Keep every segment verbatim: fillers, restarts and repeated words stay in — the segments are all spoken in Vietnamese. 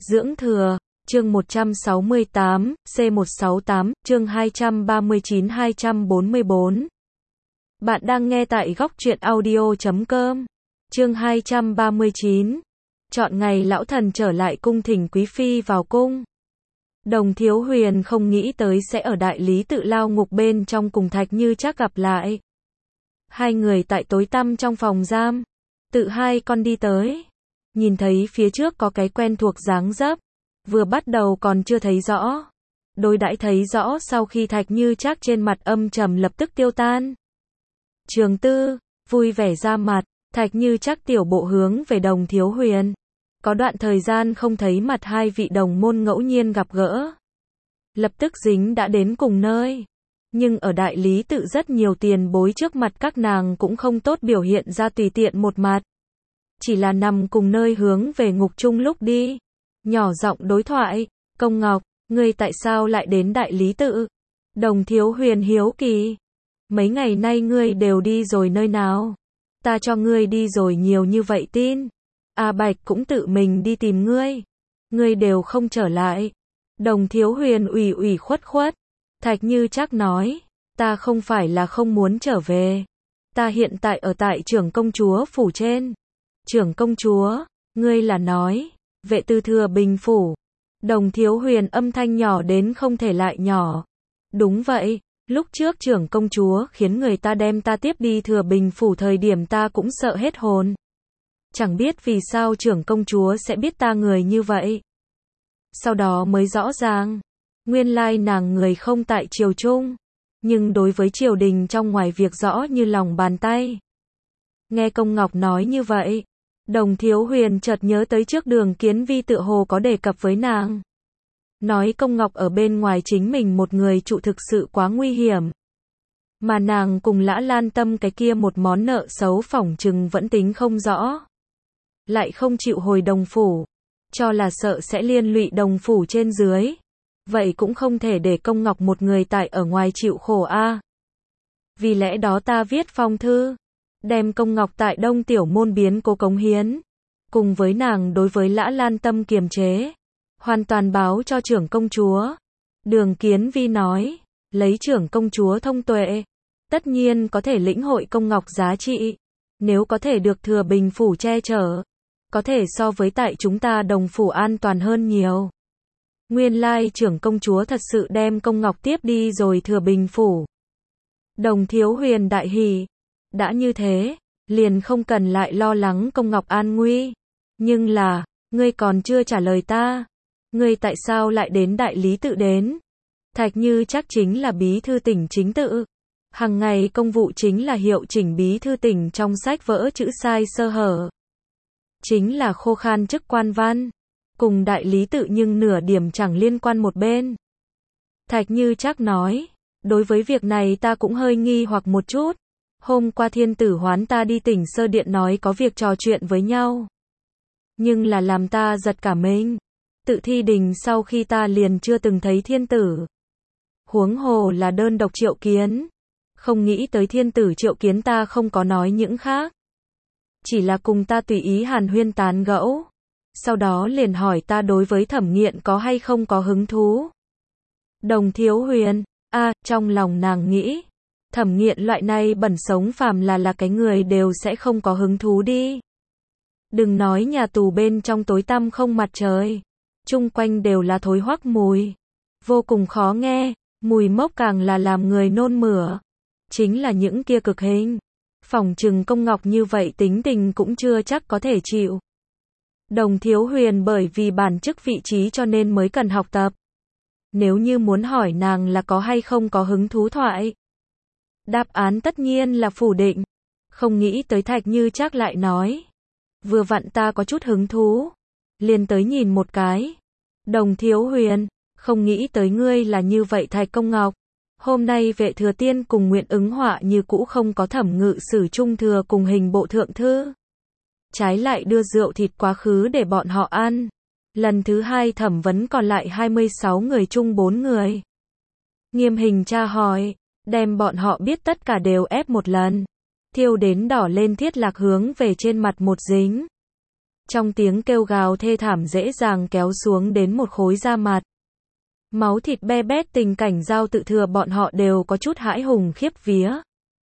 Dưỡng thừa, chương một trăm sáu mươi tám, C một trăm sáu mươi tám, chương hai trăm ba mươi chín hai trăm bốn mươi bốn. Bạn đang nghe tại góc truyện audio chấm com. Chương hai trăm ba mươi chín. Chọn ngày lão thần trở lại cung thỉnh quý phi vào cung. Đồng Thiếu Huyền không nghĩ tới sẽ ở đại lý tự lao ngục bên trong cùng Thạch Như Trác gặp lại. Hai người tại tối tăm trong phòng giam. Tự hai con đi tới. Nhìn thấy phía trước có cái quen thuộc dáng dấp. Vừa bắt đầu còn chưa thấy rõ. Đối đãi thấy rõ sau khi Thạch Như Trác trên mặt âm trầm lập tức tiêu tan. Trường Tư, vui vẻ ra mặt, Thạch Như Trác tiểu bộ hướng về Đồng Thiếu Huyền. Có đoạn thời gian không thấy mặt hai vị đồng môn ngẫu nhiên gặp gỡ. Lập tức dính đã đến cùng nơi. Nhưng ở đại lý tự rất nhiều tiền bối trước mặt các nàng cũng không tốt biểu hiện ra tùy tiện một mặt. Chỉ là nằm cùng nơi hướng về ngục chung lúc đi. Nhỏ giọng đối thoại, Công Ngọc, ngươi tại sao lại đến đại lý tự? Đồng Thiếu Huyền hiếu kỳ. Mấy ngày nay ngươi đều đi rồi nơi nào? Ta cho ngươi đi rồi nhiều như vậy tin. A Bạch cũng tự mình đi tìm ngươi. Ngươi đều không trở lại. Đồng Thiếu Huyền ủy ủy khuất khuất. Thạch Như Trác nói, ta không phải là không muốn trở về. Ta hiện tại ở tại trưởng công chúa phủ trên. Trưởng công chúa, ngươi là nói, vệ tư thừa bình phủ. Đồng Thiếu Huyền âm thanh nhỏ đến không thể lại nhỏ. Đúng vậy, lúc trước trưởng công chúa khiến người ta đem ta tiếp đi thừa bình phủ thời điểm ta cũng sợ hết hồn. Chẳng biết vì sao trưởng công chúa sẽ biết ta người như vậy. Sau đó mới rõ ràng, nguyên lai nàng người không tại triều trung, nhưng đối với triều đình trong ngoài việc rõ như lòng bàn tay. Nghe Công Ngọc nói như vậy, Đồng Thiếu Huyền chợt nhớ tới trước Đường Kiến Vi tựa hồ có đề cập với nàng. Nói Công Ngọc ở bên ngoài chính mình một người trụ thực sự quá nguy hiểm. Mà nàng cùng Lã Lan Tâm cái kia một món nợ xấu phỏng chừng vẫn tính không rõ. Lại không chịu hồi đồng phủ, cho là sợ sẽ liên lụy đồng phủ trên dưới. Vậy cũng không thể để Công Ngọc một người tại ở ngoài chịu khổ a. Vì lẽ đó ta viết phong thư, đem Công Ngọc tại Đông Tiểu Môn biến cố cống hiến, cùng với nàng đối với Lã Lan Tâm kiềm chế, hoàn toàn báo cho trưởng công chúa. Đường Kiến Vi nói, lấy trưởng công chúa thông tuệ, tất nhiên có thể lĩnh hội Công Ngọc giá trị. Nếu có thể được thừa bình phủ che chở, có thể so với tại chúng ta đồng phủ an toàn hơn nhiều. Nguyên lai trưởng công chúa thật sự đem Công Ngọc tiếp đi rồi thừa bình phủ. Đồng Thiếu Huyền đại hỉ. Đã như thế, liền không cần lại lo lắng Công Ngọc an nguy. Nhưng là, ngươi còn chưa trả lời ta. Ngươi tại sao lại đến đại lý tự đến? Thạch Như Trác chính là bí thư tỉnh chính tự. Hằng ngày công vụ chính là hiệu chỉnh bí thư tỉnh trong sách vỡ chữ sai sơ hở. Chính là khô khan chức quan văn. Cùng đại lý tự nhưng nửa điểm chẳng liên quan một bên. Thạch Như Trác nói, đối với việc này ta cũng hơi nghi hoặc một chút. Hôm qua thiên tử hoán ta đi tỉnh sơ điện nói có việc trò chuyện với nhau. Nhưng là làm ta giật cả mình. Tự thi đình sau khi ta liền chưa từng thấy thiên tử. Huống hồ là đơn độc triệu kiến. Không nghĩ tới thiên tử triệu kiến ta không có nói những khác. Chỉ là cùng ta tùy ý hàn huyên tán gẫu. Sau đó liền hỏi ta đối với Thẩm Nghiện có hay không có hứng thú. Đồng Thiếu Huyền, a à, trong lòng nàng nghĩ. Thẩm Nghiện loại này bẩn sống phàm là là cái người đều sẽ không có hứng thú đi. Đừng nói nhà tù bên trong tối tăm không mặt trời. Chung quanh đều là thối hoắc mùi. Vô cùng khó nghe, mùi mốc càng là làm người nôn mửa. Chính là những kia cực hình. Phỏng chừng Công Ngọc như vậy tính tình cũng chưa chắc có thể chịu. Đồng Thiếu Huyền bởi vì bản chức vị trí cho nên mới cần học tập. Nếu như muốn hỏi nàng là có hay không có hứng thú thoại. Đáp án tất nhiên là phủ định. Không nghĩ tới Thạch Như Trác lại nói. Vừa vặn ta có chút hứng thú. Liền tới nhìn một cái. Đồng Thiếu Huyền, không nghĩ tới ngươi là như vậy Thạch Công Ngọc. Hôm nay vệ thừa tiên cùng Nguyện ứng họa như cũ không có Thẩm ngự sử trung thừa cùng hình bộ thượng thư. Trái lại đưa rượu thịt quá khứ để bọn họ ăn. Lần thứ hai thẩm vấn còn lại hai mươi sáu người chung bốn người. Nghiêm hình tra hỏi, đem bọn họ biết tất cả đều ép một lần. Thiêu đến đỏ lên thiết lạc hướng về trên mặt một dính. Trong tiếng kêu gào thê thảm dễ dàng kéo xuống đến một khối da mặt. Máu thịt be bét, tình cảnh Giao Tự Thừa bọn họ đều có chút hãi hùng khiếp vía.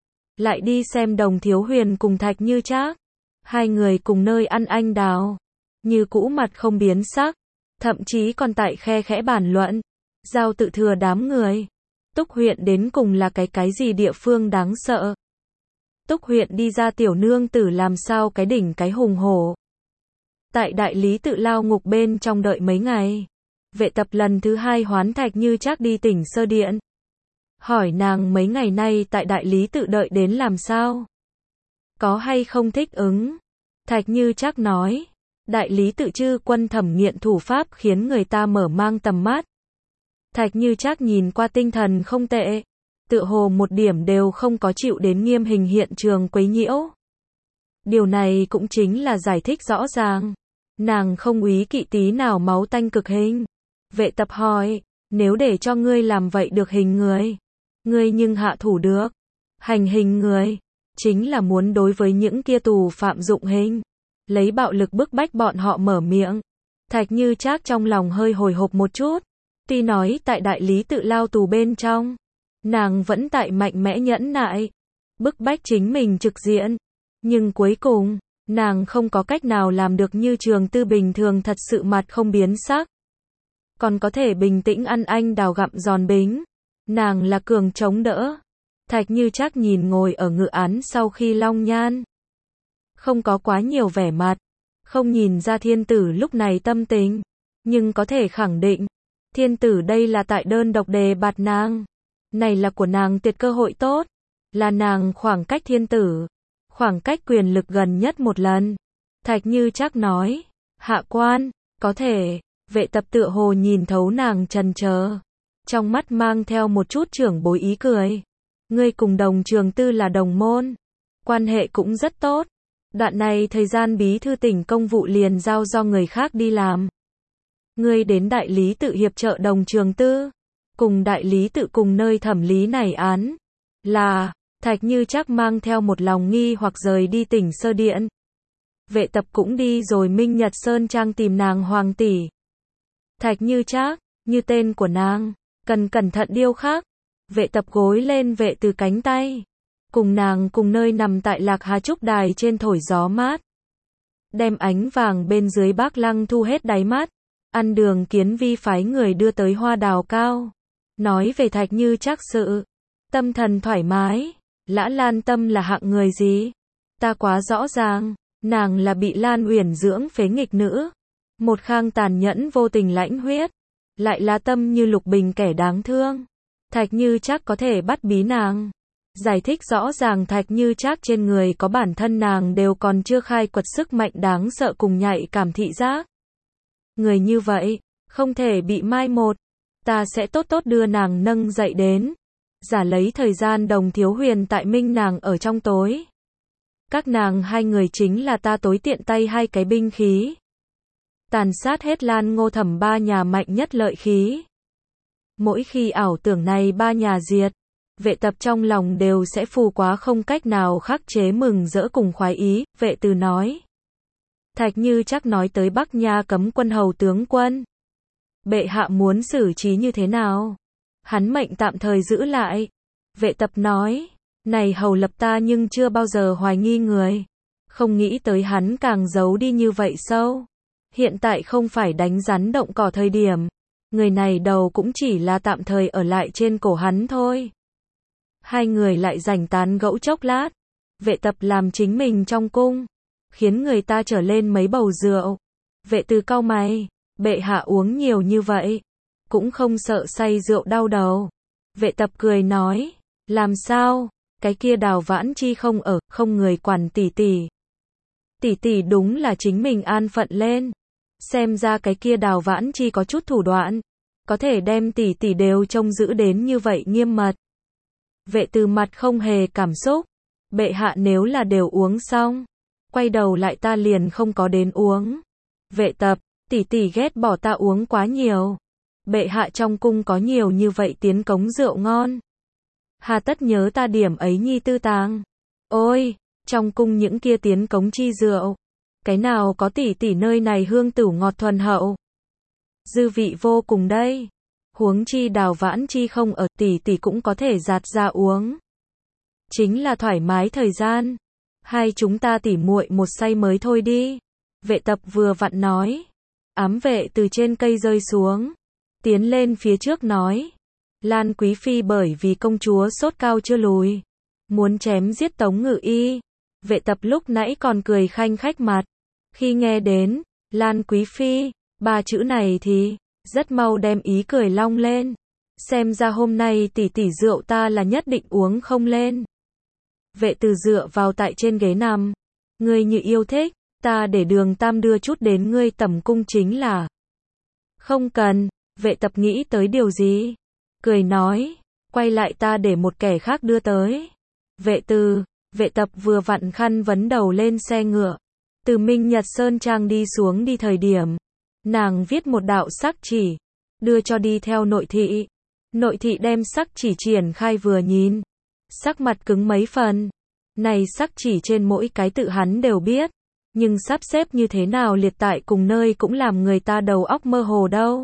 Lại đi xem Đồng Thiếu Huyền cùng Thạch Như Trác. Hai người cùng nơi ăn anh đào. Như cũ mặt không biến sắc. Thậm chí còn tại khe khẽ bàn luận. Giao Tự Thừa đám người. Túc huyện đến cùng là cái cái gì địa phương đáng sợ. Túc huyện đi ra tiểu nương tử làm sao cái đỉnh cái hùng hổ. Tại đại lý tự lao ngục bên trong đợi mấy ngày. Vệ tập lần thứ hai hoán Thạch Như Trác đi tỉnh Sơ Điện. Hỏi nàng mấy ngày nay tại đại lý tự đợi đến làm sao? Có hay không thích ứng? Thạch Như Trác nói. Đại lý tự chư quân thẩm nghiện thủ pháp khiến người ta mở mang tầm mắt. Thạch Như Trác nhìn qua tinh thần không tệ. Tựa hồ một điểm đều không có chịu đến nghiêm hình hiện trường quấy nhiễu. Điều này cũng chính là giải thích rõ ràng. Nàng không úy kỵ tí nào máu tanh cực hình. Vệ tập hỏi, nếu để cho ngươi làm vậy được hình người, ngươi nhưng hạ thủ được. Hành hình người, chính là muốn đối với những kia tù phạm dụng hình, lấy bạo lực bức bách bọn họ mở miệng. Thạch Như Trác trong lòng hơi hồi hộp một chút. Tuy nói tại đại lý tự lao tù bên trong, nàng vẫn tại mạnh mẽ nhẫn nại, bức bách chính mình trực diện. Nhưng cuối cùng, nàng không có cách nào làm được như Trường Tư bình thường thật sự mặt không biến sắc. Còn có thể bình tĩnh ăn anh đào gặm giòn bính. Nàng là cường chống đỡ. Thạch Như Trác nhìn ngồi ở ngự án sau khi Long Nhan. Không có quá nhiều vẻ mặt. Không nhìn ra thiên tử lúc này tâm tình. Nhưng có thể khẳng định. Thiên tử đây là tại đơn độc đề bạt nàng. Này là của nàng tuyệt cơ hội tốt. Là nàng khoảng cách thiên tử. Khoảng cách quyền lực gần nhất một lần. Thạch Như Trác nói. Hạ quan, có thể. Vệ tập tựa hồ nhìn thấu nàng chần chờ. Trong mắt mang theo một chút trưởng bối ý cười. Ngươi cùng Đồng Trường Tư là đồng môn. Quan hệ cũng rất tốt. Đoạn này thời gian bí thư tỉnh công vụ liền giao do người khác đi làm. Ngươi đến đại lý tự hiệp trợ Đồng Trường Tư. Cùng đại lý tự cùng nơi thẩm lý này án. Là, Thạch Như Trác mang theo một lòng nghi hoặc rời đi tỉnh Sơ Điện. Vệ tập cũng đi rồi Minh Nhật Sơn Trang tìm nàng hoàng tỷ. Thạch Như Trác, như tên của nàng, cần cẩn thận điêu khắc. Vệ tập gối lên vệ từ cánh tay. Cùng nàng cùng nơi nằm tại Lạc Hà Trúc Đài trên thổi gió mát. Đem ánh vàng bên dưới Bác Lăng thu hết đáy mắt. Ăn đường Kiến Vi phái người đưa tới hoa đào cao. Nói về Thạch Như Trác sự. Tâm thần thoải mái. Lã Lan Tâm là hạng người gì? Ta quá rõ ràng. Nàng là bị Lan Uyển dưỡng phế nghịch nữ. Một khang tàn nhẫn vô tình lãnh huyết. Lại là tâm như Lục Bình kẻ đáng thương. Thạch Như Trác có thể bắt bí nàng. Giải thích rõ ràng Thạch Như Trác trên người có bản thân nàng đều còn chưa khai quật sức mạnh đáng sợ cùng nhạy cảm thị giác. Người như vậy, không thể bị mai một. Ta sẽ tốt tốt đưa nàng nâng dậy đến. Giả lấy thời gian Đồng Thiếu Huyền tại minh nàng ở trong tối. Các nàng hai người chính là ta tối tiện tay hai cái binh khí. Tàn sát hết Lan Ngô Thẩm ba nhà mạnh nhất lợi khí. Mỗi khi ảo tưởng này ba nhà diệt, vệ tập trong lòng đều sẽ phù quá không cách nào khắc chế mừng rỡ cùng khoái ý. Vệ từ nói. Thạch Như Trác nói tới Bắc Nha cấm quân hầu tướng quân. Bệ hạ muốn xử trí như thế nào? Hắn mệnh tạm thời giữ lại. Vệ tập nói. Này hầu lập ta nhưng chưa bao giờ hoài nghi người. Không nghĩ tới hắn càng giấu đi như vậy sâu. Hiện tại không phải đánh rắn động cỏ thời điểm. Người này đầu cũng chỉ là tạm thời ở lại trên cổ hắn thôi. Hai người lại rảnh tán gẫu chốc lát. Vệ tập làm chính mình trong cung. Khiến người ta trở lên mấy bầu rượu. Vệ từ cau mày. Bệ hạ uống nhiều như vậy. Cũng không sợ say rượu đau đầu. Vệ tập cười nói. Làm sao? Cái kia Đào Vãn Chi không ở, không người quản tỷ tỷ. Tỷ tỷ đúng là chính mình an phận lên. Xem ra cái kia Đào Vãn Chi có chút thủ đoạn. Có thể đem tỷ tỷ đều trông giữ đến như vậy nghiêm mật. Vệ từ mặt không hề cảm xúc. Bệ hạ nếu là đều uống xong. Quay đầu lại ta liền không có đến uống. Vệ tập, tỷ tỷ ghét bỏ ta uống quá nhiều. Bệ hạ trong cung có nhiều như vậy tiến cống rượu ngon. Hà tất nhớ ta điểm ấy nhi tư tàng. Ôi, trong cung những kia tiến cống chi rượu. Cái nào có tỷ tỷ nơi này hương tửu ngọt thuần hậu. Dư vị vô cùng đây. Huống chi Đào Vãn Chi không ở, tỷ tỷ cũng có thể giạt ra uống. Chính là thoải mái thời gian. Hai chúng ta tỉ muội một say mới thôi đi. Vệ tập vừa vặn nói. Ám vệ từ trên cây rơi xuống. Tiến lên phía trước nói. Lan Quý Phi bởi vì công chúa sốt cao chưa lùi. Muốn chém giết Tống Ngự Y. Vệ tập lúc nãy còn cười khanh khách mặt. Khi nghe đến Lan Quý Phi, ba chữ này thì rất mau đem ý cười long lên. Xem ra hôm nay tỷ tỷ rượu ta là nhất định uống không lên. Vệ từ dựa vào tại trên ghế nằm. Ngươi như yêu thích, ta để Đường Tam đưa chút đến ngươi tẩm cung chính là. Không cần, vệ tập nghĩ tới điều gì. Cười nói, quay lại ta để một kẻ khác đưa tới. Vệ từ, vệ tập vừa vặn khăn vấn đầu lên xe ngựa. Từ Minh Nhật Sơn Trang đi xuống đi thời điểm. Nàng viết một đạo sắc chỉ. Đưa cho đi theo nội thị. Nội thị đem sắc chỉ triển khai vừa nhìn. Sắc mặt cứng mấy phần. Này sắc chỉ trên mỗi cái tự hắn đều biết. Nhưng sắp xếp như thế nào liệt tại cùng nơi cũng làm người ta đầu óc mơ hồ đâu.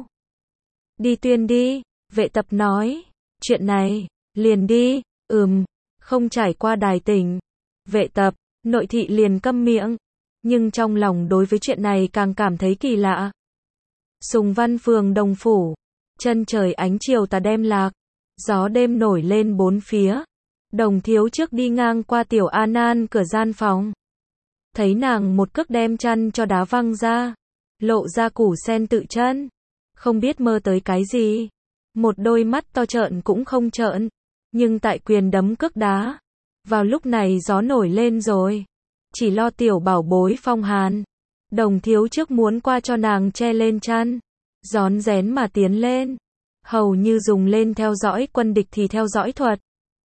Đi tuyên đi, vệ tập nói. Chuyện này, liền đi, ừm, không trải qua đài tỉnh. Vệ tập, nội thị liền câm miệng. Nhưng trong lòng đối với chuyện này càng cảm thấy kỳ lạ. Sùng Văn Phường Đồng Phủ. Chân trời ánh chiều tà đem lạc. Gió đêm nổi lên bốn phía. Đồng thiếu trước đi ngang qua Tiểu An An cửa gian phòng. Thấy nàng một cước đem chăn cho đá văng ra. Lộ ra củ sen tự chân. Không biết mơ tới cái gì. Một đôi mắt to trợn cũng không trợn. Nhưng tại quyền đấm cước đá. Vào lúc này gió nổi lên rồi. Chỉ lo tiểu bảo bối phong hàn. Đồng thiếu trước muốn qua cho nàng che lên chăn. Rón rén mà tiến lên. Hầu như dùng lên theo dõi quân địch thì theo dõi thuật.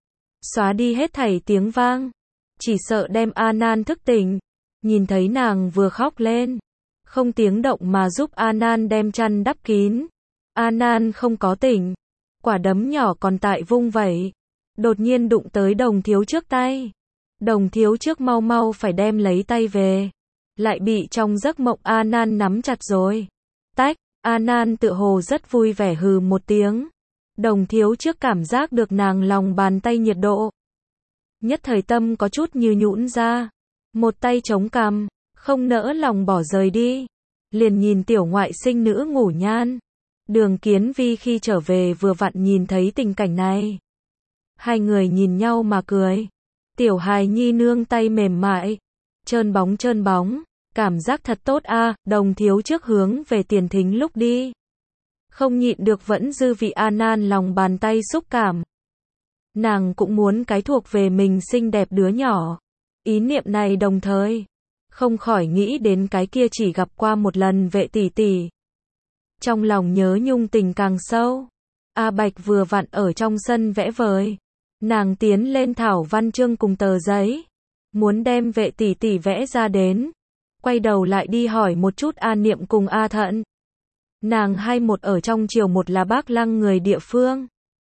Xóa đi hết thảy tiếng vang. Chỉ sợ đem An An thức tỉnh. Nhìn thấy nàng vừa khóc lên. Không tiếng động mà giúp An An đem chăn đắp kín. An An không có tỉnh. Quả đấm nhỏ còn tại vung vẩy. Đột nhiên đụng tới đồng thiếu trước tay. Đồng thiếu trước mau mau phải đem lấy tay về. Lại bị trong giấc mộng An An nắm chặt rồi. Tách, An An tựa hồ rất vui vẻ hừ một tiếng. Đồng thiếu trước cảm giác được nàng lòng bàn tay nhiệt độ. Nhất thời tâm có chút như nhũn ra. Một tay chống cằm, không nỡ lòng bỏ rời đi. Liền nhìn tiểu ngoại sinh nữ ngủ nhan. Đường Kiến Vi khi trở về vừa vặn nhìn thấy tình cảnh này. Hai người nhìn nhau mà cười. Tiểu hài nhi nương tay mềm mại. Trơn bóng trơn bóng. Cảm giác thật tốt a. À, đồng thiếu trước hướng về tiền thính lúc đi. Không nhịn được vẫn dư vị An An lòng bàn tay xúc cảm. Nàng cũng muốn cái thuộc về mình xinh đẹp đứa nhỏ. Ý niệm này đồng thời. Không khỏi nghĩ đến cái kia chỉ gặp qua một lần vệ tỷ tỷ. Trong lòng nhớ nhung tình càng sâu. A Bạch vừa vặn ở trong sân vẽ vời. Nàng tiến lên thảo văn chương cùng tờ giấy. Muốn đem vệ tỷ tỷ vẽ ra đến. Quay đầu lại đi hỏi một chút A Niệm cùng A Thận. Nàng hai một ở trong triều một là bác lăng người địa phương.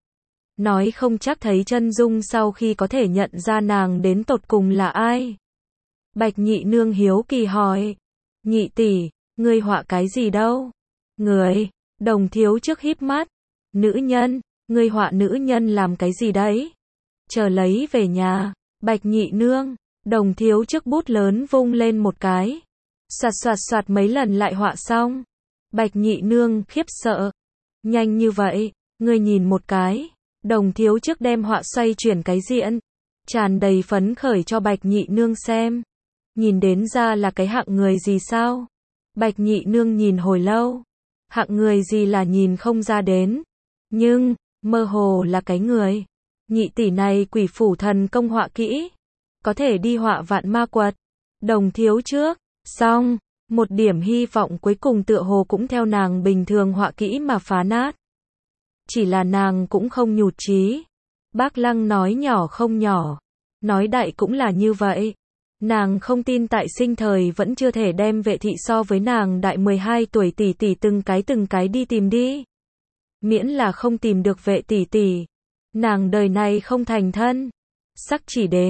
Nói không chắc thấy chân dung sau khi có thể nhận ra nàng đến tột cùng là ai. Bạch nhị nương hiếu kỳ hỏi. Nhị tỷ, ngươi họa cái gì đâu? Người, đồng thiếu trước híp mắt. Nữ nhân, ngươi họa nữ nhân làm cái gì đấy? Chờ lấy về nhà. Bạch nhị nương, đồng thiếu trước bút lớn vung lên một cái. Soạt soạt soạt mấy lần lại họa xong. Bạch nhị nương khiếp sợ. Nhanh như vậy, ngươi nhìn một cái. Đồng thiếu trước đem họa xoay chuyển cái diện. Tràn đầy phấn khởi cho Bạch nhị nương xem. Nhìn đến ra là cái hạng người gì sao? Bạch nhị nương nhìn hồi lâu. Hạng người gì là nhìn không ra đến. Nhưng, mơ hồ là cái người. Nhị tỷ này quỷ phủ thần công họa kỹ. Có thể đi họa vạn ma quật. Đồng thiếu trước. Xong, một điểm hy vọng cuối cùng tựa hồ cũng theo nàng bình thường họa kỹ mà phá nát. Chỉ là nàng cũng không nhụt chí. Bác Lăng nói nhỏ không nhỏ. Nói đại cũng là như vậy. Nàng không tin tại sinh thời vẫn chưa thể đem vệ thị so với nàng đại mười hai tuổi tỷ tỷ từng cái từng cái đi tìm đi. Miễn là không tìm được vệ tỷ tỷ. Nàng đời này không thành thân. Sắc chỉ đến,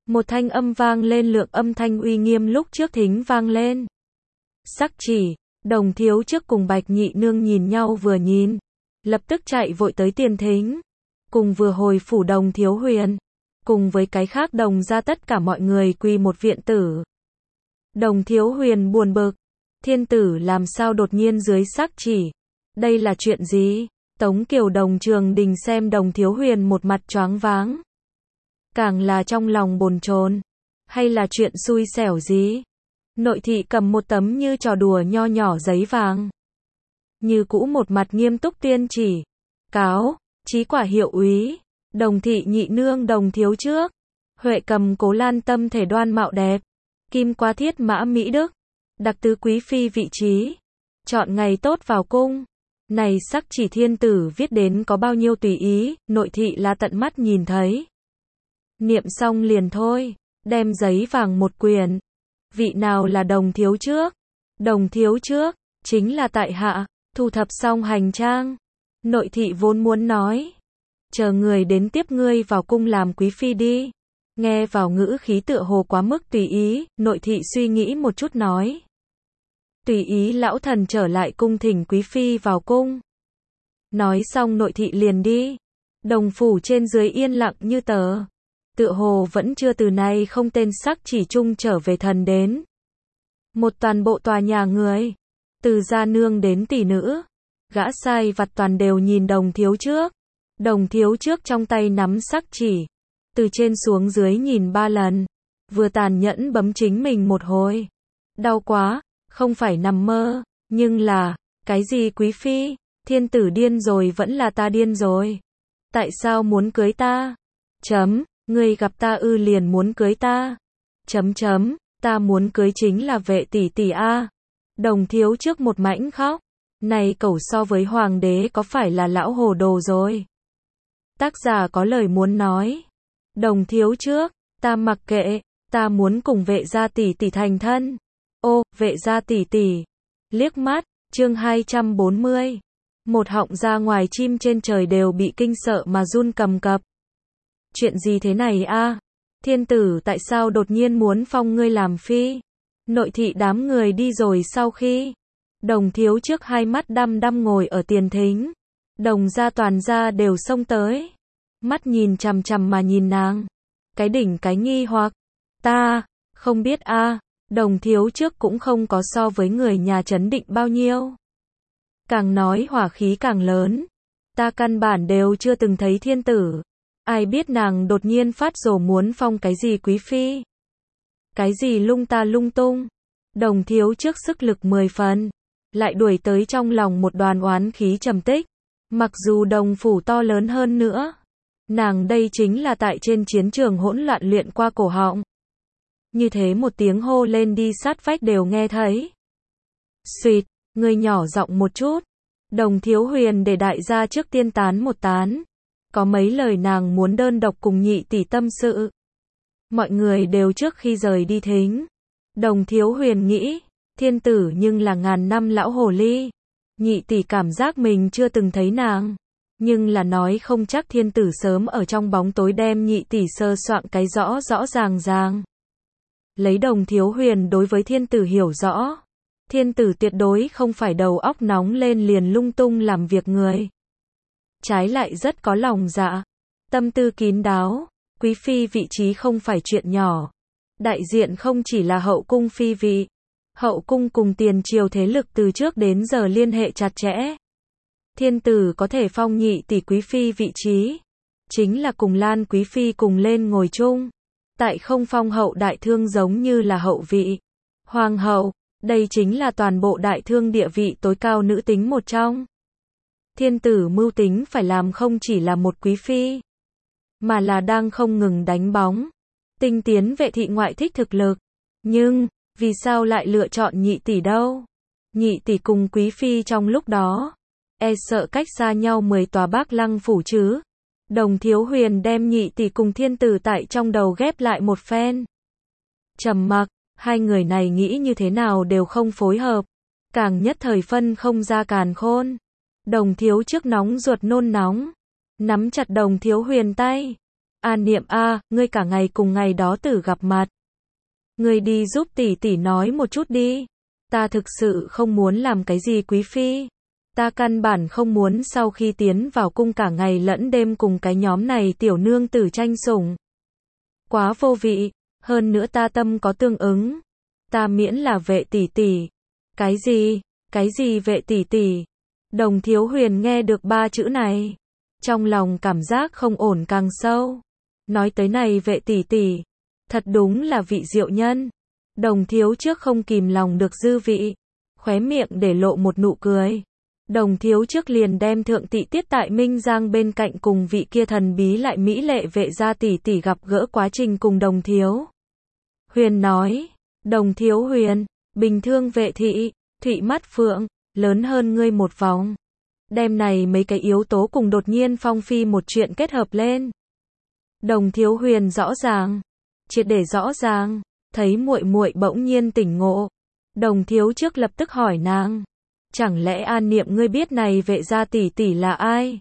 Một thanh âm vang lên, lượng âm thanh uy nghiêm lúc trước thính vang lên. Sắc Chỉ, Đồng Thiếu Trước cùng Bạch Nhị Nương nhìn nhau vừa nhìn, lập tức chạy vội tới tiền thính, cùng vừa hồi phủ Đồng Thiếu Huyền, cùng với cái khác Đồng ra tất cả mọi người quỳ một viện tử. Đồng Thiếu Huyền buồn bực, thiên tử làm sao đột nhiên dưới sắc chỉ, đây là chuyện gì? Tống Kiều Đồng Trường Đình xem Đồng Thiếu Huyền một mặt choáng váng, càng là trong lòng bồn chồn, hay là chuyện xui xẻo gì? Nội thị cầm một tấm như trò đùa nho nhỏ giấy vàng, như cũ một mặt nghiêm túc tiên chỉ, cáo, chí quả hiệu úy, Đồng thị nhị nương Đồng Thiếu Trước, Huệ cầm Cố Lan tâm thể đoan mạo đẹp, kim qua thiết mã mỹ đức, đặc tứ quý phi vị trí, chọn ngày tốt vào cung. Này sắc chỉ thiên tử viết đến có bao nhiêu tùy ý, nội thị là tận mắt nhìn thấy. Niệm xong liền thôi, đem giấy vàng một quyển. Vị nào là Đồng Thiếu Trước? Đồng Thiếu Trước, chính là tại hạ, thu thập xong hành trang. Nội thị vốn muốn nói, chờ người đến tiếp ngươi vào cung làm quý phi đi. Nghe vào ngữ khí tựa hồ quá mức tùy ý, nội thị suy nghĩ một chút nói. Tùy ý lão thần trở lại cung thỉnh quý phi vào cung. Nói xong nội thị liền đi. Đồng phủ trên dưới yên lặng như tờ. Tựa hồ vẫn chưa từ nay không tên sắc chỉ chung trở về thần đến. Một toàn bộ tòa nhà người, từ gia nương đến tỷ nữ, gã sai vặt toàn đều nhìn Đồng Thiếu Trước. Đồng Thiếu Trước trong tay nắm sắc chỉ, từ trên xuống dưới nhìn ba lần, vừa tàn nhẫn bấm chính mình một hồi. Đau quá, không phải nằm mơ, nhưng là, cái gì quý phi, thiên tử điên rồi vẫn là ta điên rồi. Tại sao muốn cưới ta? Chấm, ngươi gặp ta ư liền muốn cưới ta. Chấm chấm, ta muốn cưới chính là Vệ tỷ tỷ a. Đồng Thiếu Trước một mãnh khóc. Này cẩu so với hoàng đế có phải là lão hồ đồ rồi? Tác giả có lời muốn nói. Đồng Thiếu Trước, ta mặc kệ, ta muốn cùng Vệ gia tỷ tỷ thành thân. Ô, Vệ gia tỷ tỷ. Liếc mắt, chương hai trăm bốn mươi. Một họng ra ngoài chim trên trời đều bị kinh sợ mà run cầm cập. Chuyện gì thế này a? Thiên tử tại sao đột nhiên muốn phong ngươi làm phi? Nội thị đám người đi rồi sau khi. Đồng Thiếu Trước hai mắt đăm đăm ngồi ở tiền thính. Đồng gia toàn gia đều xông tới. Mắt nhìn chằm chằm mà nhìn nàng. Cái đỉnh cái nghi hoặc. Ta, không biết a. Đồng Thiếu Trước cũng không có so với người nhà trấn định bao nhiêu. Càng nói hỏa khí càng lớn. Ta căn bản đều chưa từng thấy thiên tử. Ai biết nàng đột nhiên phát rồ muốn phong cái gì quý phi. Cái gì lung ta lung tung. Đồng Thiếu Trước sức lực mười phần. Lại đuổi tới trong lòng một đoàn oán khí trầm tích. Mặc dù đồng phủ to lớn hơn nữa. Nàng đây chính là tại trên chiến trường hỗn loạn luyện qua cổ họng. Như thế một tiếng hô lên đi sát vách đều nghe thấy. Xuyệt, người nhỏ giọng một chút. Đồng Thiếu Huyền để đại gia trước tiên tán một tán. Có mấy lời nàng muốn đơn độc cùng nhị tỷ tâm sự. Mọi người đều trước khi rời đi thính. Đồng Thiếu Huyền nghĩ, thiên tử nhưng là ngàn năm lão hồ ly. Nhị tỷ cảm giác mình chưa từng thấy nàng. Nhưng là nói không chắc thiên tử sớm ở trong bóng tối đem nhị tỷ sơ soạn cái rõ rõ ràng ràng. Lấy Đồng Thiếu Huyền đối với thiên tử hiểu rõ. Thiên tử tuyệt đối không phải đầu óc nóng lên liền lung tung làm việc người. Trái lại rất có lòng dạ. Tâm tư kín đáo. Quý phi vị trí không phải chuyện nhỏ. Đại diện không chỉ là hậu cung phi vị. Hậu cung cùng tiền triều thế lực từ trước đến giờ liên hệ chặt chẽ. Thiên tử có thể phong nhị tỷ quý phi vị trí. Chính là cùng Lan quý phi cùng lên ngồi chung. Tại không phong hậu đại thương giống như là hậu vị. Hoàng hậu, đây chính là toàn bộ đại thương địa vị tối cao nữ tính một trong. Thiên tử mưu tính phải làm không chỉ là một quý phi. Mà là đang không ngừng đánh bóng. Tinh tiến vệ thị ngoại thích thực lực. Nhưng, vì sao lại lựa chọn nhị tỷ đâu? Nhị tỷ cùng quý phi trong lúc đó. E sợ cách xa nhau mười tòa Bác Lăng phủ chứ. Đồng Thiếu Huyền đem nhị tỷ cùng thiên tử tại trong đầu ghép lại một phen. Trầm mặc, hai người này nghĩ như thế nào đều không phối hợp. Càng nhất thời phân không ra càn khôn. Đồng Thiếu Trước nóng ruột nôn nóng. Nắm chặt Đồng Thiếu Huyền tay. An Niệm a, ngươi cả ngày cùng ngày đó tử gặp mặt. Ngươi đi giúp tỷ tỷ nói một chút đi. Ta thực sự không muốn làm cái gì quý phi. Ta căn bản không muốn sau khi tiến vào cung cả ngày lẫn đêm cùng cái nhóm này tiểu nương tử tranh sủng. Quá vô vị, hơn nữa ta tâm có tương ứng. Ta miễn là vệ tỷ tỷ. Cái gì? Cái gì vệ tỷ tỷ? Đồng Thiếu Huyền nghe được ba chữ này, trong lòng cảm giác không ổn càng sâu. Nói tới này vệ tỷ tỷ, thật đúng là vị diệu nhân. Đồng Thiếu trước không kìm lòng được dư vị, khóe miệng để lộ một nụ cười. Đồng Thiếu trước liền đem thượng tị tiết tại Minh Giang bên cạnh cùng vị kia thần bí lại mỹ lệ vệ gia tỷ tỷ gặp gỡ quá trình cùng Đồng Thiếu Huyền nói. Đồng Thiếu Huyền, bình thường vệ thị, thụy mắt phượng, lớn hơn ngươi một vòng. Đem này mấy cái yếu tố cùng đột nhiên phong phi một chuyện kết hợp lên. Đồng Thiếu Huyền rõ ràng, triệt để rõ ràng, thấy muội muội bỗng nhiên tỉnh ngộ. Đồng Thiếu trước lập tức hỏi nàng, chẳng lẽ An Niệm ngươi biết này vệ gia tỷ tỷ là ai?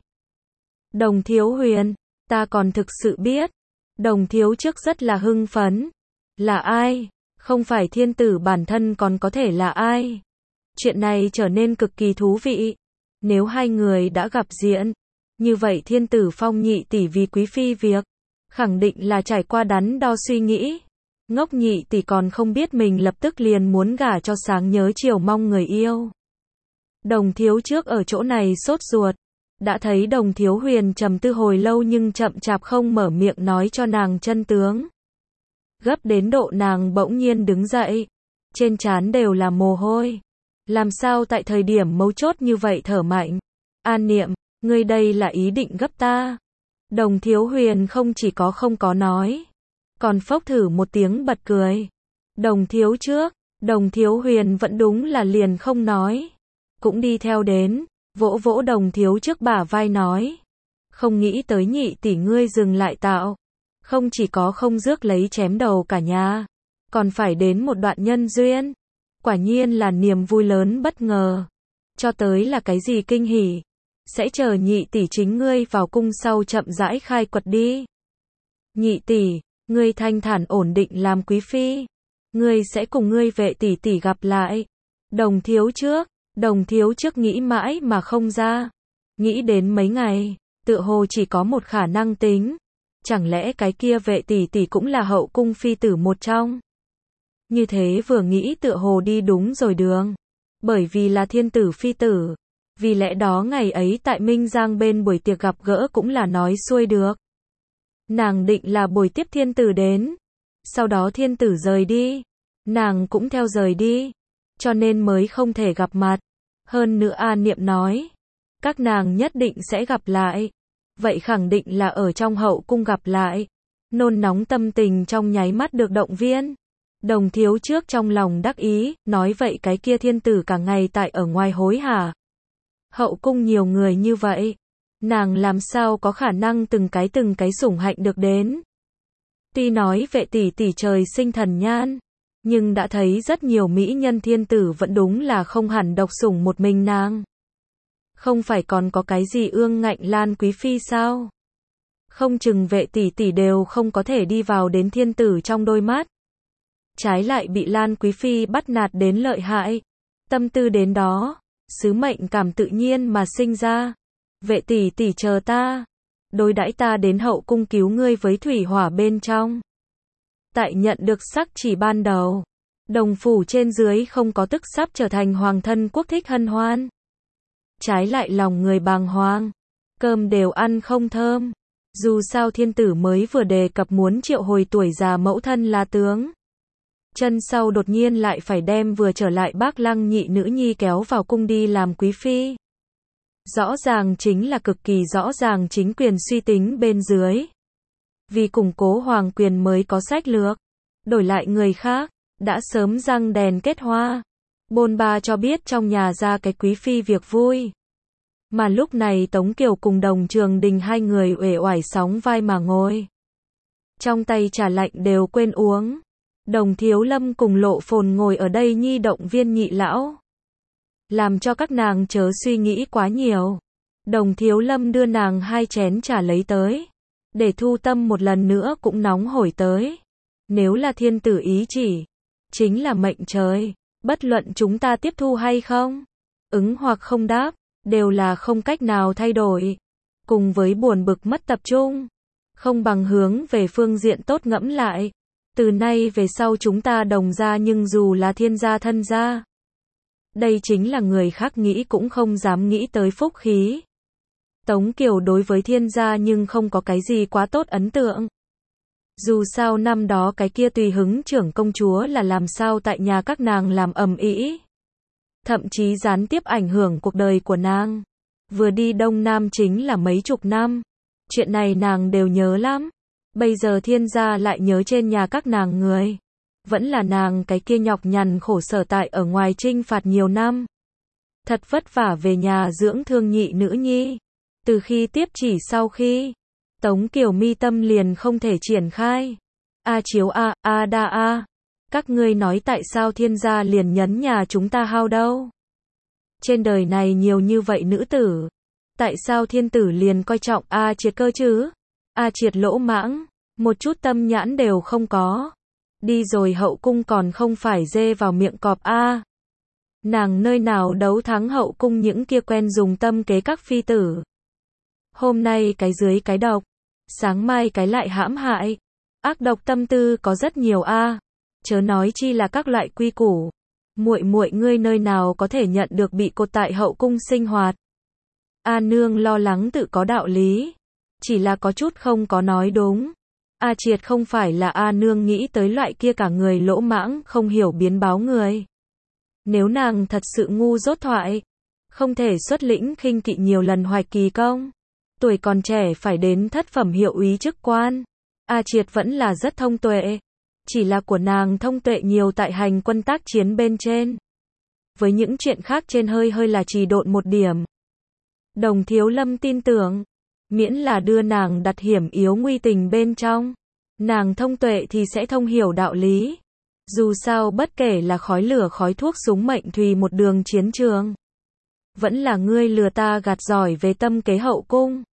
Đồng Thiếu Huyền, ta còn thực sự biết. Đồng Thiếu trước rất là hưng phấn. Là ai? Không phải thiên tử bản thân còn có thể là ai? Chuyện này trở nên cực kỳ thú vị. Nếu hai người đã gặp diện, như vậy thiên tử phong nhị tỷ vì quý phi việc, khẳng định là trải qua đắn đo suy nghĩ. Ngốc nhị tỷ còn không biết mình lập tức liền muốn gả cho sáng nhớ chiều mong người yêu. Đồng Thiếu trước ở chỗ này sốt ruột, đã thấy Đồng Thiếu Huyền trầm tư hồi lâu nhưng chậm chạp không mở miệng nói cho nàng chân tướng. Gấp đến độ nàng bỗng nhiên đứng dậy, trên trán đều là mồ hôi. Làm sao tại thời điểm mấu chốt như vậy thở mạnh? An Niệm, ngươi đây là ý định gấp ta. Đồng Thiếu Huyền không chỉ có không có nói, còn phốc thử một tiếng bật cười. Đồng Thiếu trước, Đồng Thiếu Huyền vẫn đúng là liền không nói, cũng đi theo đến, vỗ vỗ Đồng Thiếu trước bả vai nói. Không nghĩ tới nhị tỷ ngươi dừng lại tạo. Không chỉ có không rước lấy chém đầu cả nhà, còn phải đến một đoạn nhân duyên. Quả nhiên là niềm vui lớn bất ngờ. Cho tới là cái gì kinh hỉ, sẽ chờ nhị tỷ chính ngươi vào cung sau chậm rãi khai quật đi. Nhị tỷ, ngươi thanh thản ổn định làm quý phi, ngươi sẽ cùng ngươi vệ tỷ tỷ gặp lại. Đồng Thiếu trước, Đồng Thiếu trước nghĩ mãi mà không ra. Nghĩ đến mấy ngày, tựa hồ chỉ có một khả năng tính. Chẳng lẽ cái kia vệ tỷ tỷ cũng là hậu cung phi tử một trong? Như thế vừa nghĩ tựa hồ đi đúng rồi đường. Bởi vì là thiên tử phi tử. Vì lẽ đó ngày ấy tại Minh Giang bên buổi tiệc gặp gỡ cũng là nói xuôi được. Nàng định là buổi tiếp thiên tử đến. Sau đó thiên tử rời đi. Nàng cũng theo rời đi. Cho nên mới không thể gặp mặt. Hơn nữa An Niệm nói, các nàng nhất định sẽ gặp lại. Vậy khẳng định là ở trong hậu cung gặp lại. Nôn nóng tâm tình trong nháy mắt được động viên. Đồng Thiếu trước trong lòng đắc ý, nói vậy cái kia thiên tử cả ngày tại ở ngoài hối hả. Hậu cung nhiều người như vậy, nàng làm sao có khả năng từng cái từng cái sủng hạnh được đến. Tuy nói vệ tỷ tỷ trời sinh thần nhan, nhưng đã thấy rất nhiều mỹ nhân thiên tử vẫn đúng là không hẳn độc sủng một mình nàng. Không phải còn có cái gì ương ngạnh Lan quý phi sao? Không chừng vệ tỷ tỷ đều không có thể đi vào đến thiên tử trong đôi mắt. Trái lại bị Lan quý phi bắt nạt đến lợi hại. Tâm tư đến đó, sứ mệnh cảm tự nhiên mà sinh ra. Vệ tỷ tỷ chờ ta, đối đãi ta đến hậu cung cứu ngươi với thủy hỏa bên trong. Tại nhận được sắc chỉ ban đầu, đồng phủ trên dưới không có tức sắp trở thành hoàng thân quốc thích hân hoan. Trái lại lòng người bàng hoàng, cơm đều ăn không thơm. Dù sao thiên tử mới vừa đề cập muốn triệu hồi tuổi già mẫu thân là tướng. Chân sau đột nhiên lại phải đem vừa trở lại Bác Lăng nhị nữ nhi kéo vào cung đi làm quý phi. Rõ ràng chính là cực kỳ rõ ràng chính quyền suy tính bên dưới. Vì củng cố hoàng quyền mới có sách lược. Đổi lại người khác, đã sớm răng đèn kết hoa. Bôn ba cho biết trong nhà ra cái quý phi việc vui. Mà lúc này Tống Kiều cùng Đồng Trường Đình hai người uể oải sóng vai mà ngồi. Trong tay trà lạnh đều quên uống. Đồng Thiếu Lâm cùng Lộ Phồn ngồi ở đây nhi động viên nhị lão. Làm cho các nàng chớ suy nghĩ quá nhiều. Đồng Thiếu Lâm đưa nàng hai chén trà lấy tới. để thu tâm một lần nữa cũng nóng hổi tới. Nếu là thiên tử ý chỉ, chính là mệnh trời, bất luận chúng ta tiếp thu hay không, ứng hoặc không đáp, đều là không cách nào thay đổi. Cùng với buồn bực mất tập trung, không bằng hướng về phương diện tốt ngẫm lại. Từ nay về sau chúng ta đồng gia nhưng dù là thiên gia thân gia. Đây chính là người khác nghĩ cũng không dám nghĩ tới phúc khí. Tống Kiều đối với thiên gia nhưng không có cái gì quá tốt ấn tượng. Dù sao năm đó cái kia tùy hứng trưởng công chúa là làm sao tại nhà các nàng làm ầm ĩ, thậm chí gián tiếp ảnh hưởng cuộc đời của nàng. Vừa đi Đông Nam chính là mấy chục năm. Chuyện này nàng đều nhớ lắm. Bây giờ thiên gia lại nhớ trên nhà các nàng người. Vẫn là nàng cái kia nhọc nhằn khổ sở tại ở ngoài trinh phạt nhiều năm. Thật vất vả về nhà dưỡng thương nhị nữ nhi. Từ khi tiếp chỉ sau khi, Tống Kiều mi tâm liền không thể triển khai. A Chiếu a, A Đa a, các ngươi nói tại sao thiên gia liền nhấn nhà chúng ta hao đâu? Trên đời này nhiều như vậy nữ tử, tại sao thiên tử liền coi trọng A Triệt cơ chứ? A Triệt lỗ mãng, một chút tâm nhãn đều không có. Đi rồi hậu cung còn không phải dê vào miệng cọp a. Nàng nơi nào đấu thắng hậu cung những kia quen dùng tâm kế các phi tử. Hôm nay cái dưới cái độc, sáng mai cái lại hãm hại. Ác độc tâm tư có rất nhiều a. Chớ nói chi là các loại quy củ. Muội muội ngươi nơi nào có thể nhận được bị cột tại hậu cung sinh hoạt. A nương lo lắng tự có đạo lý, chỉ là có chút không có nói đúng. A Triệt không phải là A nương nghĩ tới loại kia cả người lỗ mãng, không hiểu biến báo người. Nếu nàng thật sự ngu dốt thoại, không thể xuất lĩnh khinh kỵ nhiều lần hoạch kỳ công, tuổi còn trẻ phải đến thất phẩm hiệu úy chức quan. A Triệt vẫn là rất thông tuệ, chỉ là của nàng thông tuệ nhiều tại hành quân tác chiến bên trên. Với những chuyện khác trên hơi hơi là trì độn một điểm. Đồng Thiếu Lâm tin tưởng, miễn là đưa nàng đặt hiểm yếu nguy tình bên trong, nàng thông tuệ thì sẽ thông hiểu đạo lý. Dù sao bất kể là khói lửa khói thuốc súng mệnh thùy một đường chiến trường, vẫn là ngươi lừa ta gạt giỏi về tâm kế hậu cung.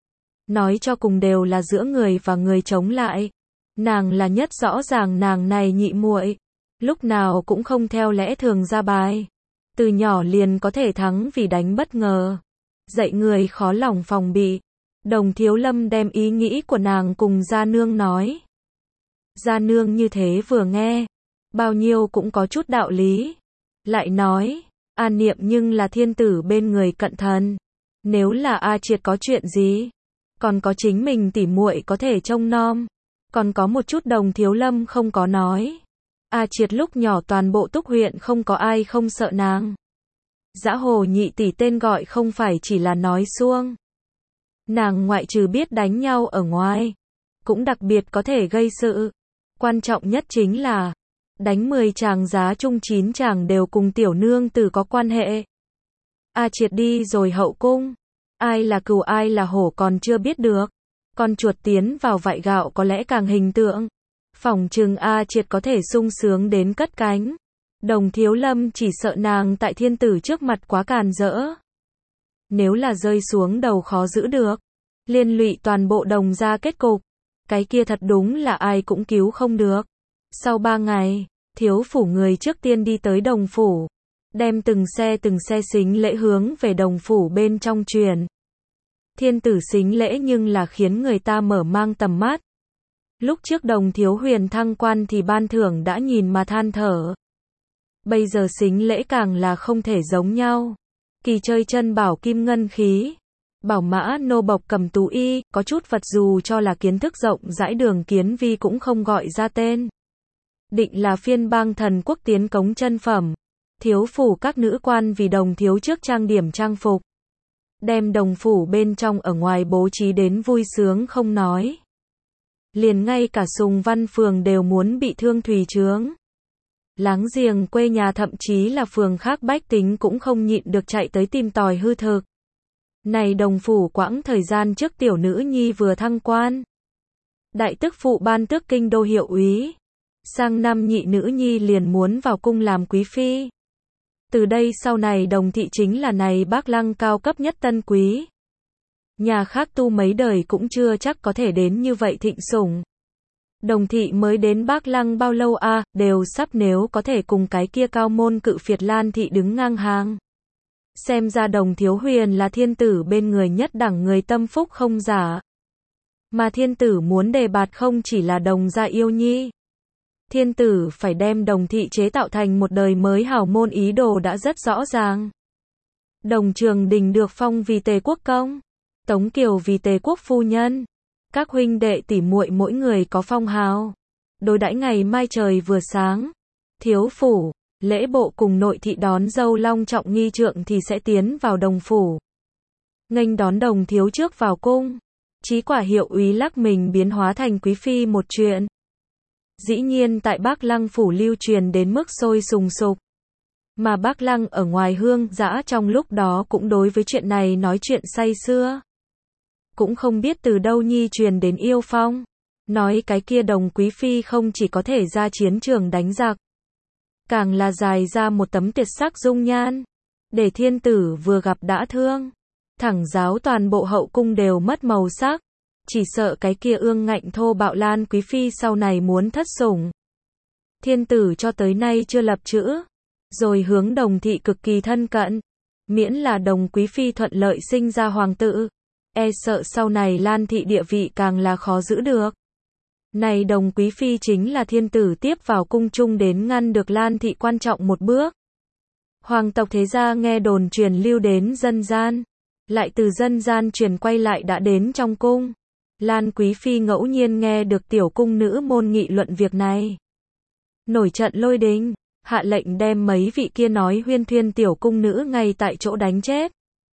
Nói cho cùng đều là giữa người và người chống lại. Nàng là nhất rõ ràng nàng này nhị muội, lúc nào cũng không theo lẽ thường ra bài. Từ nhỏ liền có thể thắng vì đánh bất ngờ. Dạy người khó lòng phòng bị. Đồng Thiếu Lâm đem ý nghĩ của nàng cùng Gia Nương nói. Gia Nương như thế vừa nghe, bao nhiêu cũng có chút đạo lý. Lại nói, A Niệm nhưng là thiên tử bên người cận thần. Nếu là A Triệt có chuyện gì, còn có chính mình tỉ muội có thể trông nom. Còn có một chút Đồng Thiếu Lâm không có nói. A Triệt lúc nhỏ toàn bộ Túc huyện không có ai không sợ nàng. Dã Hồ nhị tỷ tên gọi không phải chỉ là nói suông. Nàng ngoại trừ biết đánh nhau ở ngoài, cũng đặc biệt có thể gây sự. Quan trọng nhất chính là, đánh mười chàng giá chung chín chàng đều cùng tiểu nương tử có quan hệ. A Triệt đi rồi hậu cung, ai là cừu ai là hổ còn chưa biết được. Con chuột tiến vào vại gạo có lẽ càng hình tượng. Phỏng chừng A Triệt có thể sung sướng đến cất cánh. Đồng Thiếu Lâm chỉ sợ nàng tại thiên tử trước mặt quá càn rỡ. Nếu là rơi xuống đầu khó giữ được, liên lụy toàn bộ đồng gia kết cục, cái kia thật đúng là ai cũng cứu không được. Sau ba ngày, thiếu phủ người trước tiên đi tới đồng phủ, đem từng xe từng xe sính lễ hướng về đồng phủ bên trong truyền. Thiên tử sính lễ nhưng là khiến người ta mở mang tầm mắt. Lúc trước Đồng Thiếu Huyền thăng quan thì ban thưởng đã nhìn mà than thở. Bây giờ sính lễ càng là không thể giống nhau. Kỳ chơi chân bảo kim ngân khí, bảo mã nô bộc cầm tú y, có chút vật dù cho là kiến thức rộng rãi Đường Kiến Vi cũng không gọi ra tên. Định là phiên bang thần quốc tiến cống chân phẩm. Thiếu phủ các nữ quan vì Đồng Thiếu trước trang điểm trang phục, đem đồng phủ bên trong ở ngoài bố trí đến vui sướng không nói. Liền ngay cả Sùng Văn phường đều muốn bị thương thùy trướng. Láng giềng quê nhà thậm chí là phường khác bách tính cũng không nhịn được chạy tới tìm tòi hư thực. Này đồng phủ quãng thời gian trước tiểu nữ nhi vừa thăng quan. Đại tức phụ ban tước kinh đô hiệu úy. Sang năm nhị nữ nhi liền muốn vào cung làm quý phi. Từ đây sau này Đồng thị chính là này bác lăng cao cấp nhất tân quý. Nhà khác tu mấy đời cũng chưa chắc có thể đến như vậy thịnh sủng. Đồng thị mới đến Bác Lăng bao lâu a, à, đều sắp nếu có thể cùng cái kia cao môn cự phiệt Lan thị đứng ngang hàng. Xem ra Đồng Thiếu Huyền là thiên tử bên người nhất đẳng người tâm phúc không giả. Mà thiên tử muốn đề bạt không chỉ là Đồng gia yêu nhi. Thiên tử phải đem Đồng thị chế tạo thành một đời mới hảo môn ý đồ đã rất rõ ràng. Đồng Trường Đình được phong vì Tề quốc công, Tống Kiều vì Tề quốc phu nhân. Các huynh đệ tỷ muội mỗi người có phong hào. Đối đãi ngày mai trời vừa sáng, thiếu phủ, lễ bộ cùng nội thị đón dâu long trọng nghi trượng thì sẽ tiến vào Đồng phủ. Nghênh đón Đồng thiếu trước vào cung. Chí quả hiệu úy lắc mình biến hóa thành quý phi một chuyện. Dĩ nhiên tại Bác Lăng phủ lưu truyền đến mức sôi sùng sục. Mà Bác Lăng ở ngoài hương dã trong lúc đó cũng đối với chuyện này nói chuyện say sưa. Cũng không biết từ đâu nhi truyền đến yêu phong. Nói cái kia Đồng quý phi không chỉ có thể ra chiến trường đánh giặc, càng là dài ra một tấm tuyệt sắc dung nhan. Để thiên tử vừa gặp đã thương. Thẳng giáo toàn bộ hậu cung đều mất màu sắc. Chỉ sợ cái kia ương ngạnh thô bạo Lan quý phi sau này muốn thất sủng. Thiên tử cho tới nay chưa lập chữ. Rồi hướng Đồng thị cực kỳ thân cận. Miễn là Đồng quý phi thuận lợi sinh ra hoàng tử. E sợ sau này Lan thị địa vị càng là khó giữ được. Này Đồng quý phi chính là thiên tử tiếp vào cung chung đến ngăn được Lan thị quan trọng một bước. Hoàng tộc thế gia nghe đồn truyền lưu đến dân gian. Lại từ dân gian truyền quay lại đã đến trong cung. Lan quý phi ngẫu nhiên nghe được tiểu cung nữ môn nghị luận việc này. Nổi trận lôi đình, hạ lệnh đem mấy vị kia nói huyên thuyên tiểu cung nữ ngay tại chỗ đánh chết.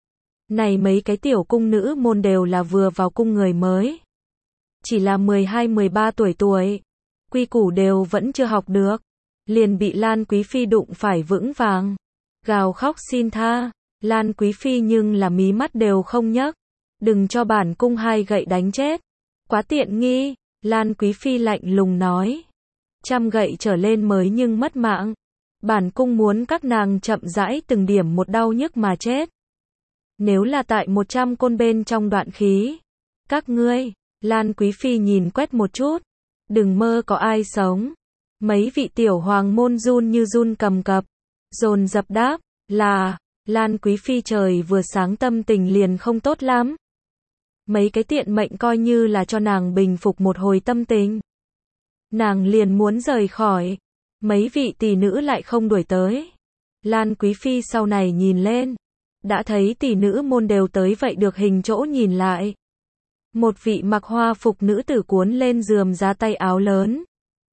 Này mấy cái tiểu cung nữ môn đều là vừa vào cung người mới. Chỉ là mười hai mười ba tuổi tuổi. Quy củ đều vẫn chưa học được. Liền bị Lan quý phi đụng phải vững vàng. Gào khóc xin tha. Lan quý phi nhưng là mí mắt đều không nhấc. Đừng cho bản cung hai gậy đánh chết. Quá tiện nghi. Lan quý phi lạnh lùng nói. Trăm gậy trở lên mới nhưng mất mạng. Bản cung muốn các nàng chậm rãi từng điểm một đau nhức mà chết. Nếu là tại một trăm côn bên trong đoạn khí. Các ngươi. Lan quý phi nhìn quét một chút. Đừng mơ có ai sống. Mấy vị tiểu hoàng môn run như run cầm cập. Dồn dập đáp. Là. Lan quý phi trời vừa sáng tâm tình liền không tốt lắm. Mấy cái tiện mệnh coi như là cho nàng bình phục một hồi tâm tình. Nàng liền muốn rời khỏi. Mấy vị tỷ nữ lại không đuổi tới. Lan quý phi sau này nhìn lên. Đã thấy tỷ nữ môn đều tới vậy được hình chỗ nhìn lại. Một vị mặc hoa phục nữ tử cuốn lên rườm ra tay áo lớn.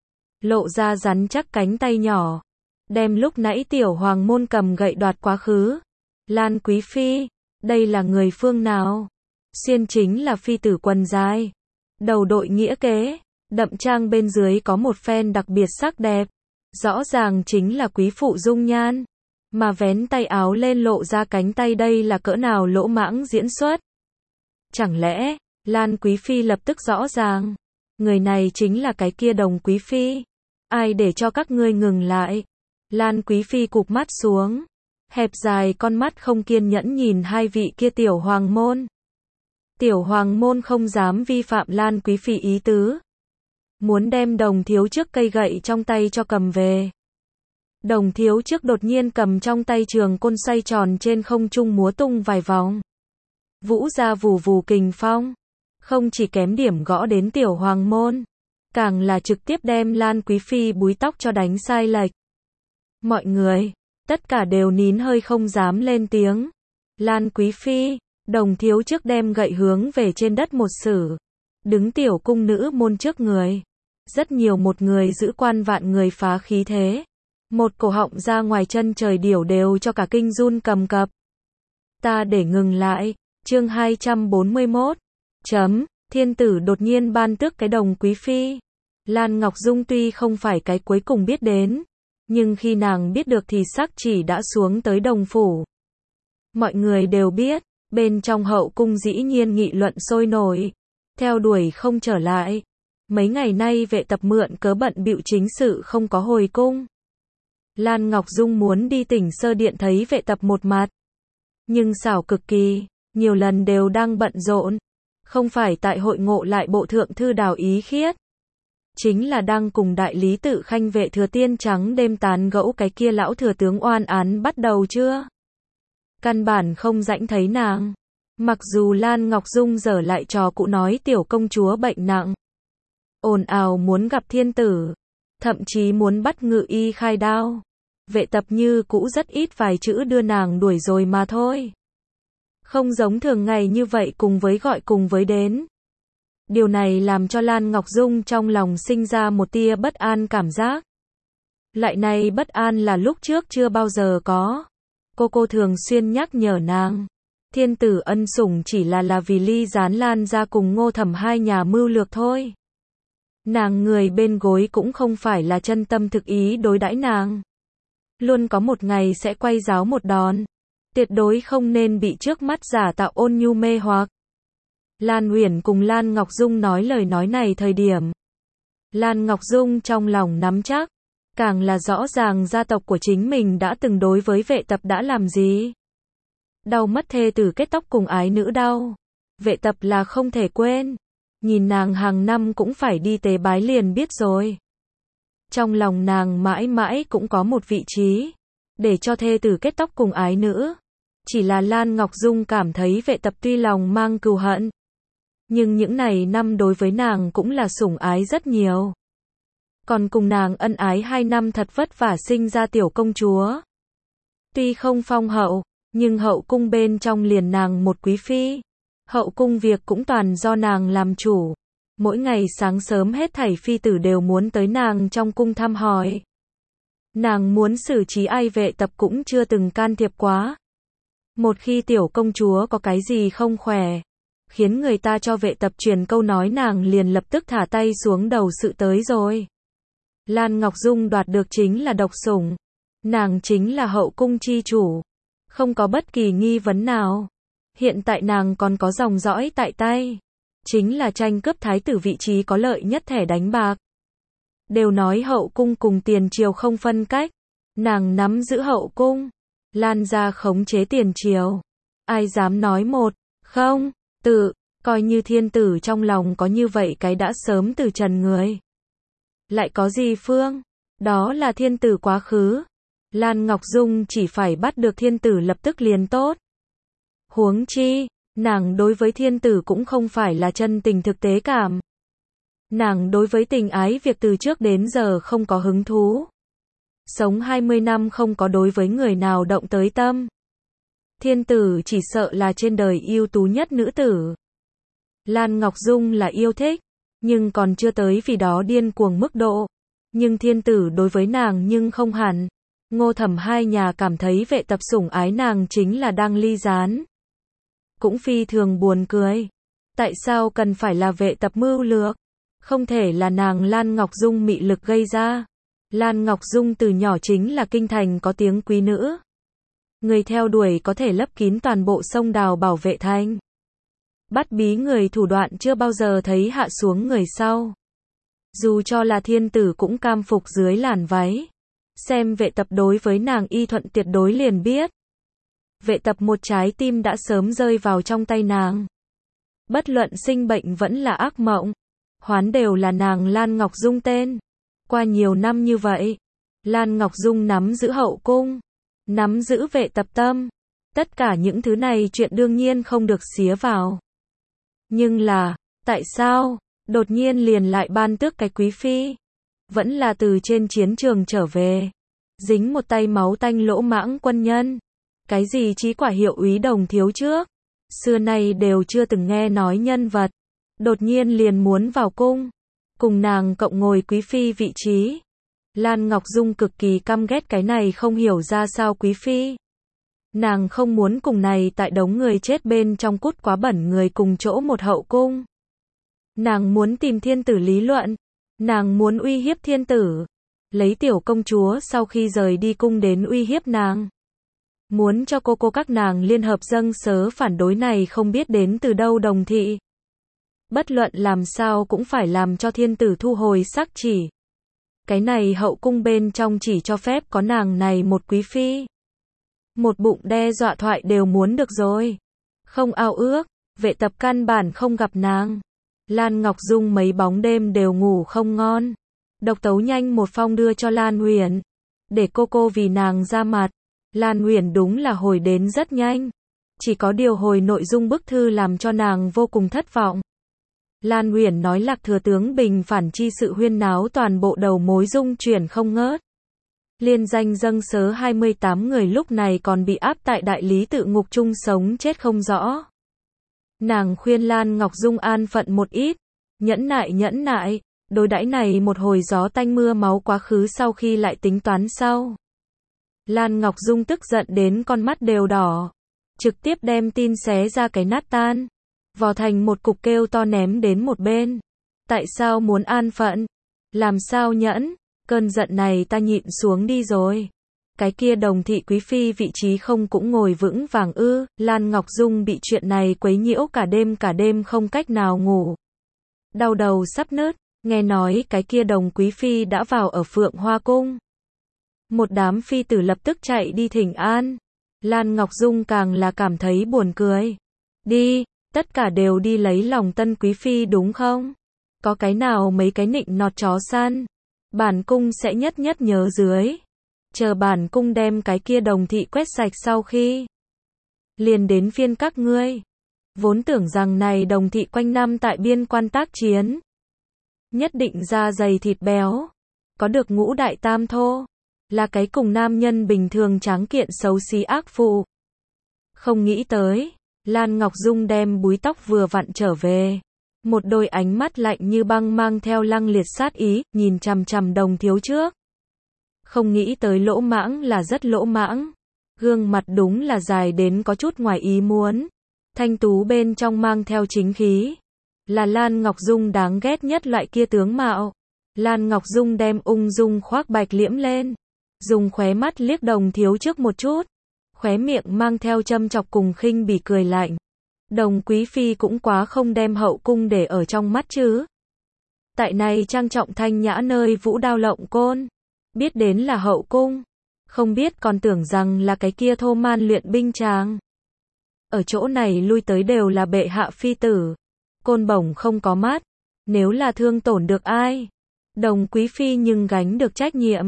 Lộ ra rắn chắc cánh tay nhỏ. Đem lúc nãy tiểu hoàng môn cầm gậy đoạt quá khứ. Lan quý phi, đây là người phương nào? Xuyên chính là phi tử quần dài. Đầu đội nghĩa kế, đậm trang bên dưới có một phen đặc biệt sắc đẹp. Rõ ràng chính là quý phụ dung nhan. Mà vén tay áo lên lộ ra cánh tay đây là cỡ nào lỗ mãng diễn xuất. Chẳng lẽ, Lan quý phi lập tức rõ ràng. Người này chính là cái kia Đồng quý phi. Ai để cho các ngươi ngừng lại? Lan quý phi cụp mắt xuống. Hẹp dài con mắt không kiên nhẫn nhìn hai vị kia tiểu hoàng môn. Tiểu hoàng môn không dám vi phạm Lan quý phi ý tứ. Muốn đem Đồng thiếu trước cây gậy trong tay cho cầm về. Đồng thiếu trước đột nhiên cầm trong tay trường côn xoay tròn trên không trung múa tung vài vòng. Vũ ra vù vù kình phong. Không chỉ kém điểm gõ đến tiểu hoàng môn. Càng là trực tiếp đem Lan quý phi búi tóc cho đánh sai lệch. Mọi người, tất cả đều nín hơi không dám lên tiếng. Lan quý phi, Đồng thiếu trước đem gậy hướng về trên đất một sử. Đứng tiểu cung nữ môn trước người. Rất nhiều một người giữ quan vạn người phá khí thế. Một cổ họng ra ngoài chân trời điểu đều cho cả kinh run cầm cập. Ta để ngừng lại. Chương hai trăm bốn mươi mốt. Chấm, thiên tử đột nhiên ban tước cái Đồng quý phi. Lan Ngọc Dung tuy không phải cái cuối cùng biết đến. Nhưng khi nàng biết được thì sắc chỉ đã xuống tới Đồng phủ. Mọi người đều biết, bên trong hậu cung dĩ nhiên nghị luận sôi nổi. Theo đuổi không trở lại. Mấy ngày nay vệ tập mượn cớ bận bịu chính sự không có hồi cung. Lan Ngọc Dung muốn đi Tỉnh Sơ Điện thấy vệ tập một mặt. Nhưng xảo cực kỳ, nhiều lần đều đang bận rộn. Không phải tại hội ngộ lại bộ thượng thư Đào Ý Khiết. Chính là đang cùng đại lý tự khanh vệ thừa tiên trắng đêm tán gẫu cái kia lão thừa tướng oan án bắt đầu chưa. Căn bản không rãnh thấy nàng. Mặc dù Lan Ngọc Dung dở lại trò cũ nói tiểu công chúa bệnh nặng. Ồn ào muốn gặp thiên tử. Thậm chí muốn bắt ngự y khai đao. Vệ tập như cũ rất ít vài chữ đưa nàng đuổi rồi mà thôi. Không giống thường ngày như vậy cùng với gọi cùng với đến. Điều này làm cho Lan Ngọc Dung trong lòng sinh ra một tia bất an cảm giác. Lại này bất an là lúc trước chưa bao giờ có. Cô cô thường xuyên nhắc nhở nàng. Thiên tử ân sủng chỉ là là vì ly gián Lan ra cùng Ngô Thẩm hai nhà mưu lược thôi. Nàng người bên gối cũng không phải là chân tâm thực ý đối đãi nàng. Luôn có một ngày sẽ quay giáo một đòn. Tuyệt đối không nên bị trước mắt giả tạo ôn nhu mê hoặc. Lan Uyển cùng Lan Ngọc Dung nói lời nói này thời điểm. Lan Ngọc Dung trong lòng nắm chắc. Càng là rõ ràng gia tộc của chính mình đã từng đối với vệ tập đã làm gì. Đau mất thê tử kết tóc cùng ái nữ đau. Vệ tập là không thể quên. Nhìn nàng hàng năm cũng phải đi tế bái liền biết rồi. Trong lòng nàng mãi mãi cũng có một vị trí. Để cho thê tử kết tóc cùng ái nữ. Chỉ là Lan Ngọc Dung cảm thấy vệ tập tuy lòng mang cừu hận. Nhưng những này năm đối với nàng cũng là sủng ái rất nhiều. Còn cùng nàng ân ái hai năm thật vất vả sinh ra tiểu công chúa. Tuy không phong hậu, nhưng hậu cung bên trong liền nàng một quý phi. Hậu cung việc cũng toàn do nàng làm chủ. Mỗi ngày sáng sớm hết thảy phi tử đều muốn tới nàng trong cung thăm hỏi. Nàng muốn xử trí ai vệ tập cũng chưa từng can thiệp quá. Một khi tiểu công chúa có cái gì không khỏe, khiến người ta cho vệ tập truyền câu nói nàng liền lập tức thả tay xuống đầu sự tới rồi. Lan Ngọc Dung đoạt được chính là độc sủng. Nàng chính là hậu cung chi chủ. Không có bất kỳ nghi vấn nào. Hiện tại nàng còn có dòng dõi tại tay. Chính là tranh cướp thái tử vị trí có lợi nhất thẻ đánh bạc. Đều nói hậu cung cùng tiền triều không phân cách. Nàng nắm giữ hậu cung. Lan ra khống chế tiền triều. Ai dám nói một, không, tự, coi như thiên tử trong lòng có như vậy cái đã sớm từ trần người. Lại có gì phương? Đó là thiên tử quá khứ. Lan Ngọc Dung chỉ phải bắt được thiên tử lập tức liền tốt. Huống chi, nàng đối với thiên tử cũng không phải là chân tình thực tế cảm. Nàng đối với tình ái việc từ trước đến giờ không có hứng thú. Sống hai mươi năm không có đối với người nào động tới tâm. Thiên tử chỉ sợ là trên đời ưu tú nhất nữ tử. Lan Ngọc Dung là yêu thích, nhưng còn chưa tới vì đó điên cuồng mức độ. Nhưng thiên tử đối với nàng nhưng không hẳn. Ngô Thẩm hai nhà cảm thấy vệ tập sủng ái nàng chính là đang ly gián. Cũng phi thường buồn cười. Tại sao cần phải là vệ tập mưu lược? Không thể là nàng Lan Ngọc Dung mị lực gây ra. Lan Ngọc Dung từ nhỏ chính là kinh thành có tiếng quý nữ. Người theo đuổi có thể lấp kín toàn bộ sông đào bảo vệ thành. Bắt bí người thủ đoạn chưa bao giờ thấy hạ xuống người sau. Dù cho là thiên tử cũng cam phục dưới làn váy. Xem vệ tập đối với nàng y thuận tuyệt đối liền biết. Vệ tập một trái tim đã sớm rơi vào trong tay nàng. Bất luận sinh bệnh vẫn là ác mộng. Hoán đều là nàng Lan Ngọc Dung tên. Qua nhiều năm như vậy, Lan Ngọc Dung nắm giữ hậu cung, nắm giữ vệ tập tâm. Tất cả những thứ này chuyện đương nhiên không được xía vào. Nhưng là, tại sao, đột nhiên liền lại ban tước cái quý phi? Vẫn là từ trên chiến trường trở về. Dính một tay máu tanh lỗ mãng quân nhân. Cái gì chí quả hiệu úy đồng thiếu trước. Xưa nay đều chưa từng nghe nói nhân vật. Đột nhiên liền muốn vào cung. Cùng nàng cộng ngồi quý phi vị trí. Lan Ngọc Dung cực kỳ căm ghét cái này không hiểu ra sao quý phi. Nàng không muốn cùng này tại đống người chết bên trong cút quá bẩn người cùng chỗ một hậu cung. Nàng muốn tìm thiên tử lý luận. Nàng muốn uy hiếp thiên tử. Lấy tiểu công chúa sau khi rời đi cung đến uy hiếp nàng. Muốn cho cô cô các nàng liên hợp dâng sớ phản đối này không biết đến từ đâu đồng thị. Bất luận làm sao cũng phải làm cho thiên tử thu hồi sắc chỉ. Cái này hậu cung bên trong chỉ cho phép có nàng này một quý phi. Một bụng đe dọa thoại đều muốn được rồi. Không ao ước, vệ tập căn bản không gặp nàng. Lan Ngọc Dung mấy bóng đêm đều ngủ không ngon. Độc tấu nhanh một phong đưa cho Lan Huyền. Để cô cô vì nàng ra mặt. Lan Huyền đúng là hồi đến rất nhanh. Chỉ có điều hồi nội dung bức thư làm cho nàng vô cùng thất vọng. Lan Huyền nói Lạc Thừa tướng bình phản chi sự huyên náo toàn bộ đầu mối dung chuyển không ngớt. Liên danh dâng sớ hai mươi tám người lúc này còn bị áp tại đại lý tự ngục chung sống chết không rõ. Nàng khuyên Lan Ngọc Dung an phận một ít, nhẫn nại nhẫn nại, đối đãi này một hồi gió tanh mưa máu quá khứ sau khi lại tính toán sau. Lan Ngọc Dung tức giận đến con mắt đều đỏ, trực tiếp đem tin xé ra cái nát tan, vò thành một cục kêu to ném đến một bên. Tại sao muốn an phận? Làm sao nhẫn? Cơn giận này ta nhịn xuống đi rồi. Cái kia Đồng thị quý phi vị trí không cũng ngồi vững vàng ư? Lan Ngọc Dung bị chuyện này quấy nhiễu cả đêm cả đêm không cách nào ngủ. Đau đầu sắp nứt, nghe nói cái kia Đồng quý phi đã vào ở Phượng Hoa cung. Một đám phi tử lập tức chạy đi thỉnh an. Lan Ngọc Dung càng là cảm thấy buồn cười. Đi, tất cả đều đi lấy lòng tân quý phi đúng không? Có cái nào mấy cái nịnh nọt chó săn? Bản cung sẽ nhất nhất nhớ dưới. Chờ bản cung đem cái kia Đồng thị quét sạch sau khi liền đến phiên các ngươi. Vốn tưởng rằng này Đồng thị quanh năm tại biên quan tác chiến, nhất định da dày thịt béo, có được ngũ đại tam thô, là cái cùng nam nhân bình thường tráng kiện xấu xí ác phụ. Không nghĩ tới, Lan Ngọc Dung đem búi tóc vừa vặn trở về. Một đôi ánh mắt lạnh như băng mang theo lăng liệt sát ý, nhìn chằm chằm Đồng thiếu trước. Không nghĩ tới lỗ mãng là rất lỗ mãng. Gương mặt đúng là dài đến có chút ngoài ý muốn. Thanh tú bên trong mang theo chính khí. Là Lan Ngọc Dung đáng ghét nhất loại kia tướng mạo. Lan Ngọc Dung đem ung dung khoác bạch liễm lên. Dùng khóe mắt liếc Đồng thiếu trước một chút. Khóe miệng mang theo châm chọc cùng khinh bỉ cười lạnh. Đồng quý phi cũng quá không đem hậu cung để ở trong mắt chứ. Tại này trang trọng thanh nhã nơi vũ đao lộng côn. Biết đến là hậu cung. Không biết còn tưởng rằng là cái kia thô man luyện binh tràng. Ở chỗ này lui tới đều là bệ hạ phi tử. Côn bổng không có mắt. Nếu là thương tổn được ai, Đồng quý phi nhưng gánh được trách nhiệm.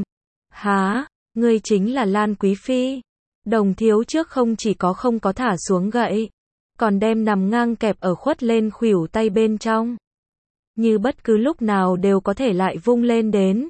Há, ngươi chính là Lan quý phi. Đồng thiếu trước không chỉ có không có thả xuống gậy, còn đem nằm ngang kẹp ở khuất lên khuỷu tay bên trong. Như bất cứ lúc nào đều có thể lại vung lên đến.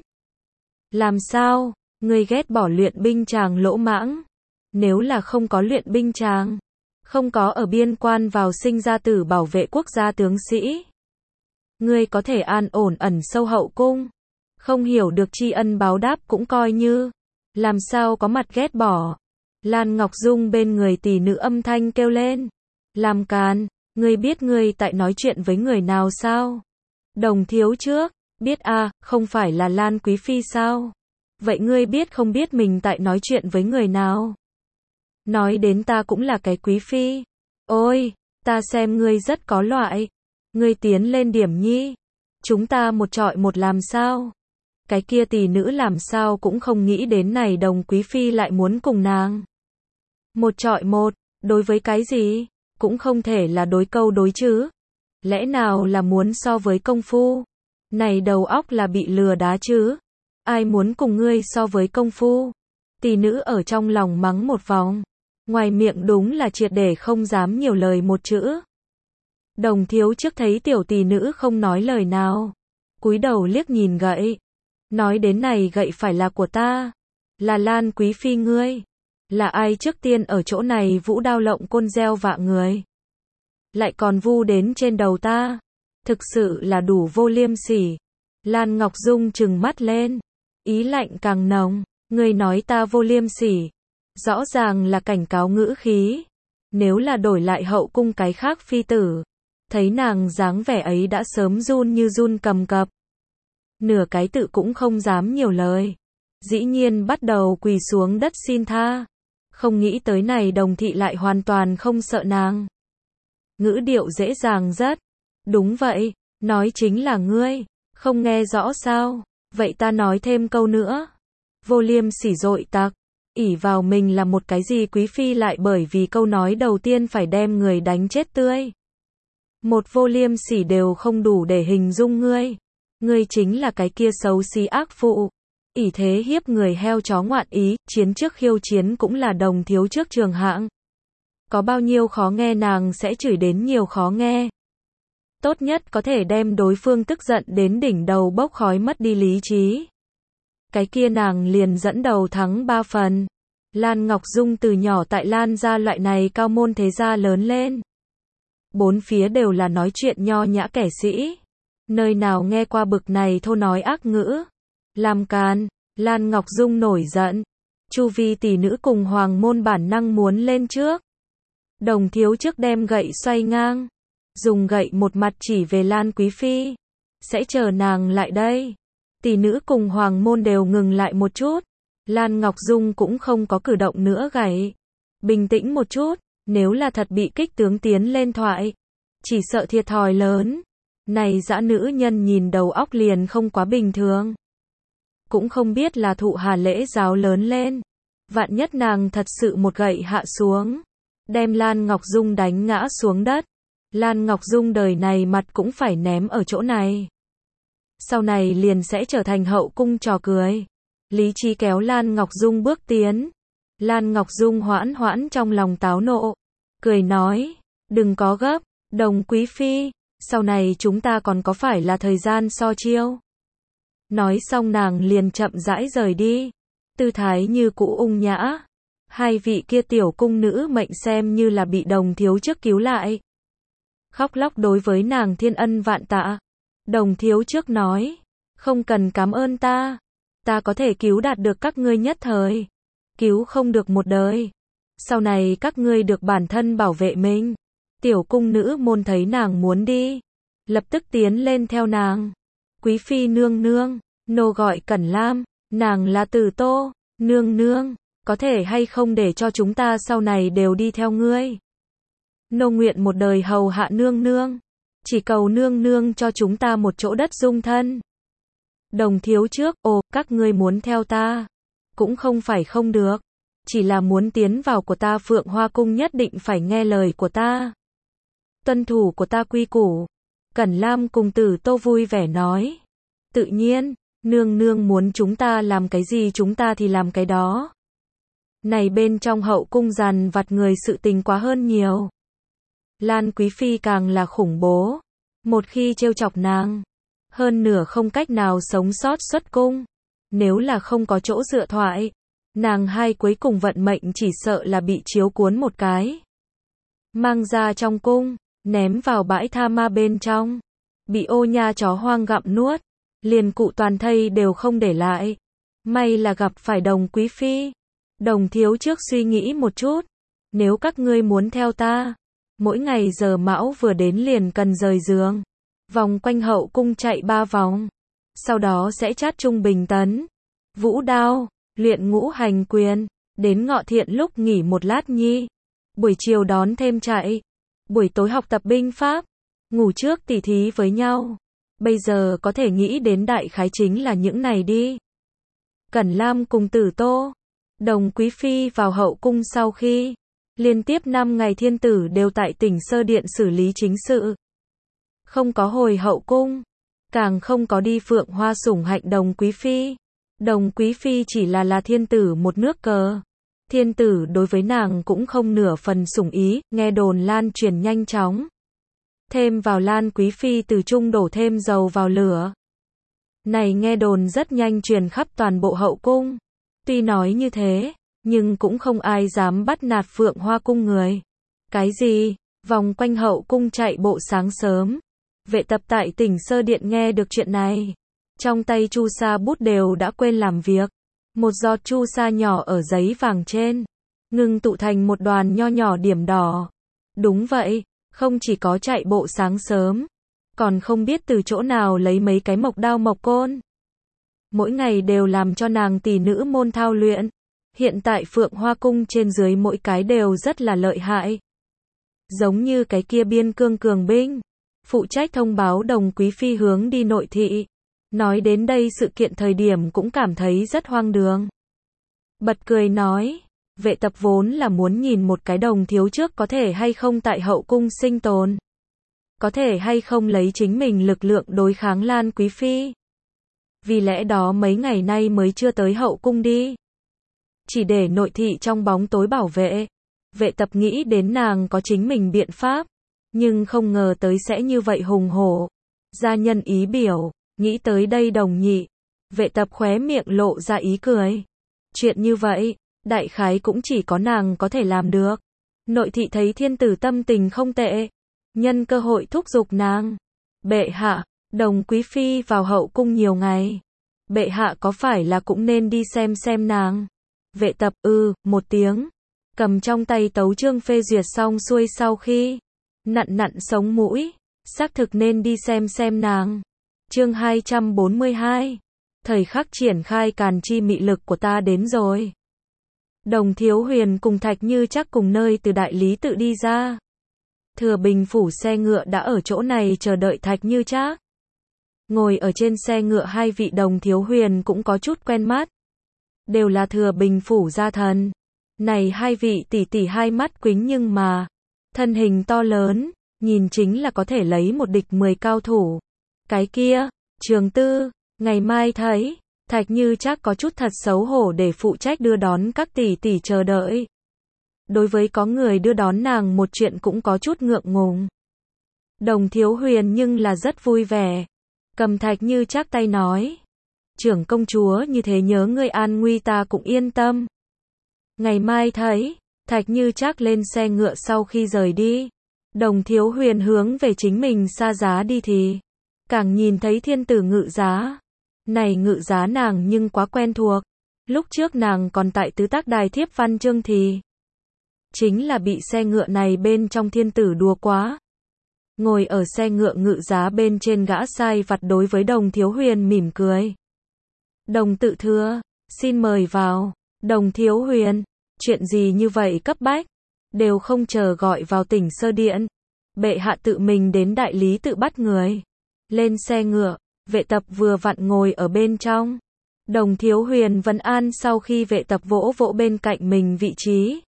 Làm sao? Ngươi ghét bỏ luyện binh tràng lỗ mãng. Nếu là không có luyện binh tràng, không có ở biên quan vào sinh ra tử bảo vệ quốc gia tướng sĩ, ngươi có thể an ổn ẩn sâu hậu cung. Không hiểu được tri ân báo đáp cũng coi như. Làm sao có mặt ghét bỏ? Lan Ngọc Dung bên người tỷ nữ âm thanh kêu lên. Làm càn, ngươi biết ngươi tại nói chuyện với người nào sao? Đồng thiếu trước, biết a, à, không phải là Lan quý phi sao? Vậy ngươi biết không biết mình tại nói chuyện với người nào? Nói đến ta cũng là cái quý phi. Ôi, ta xem ngươi rất có loại. Ngươi tiến lên điểm nhi. Chúng ta một trọi một làm sao? Cái kia tỷ nữ làm sao cũng không nghĩ đến này Đồng quý phi lại muốn cùng nàng. Một trọi một, đối với cái gì? Cũng không thể là đối câu đối chứ. Lẽ nào là muốn so với công phu? Này đầu óc là bị lừa đá chứ? Ai muốn cùng ngươi so với công phu? Tỷ nữ ở trong lòng mắng một vòng. Ngoài miệng đúng là triệt để không dám nhiều lời một chữ. Đồng thiếu trước thấy tiểu tỷ nữ không nói lời nào. Cúi đầu liếc nhìn gậy. Nói đến này gậy phải là của ta. Là Lan quý phi ngươi. Là ai trước tiên ở chỗ này vũ đao lộng côn gieo vạ người. Lại còn vu đến trên đầu ta. Thực sự là đủ vô liêm sỉ. Lan Ngọc Dung trừng mắt lên. Ý lạnh càng nồng. Ngươi nói ta vô liêm sỉ. Rõ ràng là cảnh cáo ngữ khí. Nếu là đổi lại hậu cung cái khác phi tử, thấy nàng dáng vẻ ấy đã sớm run như run cầm cập. Nửa cái tự cũng không dám nhiều lời. Dĩ nhiên bắt đầu quỳ xuống đất xin tha. Không nghĩ tới này Đồng thị lại hoàn toàn không sợ nàng. Ngữ điệu dễ dàng rất. Đúng vậy, nói chính là ngươi. Không nghe rõ sao? Vậy ta nói thêm câu nữa. Vô liêm sỉ dội tặc. ỷ vào mình là một cái gì quý phi lại bởi vì câu nói đầu tiên phải đem người đánh chết tươi. Một vô liêm sỉ đều không đủ để hình dung ngươi. Ngươi chính là cái kia xấu xí ác phụ. ỷ thế hiếp người heo chó ngoạn ý, chiến trước khiêu chiến cũng là đồng thiếu trước trường hạng. Có bao nhiêu khó nghe nàng sẽ chửi đến nhiều khó nghe. Tốt nhất có thể đem đối phương tức giận đến đỉnh đầu bốc khói mất đi lý trí. Cái kia nàng liền dẫn đầu thắng ba phần. Lan Ngọc Dung từ nhỏ tại Lan gia loại này cao môn thế gia lớn lên. Bốn phía đều là nói chuyện nho nhã kẻ sĩ. Nơi nào nghe qua bực này thô nói ác ngữ. Làm càn, Lan Ngọc Dung nổi giận. Chu vi tỷ nữ cùng hoàng môn bản năng muốn lên trước. Đồng thiếu trước đem gậy xoay ngang. Dùng gậy một mặt chỉ về Lan Quý Phi. Sẽ chờ nàng lại đây. Tỷ nữ cùng hoàng môn đều ngừng lại một chút. Lan Ngọc Dung cũng không có cử động nữa gậy. Bình tĩnh một chút, nếu là thật bị kích tướng tiến lên thoại. Chỉ sợ thiệt thòi lớn. Này dã nữ nhân nhìn đầu óc liền không quá bình thường. Cũng không biết là thụ Hà Lễ giáo lớn lên. Vạn nhất nàng thật sự một gậy hạ xuống. Đem Lan Ngọc Dung đánh ngã xuống đất. Lan Ngọc Dung đời này mặt cũng phải ném ở chỗ này. Sau này liền sẽ trở thành hậu cung trò cười. Lý trí kéo Lan Ngọc Dung bước tiến. Lan Ngọc Dung hoãn hoãn trong lòng táo nộ. Cười nói, đừng có gấp, Đồng Quý Phi, sau này chúng ta còn có phải là thời gian so chiêu. Nói xong nàng liền chậm rãi rời đi. Tư thái như cũ ung nhã. Hai vị kia tiểu cung nữ mệnh xem như là bị đồng thiếu trước cứu lại. Khóc lóc đối với nàng thiên ân vạn tạ. Đồng thiếu trước nói, không cần cảm ơn ta. Ta có thể cứu đạt được các ngươi nhất thời. Cứu không được một đời. Sau này các ngươi được bản thân bảo vệ mình. Tiểu cung nữ môn thấy nàng muốn đi. Lập tức tiến lên theo nàng. Quý Phi nương nương, nô gọi Cẩn Lam, nàng là Từ Tô, nương nương, có thể hay không để cho chúng ta sau này đều đi theo ngươi. Nô nguyện một đời hầu hạ nương nương. Chỉ cầu nương nương cho chúng ta một chỗ đất dung thân. Đồng thiếu trước, ồ, các ngươi muốn theo ta. Cũng không phải không được. Chỉ là muốn tiến vào của ta Phượng Hoa Cung nhất định phải nghe lời của ta. Tuân thủ của ta quy củ. Cẩn Lam cùng Tử Tô vui vẻ nói. Tự nhiên, nương nương muốn chúng ta làm cái gì chúng ta thì làm cái đó. Này bên trong hậu cung dằn vặt người sự tình quá hơn nhiều. Lan Quý Phi càng là khủng bố. Một khi trêu chọc nàng, hơn nửa không cách nào sống sót xuất cung. Nếu là không có chỗ dựa thoại, nàng hai cuối cùng vận mệnh chỉ sợ là bị chiếu cuốn một cái. Mang ra trong cung, ném vào bãi tha ma bên trong. Bị ô nha chó hoang gặm nuốt, liền cụ toàn thây đều không để lại. May là gặp phải Đồng Quý Phi. Đồng thiếu trước suy nghĩ một chút. Nếu các ngươi muốn theo ta, mỗi ngày giờ mão vừa đến liền cần rời giường. Vòng quanh hậu cung chạy ba vòng. Sau đó sẽ chát trung bình tấn. Vũ đao, luyện ngũ hành quyền. Đến ngọ thiện lúc nghỉ một lát nhi. Buổi chiều đón thêm chạy. Buổi tối học tập binh pháp. Ngủ trước tỉ thí với nhau. Bây giờ có thể nghĩ đến đại khái chính là những này đi. Cẩn Lam cùng Tử Tô. Đồng Quý Phi vào hậu cung sau khi liên tiếp năm ngày thiên tử đều tại tỉnh Sơ Điện xử lý chính sự. Không có hồi hậu cung. Càng không có đi Phượng Hoa sủng hạnh Đồng Quý Phi. Đồng Quý Phi chỉ là là thiên tử một nước cờ. Thiên tử đối với nàng cũng không nửa phần sủng ý, nghe đồn lan truyền nhanh chóng. Thêm vào Lan Quý Phi từ trung đổ thêm dầu vào lửa. Này nghe đồn rất nhanh truyền khắp toàn bộ hậu cung. Tuy nói như thế, nhưng cũng không ai dám bắt nạt Phượng Hoa cung người. Cái gì? Vòng quanh hậu cung chạy bộ sáng sớm. Vệ tập tại tỉnh Sơ Điện nghe được chuyện này. Trong tay chu sa bút đều đã quên làm việc. Một giọt chu sa nhỏ ở giấy vàng trên. Ngừng tụ thành một đoàn nho nhỏ điểm đỏ. Đúng vậy, không chỉ có chạy bộ sáng sớm. Còn không biết từ chỗ nào lấy mấy cái mộc đao mộc côn. Mỗi ngày đều làm cho nàng tỷ nữ môn thao luyện. Hiện tại Phượng Hoa cung trên dưới mỗi cái đều rất là lợi hại. Giống như cái kia biên cương cường binh. Phụ trách thông báo Đồng Quý Phi hướng đi nội thị. Nói đến đây sự kiện thời điểm cũng cảm thấy rất hoang đường. bật cười nói, vệ tập vốn là muốn nhìn một cái đồng thiếu trước có thể hay không tại hậu cung sinh tồn. Có thể hay không lấy chính mình lực lượng đối kháng Lan Quý Phi. Vì lẽ đó mấy ngày nay mới chưa tới hậu cung đi. Chỉ để nội thị trong bóng tối bảo vệ. Vệ tập nghĩ đến nàng có chính mình biện pháp. Nhưng không ngờ tới sẽ như vậy hùng hổ. Gia nhân ý biểu, nghĩ tới đây đồng nhị. Vệ tập khóe miệng lộ ra ý cười. Chuyện như vậy, đại khái cũng chỉ có nàng có thể làm được. Nội thị thấy thiên tử tâm tình không tệ. Nhân cơ hội thúc giục nàng. Bệ hạ, Đồng Quý Phi vào hậu cung nhiều ngày. Bệ hạ có phải là cũng nên đi xem xem nàng. Vệ tập ư, một tiếng. Cầm trong tay tấu chương phê duyệt xong xuôi sau khi. Nặn nặn sống mũi. Xác thực nên đi xem xem nàng. Chương hai trăm bốn mươi hai. Thời khắc triển khai càn chi mị lực của ta đến rồi. Đồng Thiếu Huyền cùng Thạch Như Trác cùng nơi từ đại lý tự đi ra. Thừa Bình phủ xe ngựa đã ở chỗ này chờ đợi Thạch Như Trác. Ngồi ở trên xe ngựa hai vị Đồng Thiếu Huyền cũng có chút quen mắt. Đều là Thừa Bình phủ gia thần. Này hai vị tỷ tỷ hai mắt quính nhưng mà thân hình to lớn, nhìn chính là có thể lấy một địch mười cao thủ. Cái kia, Trường Tư, ngày mai thấy. Thạch Như Trác có chút thật xấu hổ để phụ trách đưa đón các tỷ tỷ chờ đợi. Đối với có người đưa đón nàng một chuyện cũng có chút ngượng ngùng. Đồng Thiếu Huyền nhưng là rất vui vẻ. Cầm Thạch Như Trác tay nói. Trưởng công chúa như thế nhớ ngươi an nguy ta cũng yên tâm. Ngày mai thấy. Thạch Như Trác lên xe ngựa sau khi rời đi. Đồng Thiếu Huyền hướng về chính mình xa giá đi thì. Càng nhìn thấy thiên tử ngự giá. Này ngự giá nàng nhưng quá quen thuộc. Lúc trước nàng còn tại tứ tác đài thiếp văn chương thì. Chính là bị xe ngựa này bên trong thiên tử đùa quá. Ngồi ở xe ngựa ngự giá bên trên gã sai vặt đối với Đồng Thiếu Huyền mỉm cười. Đồng tự thưa, xin mời vào. Đồng Thiếu Huyền, chuyện gì như vậy cấp bách, đều không chờ gọi vào tỉnh sơ điện. Bệ hạ tự mình đến đại lý tự bắt người. Lên xe ngựa, vệ tập vừa vặn ngồi ở bên trong. Đồng Thiếu Huyền vấn an sau khi vệ tập vỗ vỗ bên cạnh mình vị trí.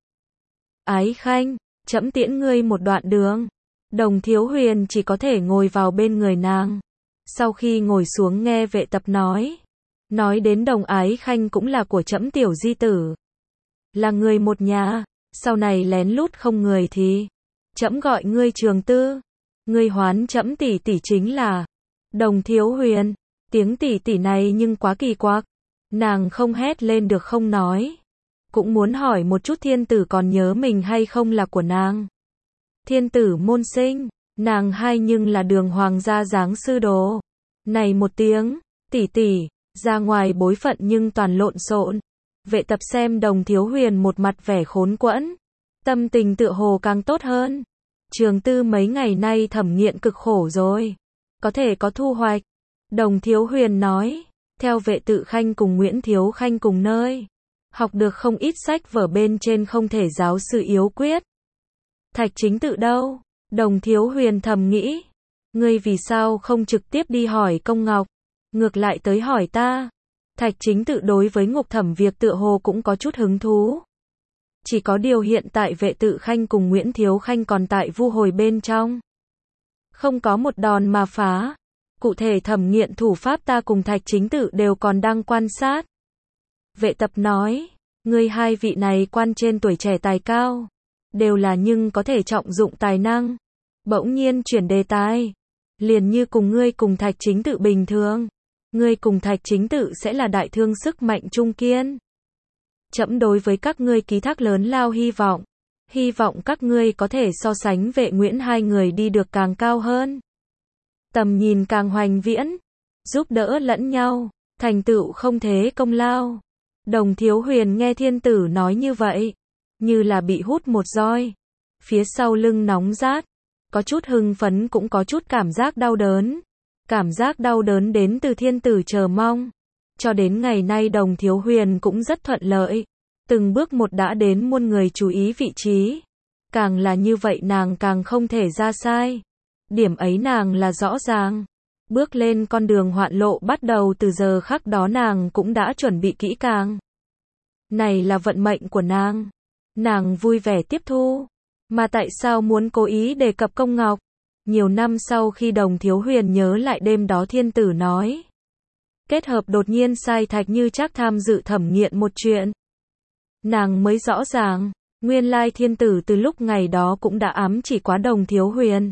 Ái Khanh, trẫm tiễn ngươi một đoạn đường. Đồng Thiếu Huyền chỉ có thể ngồi vào bên người nàng. Sau khi ngồi xuống nghe vệ tập nói. Nói đến Đồng Ái Khanh cũng là của trẫm tiểu di tử. Là người một nhà, sau này lén lút không người thì. Trẫm gọi ngươi Trường Tư. Ngươi hoán trẫm tỷ tỷ chính là. Đồng Thiếu Huyền, tiếng tỷ tỷ này nhưng quá kỳ quặc. Nàng không hét lên được không nói. Cũng muốn hỏi một chút thiên tử còn nhớ mình hay không là của nàng. Thiên tử môn sinh, nàng hai nhưng là đường hoàng gia giáng sư đồ. Này một tiếng, tỷ tỷ, ra ngoài bối phận nhưng toàn lộn xộn. Vệ tập xem Đồng Thiếu Huyền một mặt vẻ khốn quẫn. Tâm tình tựa hồ càng tốt hơn. Trường Tư mấy ngày nay thẩm nghiện cực khổ rồi. Có thể có thu hoạch. Đồng Thiếu Huyền nói. Theo Vệ Tự Khanh cùng Nguyễn Thiếu Khanh cùng nơi. Học được không ít sách vở bên trên không thể giáo sư yếu quyết. Thạch Chính Tự đâu? Đồng Thiếu Huyền thầm nghĩ. Ngươi vì sao không trực tiếp đi hỏi Công Ngọc? Ngược lại tới hỏi ta. Thạch Chính Tự đối với Ngục Thẩm việc tựa hồ cũng có chút hứng thú. Chỉ có điều hiện tại Vệ Tự Khanh cùng Nguyễn Thiếu Khanh còn tại vu hồi bên trong. Không có một đòn mà phá. Cụ thể thẩm nghiện thủ pháp ta cùng Thạch Chính Tự đều còn đang quan sát. Vệ tập nói, ngươi hai vị này quan trên tuổi trẻ tài cao. Đều là nhưng có thể trọng dụng tài năng. Bỗng nhiên chuyển đề tài. Liền như cùng ngươi cùng Thạch Chính Tự bình thường. Ngươi cùng Thạch Chính Tự sẽ là đại thương sức mạnh trung kiên. Trẫm đối với các ngươi ký thác lớn lao hy vọng. Hy vọng các ngươi có thể so sánh Vệ Nguyễn hai người đi được càng cao hơn. Tầm nhìn càng hoành viễn. Giúp đỡ lẫn nhau. Thành tựu không thế công lao. Đồng Thiếu Huyền nghe thiên tử nói như vậy. Như là bị hút một roi. Phía sau lưng nóng rát. Có chút hưng phấn cũng có chút cảm giác đau đớn. Cảm giác đau đớn đến từ thiên tử chờ mong. Cho đến ngày nay Đồng Thiếu Huyền cũng rất thuận lợi. Từng bước một đã đến muôn người chú ý vị trí. Càng là như vậy nàng càng không thể ra sai. Điểm ấy nàng là rõ ràng. Bước lên con đường hoạn lộ bắt đầu từ giờ khắc đó nàng cũng đã chuẩn bị kỹ càng. Này là vận mệnh của nàng. Nàng vui vẻ tiếp thu. Mà tại sao muốn cố ý đề cập Công Ngọc? Nhiều năm sau khi Đồng Thiếu Huyền nhớ lại đêm đó thiên tử nói. Kết hợp đột nhiên sai Thạch Như Trác tham dự thẩm nghiệm một chuyện. Nàng mới rõ ràng, nguyên lai thiên tử từ lúc ngày đó cũng đã ám chỉ quá Đồng Thiếu Huyền.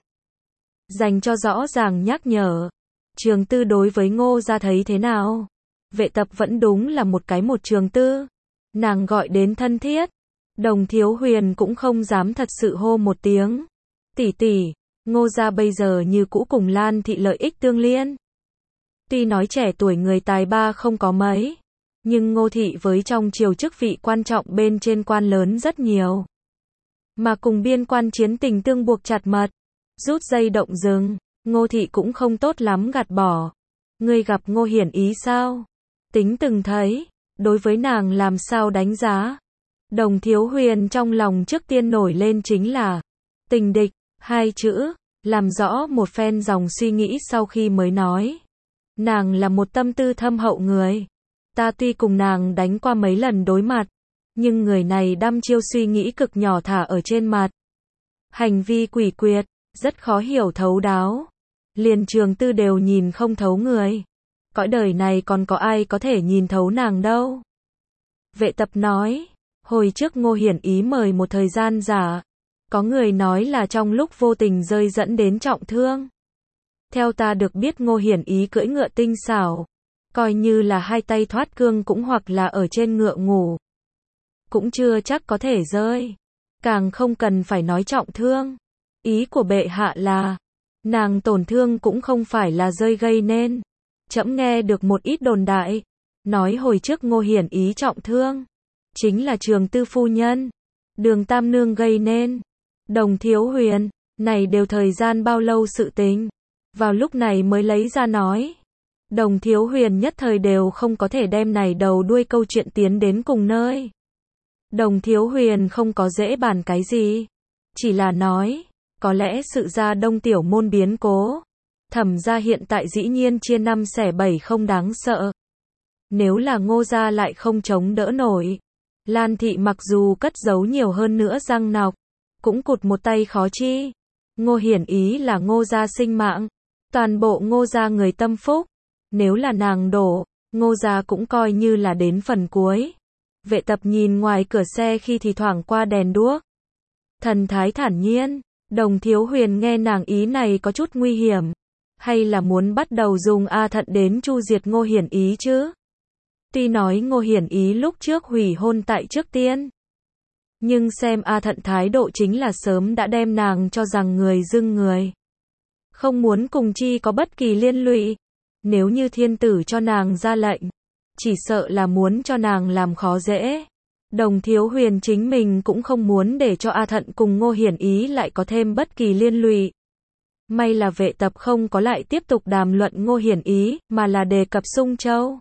Dành cho rõ ràng nhắc nhở. Trường Tư đối với Ngô gia thấy thế nào? Vệ Tập vẫn đúng là một cái một Trường Tư. Nàng gọi đến thân thiết. Đồng Thiếu Huyền cũng không dám thật sự hô một tiếng. Tỷ tỷ, Ngô gia bây giờ như cũ cùng Lan thị lợi ích tương liên. Tuy nói trẻ tuổi người tài ba không có mấy, nhưng Ngô thị với trong triều chức vị quan trọng bên trên quan lớn rất nhiều. Mà cùng biên quan chiến tình tương buộc chặt mật, rút dây động rừng, Ngô thị cũng không tốt lắm gạt bỏ. Ngươi gặp Ngô Hiển Ý sao? Tính từng thấy, đối với nàng làm sao đánh giá? Đồng Thiếu Huyền trong lòng trước tiên nổi lên chính là tình địch, hai chữ, làm rõ một phen dòng suy nghĩ sau khi mới nói. Nàng là một tâm tư thâm hậu người. Ta tuy cùng nàng đánh qua mấy lần đối mặt, nhưng người này đăm chiêu suy nghĩ cực nhỏ thả ở trên mặt. Hành vi quỷ quyệt, rất khó hiểu thấu đáo. Liền Trường Tư đều nhìn không thấu người. Cõi đời này còn có ai có thể nhìn thấu nàng đâu. Vệ Tập nói, hồi trước Ngô Hiển Ý mời một thời gian giả. Có người nói là trong lúc vô tình rơi dẫn đến trọng thương. Theo ta được biết Ngô Hiển Ý cưỡi ngựa tinh xảo. Coi như là hai tay thoát cương cũng hoặc là ở trên ngựa ngủ. Cũng chưa chắc có thể rơi. Càng không cần phải nói trọng thương. Ý của bệ hạ là, nàng tổn thương cũng không phải là rơi gây nên. Trẫm nghe được một ít đồn đại. Nói hồi trước Ngô Hiển Ý trọng thương. Chính là Trường Tư phu nhân. Đường Tam Nương gây nên. Đồng Thiếu Huyền, này đều thời gian bao lâu sự tình. Vào lúc này mới lấy ra nói. Đồng Thiếu Huyền nhất thời đều không có thể đem này đầu đuôi câu chuyện tiến đến cùng nơi. Đồng Thiếu Huyền không có dễ bàn cái gì. Chỉ là nói, có lẽ sự ra Đông tiểu môn biến cố. Thẩm gia hiện tại dĩ nhiên chia năm xẻ bảy không đáng sợ. Nếu là Ngô gia lại không chống đỡ nổi. Lan thị mặc dù cất giấu nhiều hơn nữa răng nọc, cũng cụt một tay khó chi. Ngô Hiển Ý là Ngô gia sinh mạng. Toàn bộ Ngô gia người tâm phúc. Nếu là nàng đổ, Ngô gia cũng coi như là đến phần cuối. Vệ Tập nhìn ngoài cửa xe khi thì thoảng qua đèn đuốc. Thần thái thản nhiên. Đồng Thiếu Huyền nghe nàng ý này có chút nguy hiểm. Hay là muốn bắt đầu dùng A Thận đến chu diệt Ngô Hiển Ý chứ? Tuy nói Ngô Hiển Ý lúc trước hủy hôn tại trước tiên. Nhưng xem A Thận thái độ chính là sớm đã đem nàng cho rằng người dưng người. Không muốn cùng chi có bất kỳ liên lụy. Nếu như thiên tử cho nàng ra lệnh, chỉ sợ là muốn cho nàng làm khó dễ. Đồng Thiếu Huyền chính mình cũng không muốn để cho A Thận cùng Ngô Hiển Ý lại có thêm bất kỳ liên lụy. May là Vệ Tập không có lại tiếp tục đàm luận Ngô Hiển Ý, mà là đề cập Sung Châu.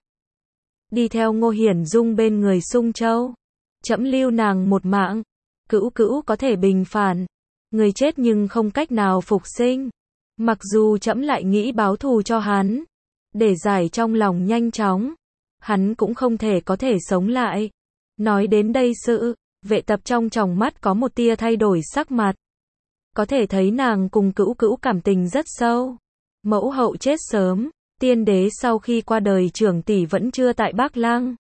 Đi theo Ngô Hiển Dung bên người Sung Châu. Trẫm lưu nàng một mạng. Cữu cữu có thể bình phản. Người chết nhưng không cách nào phục sinh. Mặc dù trẫm lại nghĩ báo thù cho hắn. Để giải trong lòng nhanh chóng. Hắn cũng không thể có thể sống lại. Nói đến đây sự, Vệ Tập trong tròng mắt có một tia thay đổi sắc mặt. Có thể thấy nàng cùng cữu cữu cảm tình rất sâu. Mẫu hậu chết sớm. Tiên đế sau khi qua đời trưởng tỷ vẫn chưa tại Bắc Lăng.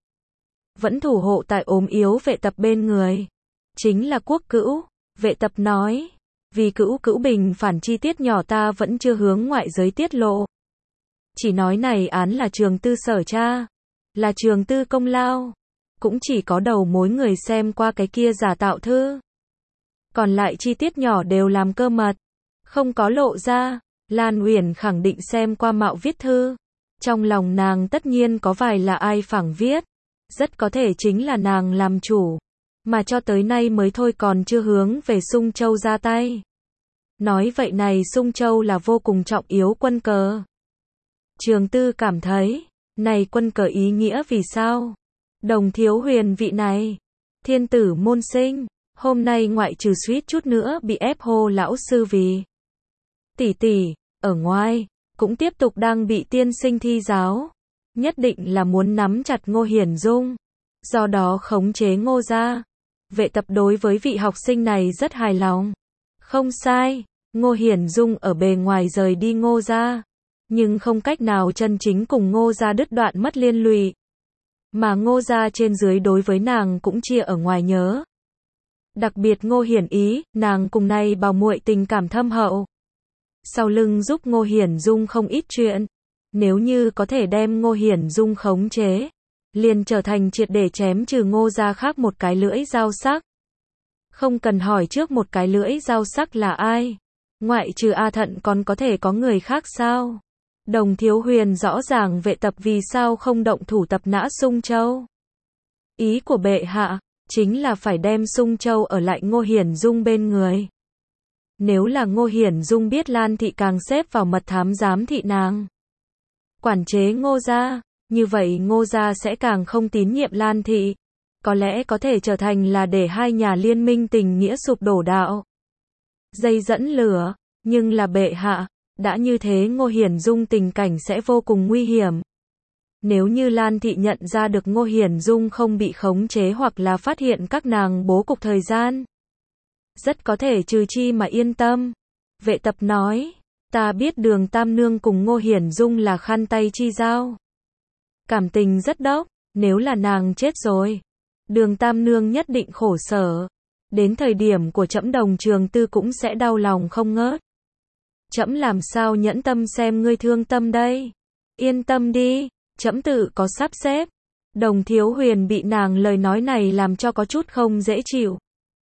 Vẫn thủ hộ tại ốm yếu Vệ Tập bên người. Chính là quốc cữu. Vệ Tập nói. Vì cữu cữu bình phản chi tiết nhỏ ta vẫn chưa hướng ngoại giới tiết lộ. Chỉ nói này án là Trường Tư sở tra. Là Trường Tư công lao. Cũng chỉ có đầu mối người xem qua cái kia giả tạo thư. Còn lại chi tiết nhỏ đều làm cơ mật. Không có lộ ra. Lan Uyển khẳng định xem qua mạo viết thư. Trong lòng nàng tất nhiên có vài là ai phẳng viết. Rất có thể chính là nàng làm chủ. Mà cho tới nay mới thôi còn chưa hướng về Sung Châu ra tay. Nói vậy này Sung Châu là vô cùng trọng yếu quân cờ. Trường Tư cảm thấy, này quân cờ ý nghĩa vì sao? Đồng Thiếu Huyền vị này, thiên tử môn sinh, hôm nay ngoại trừ suýt chút nữa bị ép hô lão sư vì tỷ tỷ, ở ngoài, cũng tiếp tục đang bị tiên sinh thi giáo. Nhất định là muốn nắm chặt Ngô Hiển Dung. do đó khống chế Ngô gia. Vệ tập đối với vị học sinh này rất hài lòng. Không sai, Ngô Hiển Dung ở bề ngoài rời đi Ngô gia, nhưng không cách nào chân chính cùng Ngô gia đứt đoạn mất liên lụy. Mà Ngô gia trên dưới đối với nàng cũng chia ở ngoài nhớ. Đặc biệt Ngô Hiển Ý, nàng cùng này bảo muội tình cảm thâm hậu. Sau lưng giúp Ngô Hiển Dung không ít chuyện. Nếu như có thể đem Ngô Hiển Dung khống chế, liền trở thành triệt để chém trừ Ngô gia khác một cái lưỡi dao sắc. Không cần hỏi trước một cái lưỡi dao sắc là ai. Ngoại trừ A Thận còn có thể có người khác sao? Đồng Thiếu Huyền rõ ràng vệ tập vì sao không động thủ tập nã Sung Châu. Ý của bệ hạ, chính là phải đem Sung Châu ở lại Ngô Hiển Dung bên người. Nếu là Ngô Hiển Dung biết Lan Thị càng xếp vào mật thám giám thị nàng, quản chế Ngô gia, như vậy Ngô gia sẽ càng không tín nhiệm Lan Thị. Có lẽ có thể trở thành là để hai nhà liên minh tình nghĩa sụp đổ đạo. Dây dẫn lửa, nhưng là bệ hạ, đã như thế Ngô Hiển Dung tình cảnh sẽ vô cùng nguy hiểm. Nếu như Lan Thị nhận ra được Ngô Hiển Dung không bị khống chế hoặc là phát hiện các nàng bố cục thời gian, rất có thể trừ chi mà yên tâm. Vệ tập nói, ta biết Đường Tam Nương cùng Ngô Hiển Dung là khăn tay chi giao. Cảm tình rất đốc, nếu là nàng chết rồi, Đường Tam Nương nhất định khổ sở. Đến thời điểm của trẫm Đồng Trường Tư cũng sẽ đau lòng không ngớt. Trẫm làm sao nhẫn tâm xem ngươi thương tâm đây. Yên tâm đi, trẫm tự có sắp xếp. Đồng Thiếu Huyền bị nàng lời nói này làm cho có chút không dễ chịu.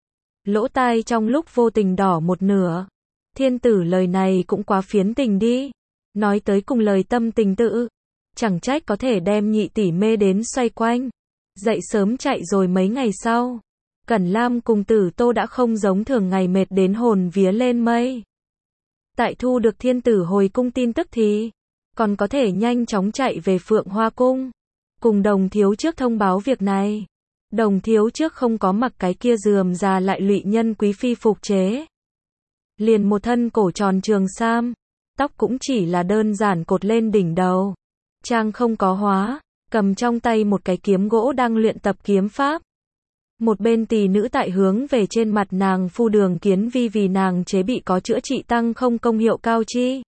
Lỗ tai trong lúc vô tình đỏ một nửa. Thiên tử lời này cũng quá phiến tình đi. Nói tới cùng lời tâm tình tự. Chẳng trách có thể đem nhị tỷ mê đến xoay quanh. Dậy sớm chạy rồi mấy ngày sau. Cẩn Lam cùng Tử Tô đã không giống thường ngày mệt đến hồn vía lên mây. Tại thu được thiên tử hồi cung tin tức thì còn có thể nhanh chóng chạy về Phượng Hoa Cung. Cùng Đồng Thiếu Trước thông báo việc này. Đồng Thiếu Trước không có mặc cái kia rườm rà lại lụy nhân quý phi phục chế. Liền một thân cổ tròn trường sam. Tóc cũng chỉ là đơn giản cột lên đỉnh đầu. Trang không có hóa. Cầm trong tay một cái kiếm gỗ đang luyện tập kiếm pháp. Một bên tỳ nữ tại hướng về trên mặt nàng phu đường kiến vi vì nàng chế bị có chữa trị tăng không công hiệu cao chi.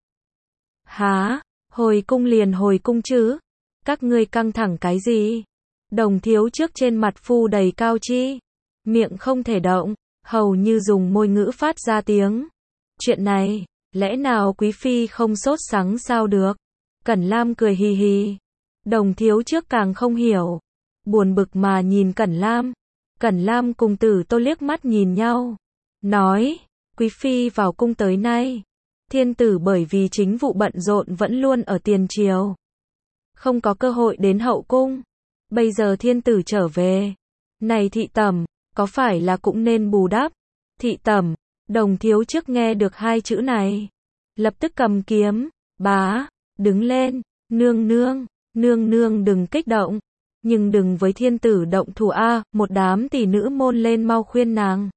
Há, hồi cung liền hồi cung chứ. Các ngươi căng thẳng cái gì? Đồng Thiếu Trước trên mặt phu đầy cao chi. Miệng không thể động, hầu như dùng môi ngữ phát ra tiếng. Chuyện này, lẽ nào quý phi không sốt sắng sao được? Cẩn Lam cười hì hì. Đồng Thiếu Trước càng không hiểu. Buồn bực mà nhìn Cẩn Lam. Cẩn Lam cùng Tử Tô liếc mắt nhìn nhau. Nói, quý phi vào cung tới nay. Thiên tử bởi vì chính vụ bận rộn vẫn luôn ở tiền triều. Không có cơ hội đến hậu cung. Bây giờ thiên tử trở về. Này thị tẩm, có phải là cũng nên bù đắp? Thị tẩm, Đồng Thiếu Trước nghe được hai chữ này. Lập tức cầm kiếm, bá, đứng lên, nương nương, nương nương đừng kích động. Nhưng đừng với thiên tử động thủ a, một đám tỷ nữ môn lên mau khuyên nàng.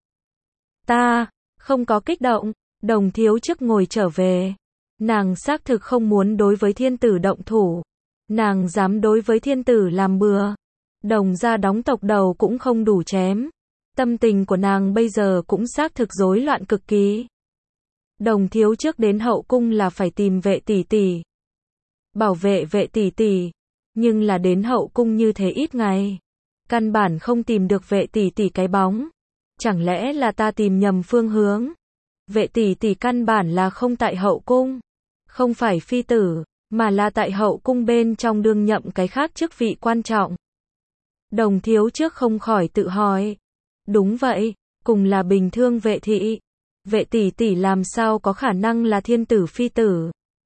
Ta, không có kích động, Đồng Thiếu Trước ngồi trở về. Nàng xác thực không muốn đối với thiên tử động thủ. Nàng dám đối với thiên tử làm bừa. Đồng gia đóng tộc đầu cũng không đủ chém. Tâm tình của nàng bây giờ cũng xác thực rối loạn cực kỳ. Đồng Thiếu Trước đến hậu cung là phải tìm vệ tỷ tỷ. Bảo vệ vệ tỷ tỷ. Nhưng là đến hậu cung như thế ít ngày. Căn bản không tìm được vệ tỷ tỷ cái bóng. Chẳng lẽ là ta tìm nhầm phương hướng? Vệ tỷ tỷ căn bản là không tại hậu cung. Không phải phi tử, mà là tại hậu cung bên trong đương nhậm cái khác chức vị quan trọng. Đồng Thiếu Trước không khỏi tự hỏi. Đúng vậy, cùng là bình thường vệ thị. Vệ tỷ tỷ làm sao có khả năng là thiên tử phi tử?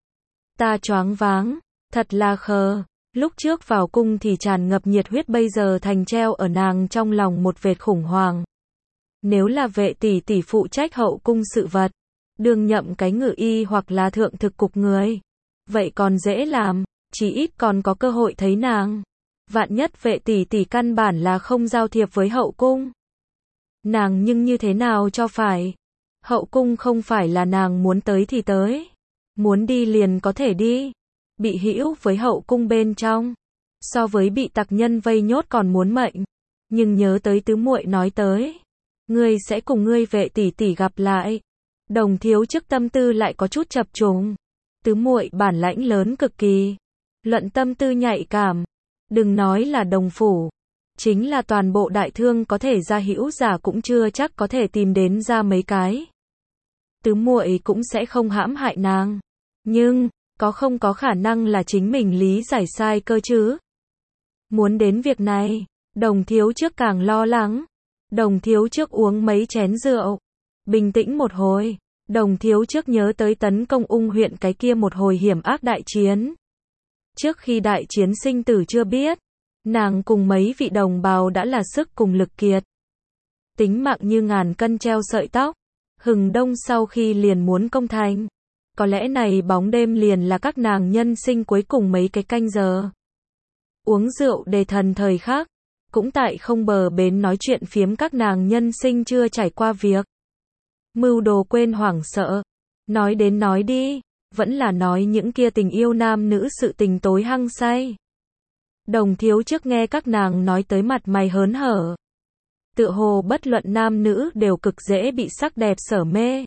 Ta choáng váng, thật là khờ. Lúc trước vào cung thì tràn ngập nhiệt huyết bây giờ thành treo ở nàng trong lòng một vệt khủng hoảng. Nếu là vệ tỷ tỷ phụ trách hậu cung sự vật, đương nhậm cái ngự y hoặc là thượng thực cục người, vậy còn dễ làm, chỉ ít còn có cơ hội thấy nàng. Vạn nhất vệ tỷ tỷ căn bản là không giao thiệp với hậu cung. Nàng nhưng như thế nào cho phải? Hậu cung không phải là nàng muốn tới thì tới, muốn đi liền có thể đi. Bị hữu với hậu cung bên trong, so với bị tặc nhân vây nhốt còn muốn mệnh. Nhưng nhớ tới tứ muội nói tới, ngươi sẽ cùng ngươi vệ tỷ tỷ gặp lại. Đồng thiếu chức tâm tư lại có chút chập trùng. Tứ muội bản lãnh lớn cực kỳ. Luận tâm tư nhạy cảm. Đừng nói là đồng phủ. Chính là toàn bộ đại thương có thể ra hữu giả cũng chưa chắc có thể tìm đến ra mấy cái. Tứ muội cũng sẽ không hãm hại nàng. Nhưng, có không có khả năng là chính mình lý giải sai cơ chứ? Muốn đến việc này, đồng thiếu trước càng lo lắng. Đồng thiếu trước uống mấy chén rượu. Bình tĩnh một hồi. Đồng thiếu trước nhớ tới tấn công ung huyện cái kia một hồi hiểm ác đại chiến. Trước khi đại chiến sinh tử chưa biết, nàng cùng mấy vị đồng bào đã là sức cùng lực kiệt. Tính mạng như ngàn cân treo sợi tóc. Hừng đông sau khi liền muốn công thành. Có lẽ này bóng đêm liền là các nàng nhân sinh cuối cùng mấy cái canh giờ. Uống rượu đề thần thời khắc. Cũng tại không bờ bến nói chuyện phiếm các nàng nhân sinh chưa trải qua việc. Mưu đồ quên hoảng sợ. Nói đến nói đi, vẫn là nói những kia tình yêu nam nữ sự tình tối hăng say. Đồng thiếu trước nghe các nàng nói tới mặt mày hớn hở. Tựa hồ bất luận nam nữ đều cực dễ bị sắc đẹp sở mê.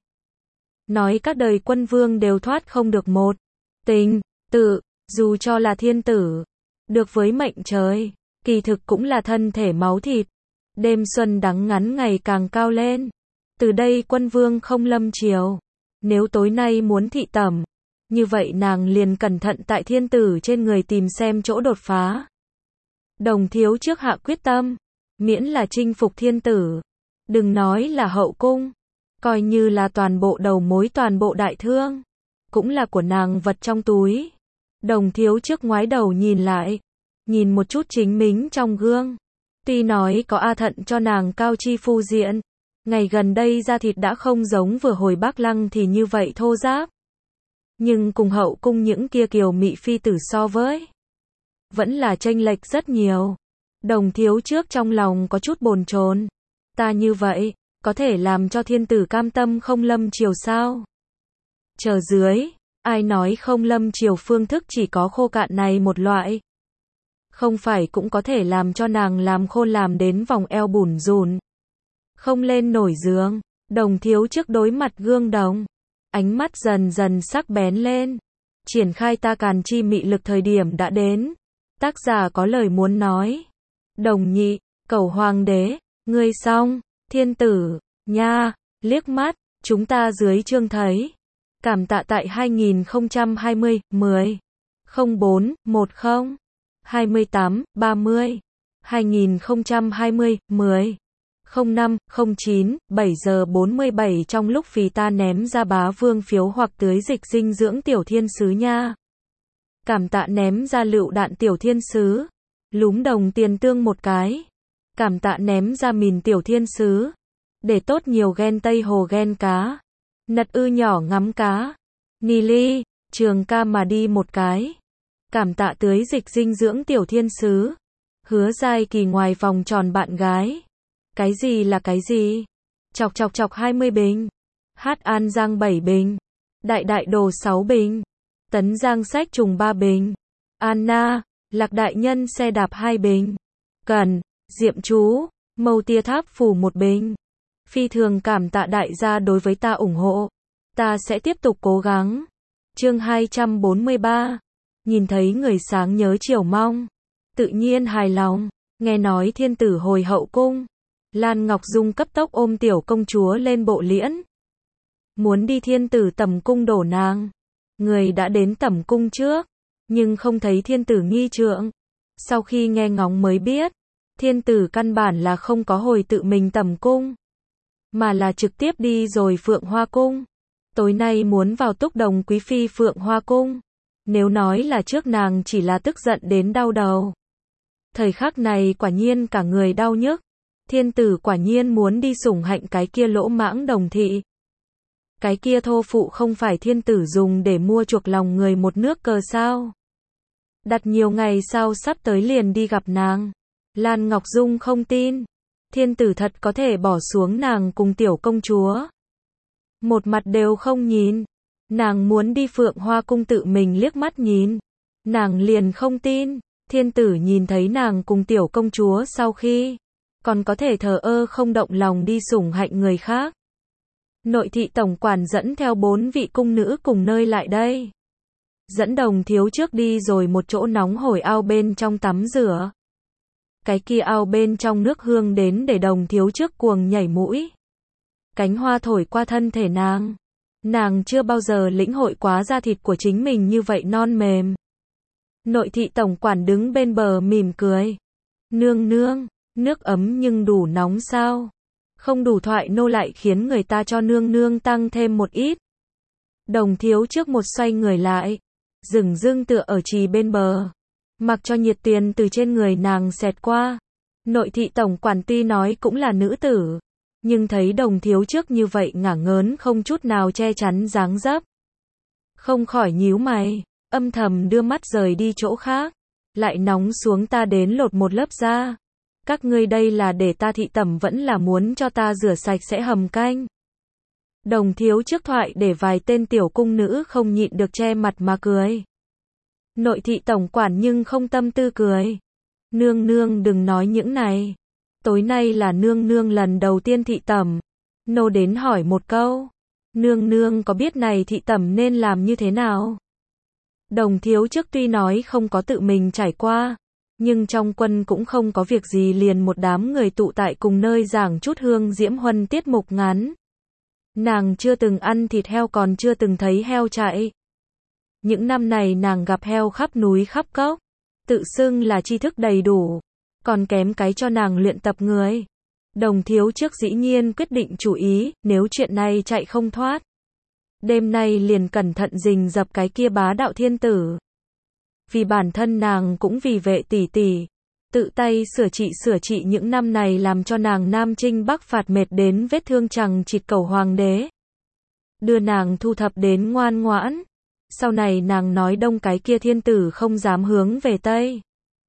Nói các đời quân vương đều thoát không được một tình tự, dù cho là thiên tử, được với mệnh trời, kỳ thực cũng là thân thể máu thịt. Đêm xuân đắng ngắn ngày càng cao lên. Từ đây quân vương không lâm triều. Nếu tối nay muốn thị tẩm, như vậy nàng liền cẩn thận tại thiên tử trên người tìm xem chỗ đột phá. Đồng thiếu trước hạ quyết tâm, miễn là chinh phục thiên tử, đừng nói là hậu cung, coi như là toàn bộ đầu mối toàn bộ đại thương, cũng là của nàng vật trong túi. Đồng thiếu trước ngoái đầu nhìn lại, nhìn một chút chính mình trong gương. Tuy nói có A Thận cho nàng cao chi phu diện, ngày gần đây da thịt đã không giống vừa hồi Bắc Lăng thì như vậy thô ráp. Nhưng cùng hậu cung những kia kiều mị phi tử so với, vẫn là chênh lệch rất nhiều. Đồng thiếu trước trong lòng có chút bồn chồn. Ta như vậy, có thể làm cho thiên tử cam tâm không lâm triều sao? Chờ dưới, ai nói không lâm triều phương thức chỉ có khô cạn này một loại. Không phải cũng có thể làm cho nàng làm khôn làm đến vòng eo bủn rủn. Không lên nổi giường. Đồng thiếu trước đối mặt gương đồng. Ánh mắt dần dần sắc bén lên. Triển khai ta càn chi mị lực thời điểm đã đến. Tác giả có lời muốn nói. Đồng nhị, cầu hoàng đế, ngươi xong, thiên tử, nha, liếc mắt, chúng ta dưới chương thấy. Cảm tạ tại hai nghìn không trăm hai mươi, mười, không bốn, một không, hai mươi tám, ba mươi, hai nghìn không trăm hai mươi, mười, không năm, không chín, bảy giờ bốn mươi bảy trong lúc vì ta ném ra bá vương phiếu hoặc tưới dịch dinh dưỡng tiểu thiên sứ nha. Cảm tạ ném ra lựu đạn tiểu thiên sứ. Lúm đồng tiền tương một cái. Cảm tạ ném ra mìn tiểu thiên sứ. Để tốt nhiều ghen Tây Hồ ghen cá. Nật ư nhỏ ngắm cá. Nì ly, trường ca mà đi một cái. Cảm tạ tưới dịch dinh dưỡng tiểu thiên sứ. Hứa giai kỳ ngoài vòng tròn bạn gái. Cái gì là cái gì? Chọc chọc chọc hai mươi bình. Hát An Giang bảy bình. Đại đại đồ sáu bình. Tấn Giang sách trùng ba bình. Anna, Lạc đại nhân xe đạp hai bình. Cần, Diệm chú, Mâu tia tháp phủ một bình. Phi thường cảm tạ đại gia đối với ta ủng hộ. Ta sẽ tiếp tục cố gắng. Chương hai trăm bốn mươi ba. Nhìn thấy người sáng nhớ chiều mong. Tự nhiên hài lòng. Nghe nói thiên tử hồi hậu cung. Lan Ngọc Dung cấp tốc ôm tiểu công chúa lên bộ liễn. Muốn đi thiên tử tẩm cung đổ nàng. Người đã đến tẩm cung trước. Nhưng không thấy thiên tử nghi trượng. Sau khi nghe ngóng mới biết. Thiên tử căn bản là không có hồi tự mình tẩm cung. Mà là trực tiếp đi rồi Phượng Hoa Cung. Tối nay muốn vào túc đồng quý phi Phượng Hoa Cung. Nếu nói là trước nàng chỉ là tức giận đến đau đầu. Thời khắc này quả nhiên cả người đau nhức. Thiên tử quả nhiên muốn đi sủng hạnh cái kia lỗ mãng đồng thị. Cái kia thô phụ không phải thiên tử dùng để mua chuộc lòng người một nước cờ sao. Đặt nhiều ngày sau sắp tới liền đi gặp nàng. Lan Ngọc Dung không tin. Thiên tử thật có thể bỏ xuống nàng cùng tiểu công chúa. Một mặt đều không nhìn. Nàng muốn đi Phượng Hoa Cung tự mình liếc mắt nhìn. Nàng liền không tin. Thiên tử nhìn thấy nàng cùng tiểu công chúa sau khi còn có thể thờ ơ không động lòng đi sủng hạnh người khác. Nội thị tổng quản dẫn theo bốn vị cung nữ cùng nơi lại đây. Dẫn Đồng Thiếu trước đi rồi một chỗ nóng hổi ao bên trong tắm rửa. Cái kia ao bên trong nước hương đến để Đồng Thiếu trước cuồng nhảy mũi. Cánh hoa thổi qua thân thể nàng. Nàng chưa bao giờ lĩnh hội quá da thịt của chính mình như vậy non mềm. Nội thị tổng quản đứng bên bờ mỉm cười. Nương nương, nước ấm nhưng đủ nóng sao? Không đủ thoại nô lại khiến người ta cho nương nương tăng thêm một ít. Đồng Thiếu trước một xoay người lại. Dửng dưng tựa ở trì bên bờ. Mặc cho nhiệt tiền từ trên người nàng xẹt qua. Nội thị tổng quản tuy nói cũng là nữ tử. Nhưng thấy Đồng Thiếu trước như vậy ngả ngớn không chút nào che chắn dáng dấp. Không khỏi nhíu mày. Âm thầm đưa mắt rời đi chỗ khác. Lại nóng xuống ta đến lột một lớp da. Các ngươi đây là để ta thị tẩm vẫn là muốn cho ta rửa sạch sẽ hầm canh. Đồng Thiếu trước thoại để vài tên tiểu cung nữ không nhịn được che mặt mà cười. Nội thị tổng quản nhưng không tâm tư cười. Nương nương đừng nói những này. Tối nay là nương nương lần đầu tiên thị tẩm. Nô đến hỏi một câu. Nương nương có biết này thị tẩm nên làm như thế nào? Đồng Thiếu trước tuy nói không có tự mình trải qua. Nhưng trong quân cũng không có việc gì liền một đám người tụ tại cùng nơi giảng chút hương diễm huân tiết mục ngắn. Nàng chưa từng ăn thịt heo còn chưa từng thấy heo chạy. Những năm này nàng gặp heo khắp núi khắp cốc. Tự xưng là tri thức đầy đủ. Còn kém cái cho nàng luyện tập người. Đồng Thiếu trước dĩ nhiên quyết định chủ ý, nếu chuyện này chạy không thoát. Đêm nay liền cẩn thận rình dập cái kia bá đạo thiên tử. Vì bản thân nàng cũng vì vệ tỷ tỷ. Tự tay sửa trị sửa trị những năm này làm cho nàng Nam Trinh Bắc phạt mệt đến vết thương chằng chịt cầu hoàng đế. Đưa nàng thu thập đến ngoan ngoãn. Sau này nàng nói đông cái kia thiên tử không dám hướng về Tây.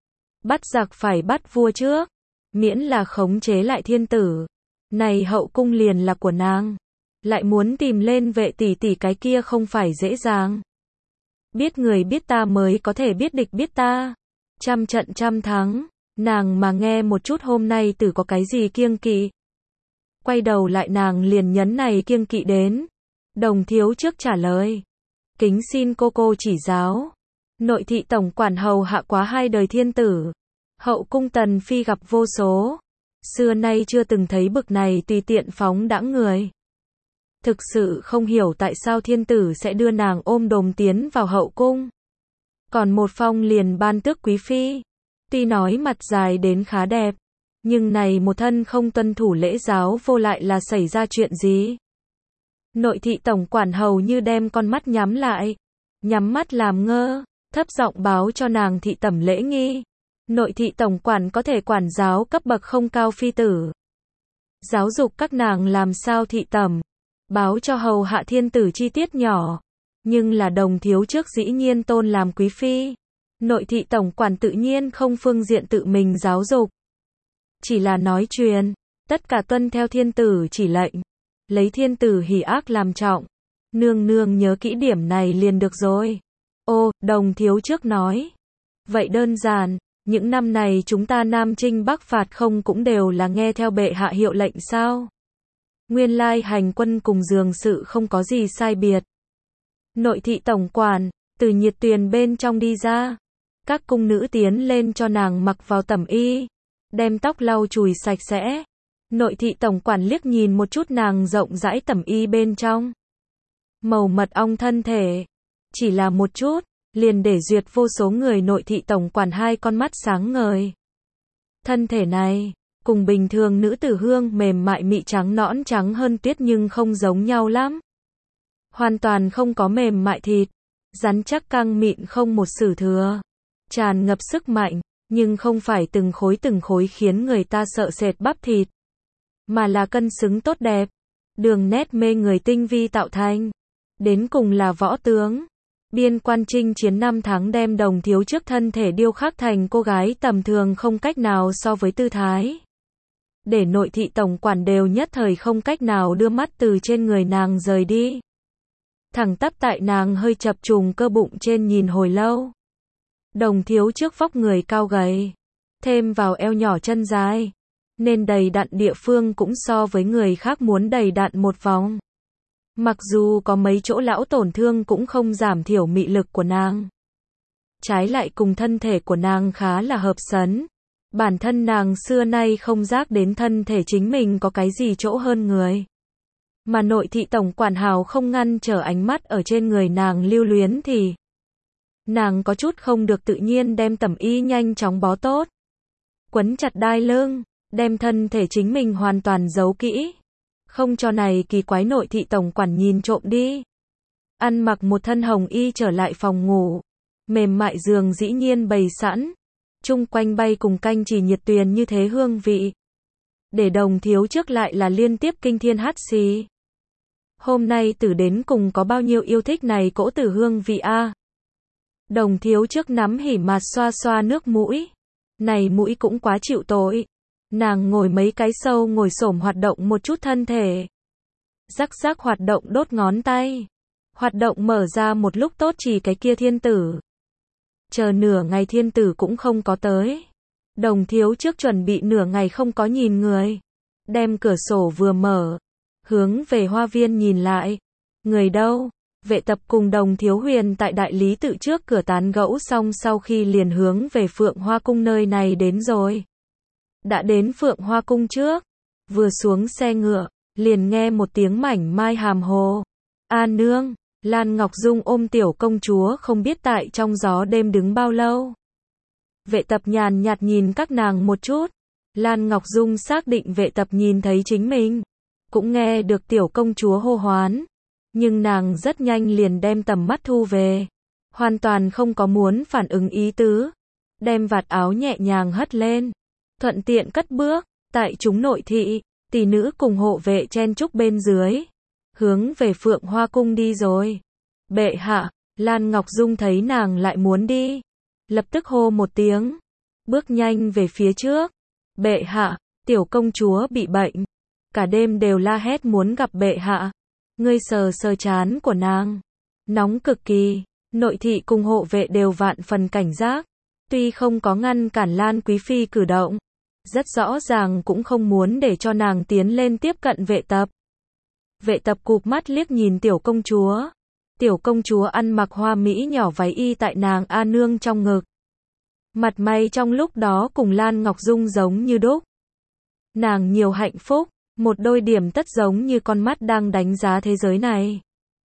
Bắt giặc phải bắt vua trước. Miễn là khống chế lại thiên tử. Này hậu cung liền là của nàng. Lại muốn tìm lên vệ tỷ tỷ cái kia không phải dễ dàng. Biết người biết ta mới có thể biết địch biết ta. Trăm trận trăm thắng. Nàng mà nghe một chút hôm nay tử có cái gì kiêng kỵ. Quay đầu lại nàng liền nhấn này kiêng kỵ đến. Đồng Thiếu trước trả lời. Kính xin cô cô chỉ giáo. Nội thị tổng quản hầu hạ quá hai đời thiên tử. Hậu cung tần phi gặp vô số. Xưa nay chưa từng thấy bực này tùy tiện phóng đãng người. Thực sự không hiểu tại sao thiên tử sẽ đưa nàng ôm đồm tiến vào hậu cung. Còn một phong liền ban tước quý phi. Tuy nói mặt dài đến khá đẹp. Nhưng này một thân không tuân thủ lễ giáo vô lại là xảy ra chuyện gì? Nội thị tổng quản hầu như đem con mắt nhắm lại. Nhắm mắt làm ngơ. Thấp giọng báo cho nàng thị tẩm lễ nghi. Nội thị tổng quản có thể quản giáo cấp bậc không cao phi tử. Giáo dục các nàng làm sao thị tẩm. Báo cho hầu hạ thiên tử chi tiết nhỏ. Nhưng là Đồng Thiếu trước dĩ nhiên tôn làm quý phi. Nội thị tổng quản tự nhiên không phương diện tự mình giáo dục. Chỉ là nói truyền. Tất cả tuân theo thiên tử chỉ lệnh. Lấy thiên tử hỉ ác làm trọng. Nương nương nhớ kỹ điểm này liền được rồi. Ô, Đồng Thiếu trước nói. Vậy đơn giản. Những năm này chúng ta Nam Trinh Bắc phạt không cũng đều là nghe theo bệ hạ hiệu lệnh sao? Nguyên lai hành quân cùng dường sự không có gì sai biệt. Nội thị tổng quản, từ nhiệt tuyền bên trong đi ra. Các cung nữ tiến lên cho nàng mặc vào tẩm y. Đem tóc lau chùi sạch sẽ. Nội thị tổng quản liếc nhìn một chút nàng rộng rãi tẩm y bên trong. Màu mật ong thân thể. Chỉ là một chút. Liền để duyệt vô số người nội thị tổng quản hai con mắt sáng ngời. Thân thể này, cùng bình thường nữ tử hương mềm mại mị trắng nõn trắng hơn tuyết nhưng không giống nhau lắm. Hoàn toàn không có mềm mại thịt, rắn chắc căng mịn không một sử thừa. Tràn ngập sức mạnh, nhưng không phải từng khối từng khối khiến người ta sợ sệt bắp thịt. Mà là cân xứng tốt đẹp, đường nét mê người tinh vi tạo thành. Đến cùng là võ tướng. Biên quan chinh chiến năm tháng đem Đồng Thiếu trước thân thể điêu khắc thành cô gái tầm thường không cách nào so với tư thái. Để nội thị tổng quản đều nhất thời không cách nào đưa mắt từ trên người nàng rời đi. Thẳng tắp tại nàng hơi chập trùng cơ bụng trên nhìn hồi lâu. Đồng Thiếu trước vóc người cao gầy. Thêm vào eo nhỏ chân dài. nên đầy đặn địa phương cũng so với người khác muốn đầy đặn một vòng. Mặc dù có mấy chỗ lão tổn thương cũng không giảm thiểu mị lực của nàng. Trái lại cùng thân thể của nàng khá là hợp sấn. Bản thân nàng xưa nay không giác đến thân thể chính mình có cái gì chỗ hơn người. Mà nội thị tổng quản hào không ngăn trở ánh mắt ở trên người nàng lưu luyến thì nàng có chút không được tự nhiên đem tẩm y nhanh chóng bó tốt. Quấn chặt đai lưng, đem thân thể chính mình hoàn toàn giấu kỹ. Không cho này kỳ quái nội thị tổng quản nhìn trộm đi. Ăn mặc một thân hồng y trở lại phòng ngủ. Mềm mại giường dĩ nhiên bày sẵn. Chung quanh bay cùng canh chỉ nhiệt tuyền như thế hương vị. Để Đồng thiếu trước lại là liên tiếp kinh thiên hát xì. Hôm nay tử đến cùng có bao nhiêu yêu thích này cỗ tử hương vị a. Đồng thiếu trước nắm hỉ mạt xoa xoa nước mũi. Này mũi cũng quá chịu tội. Nàng ngồi mấy cái sâu ngồi xổm hoạt động một chút thân thể. Rắc rắc hoạt động đốt ngón tay. Hoạt động mở ra một lúc tốt chỉ cái kia thiên tử. Chờ nửa ngày thiên tử cũng không có tới. Đồng thiếu trước chuẩn bị nửa ngày không có nhìn người. Đem cửa sổ vừa mở. Hướng về hoa viên nhìn lại. Người đâu? Vệ tập cùng Đồng thiếu huyền tại đại lý tự trước cửa tán gẫu xong sau khi liền hướng về Phượng Hoa Cung nơi này đến rồi. Đã đến Phượng Hoa Cung trước. Vừa xuống xe ngựa. Liền nghe một tiếng mảnh mai hàm hồ. A nương. Lan Ngọc Dung ôm tiểu công chúa không biết tại trong gió đêm đứng bao lâu. Vệ tập nhàn nhạt nhìn các nàng một chút. Lan Ngọc Dung xác định vệ tập nhìn thấy chính mình. Cũng nghe được tiểu công chúa hô hoán. Nhưng nàng rất nhanh liền đem tầm mắt thu về. Hoàn toàn không có muốn phản ứng ý tứ. Đem vạt áo nhẹ nhàng hất lên. Thuận tiện cất bước. Tại chúng nội thị, tỷ nữ cùng hộ vệ chen chúc bên dưới. Hướng về Phượng Hoa Cung đi rồi. Bệ hạ, Lan Ngọc Dung thấy nàng lại muốn đi. Lập tức hô một tiếng. Bước nhanh về phía trước. Bệ hạ, tiểu công chúa bị bệnh. Cả đêm đều la hét muốn gặp bệ hạ. Ngươi sờ sờ trán của nàng. Nóng cực kỳ. Nội thị cùng hộ vệ đều vạn phần cảnh giác. Tuy không có ngăn cản Lan Quý Phi cử động. Rất rõ ràng cũng không muốn để cho nàng tiến lên tiếp cận vệ tập. Vệ tập cụp mắt liếc nhìn tiểu công chúa. Tiểu công chúa ăn mặc hoa mỹ nhỏ váy y tại nàng A nương trong ngực. Mặt mày trong lúc đó cùng Lan Ngọc Dung giống như đúc. Nàng nhiều hạnh phúc, một đôi điểm tất giống như con mắt đang đánh giá thế giới này.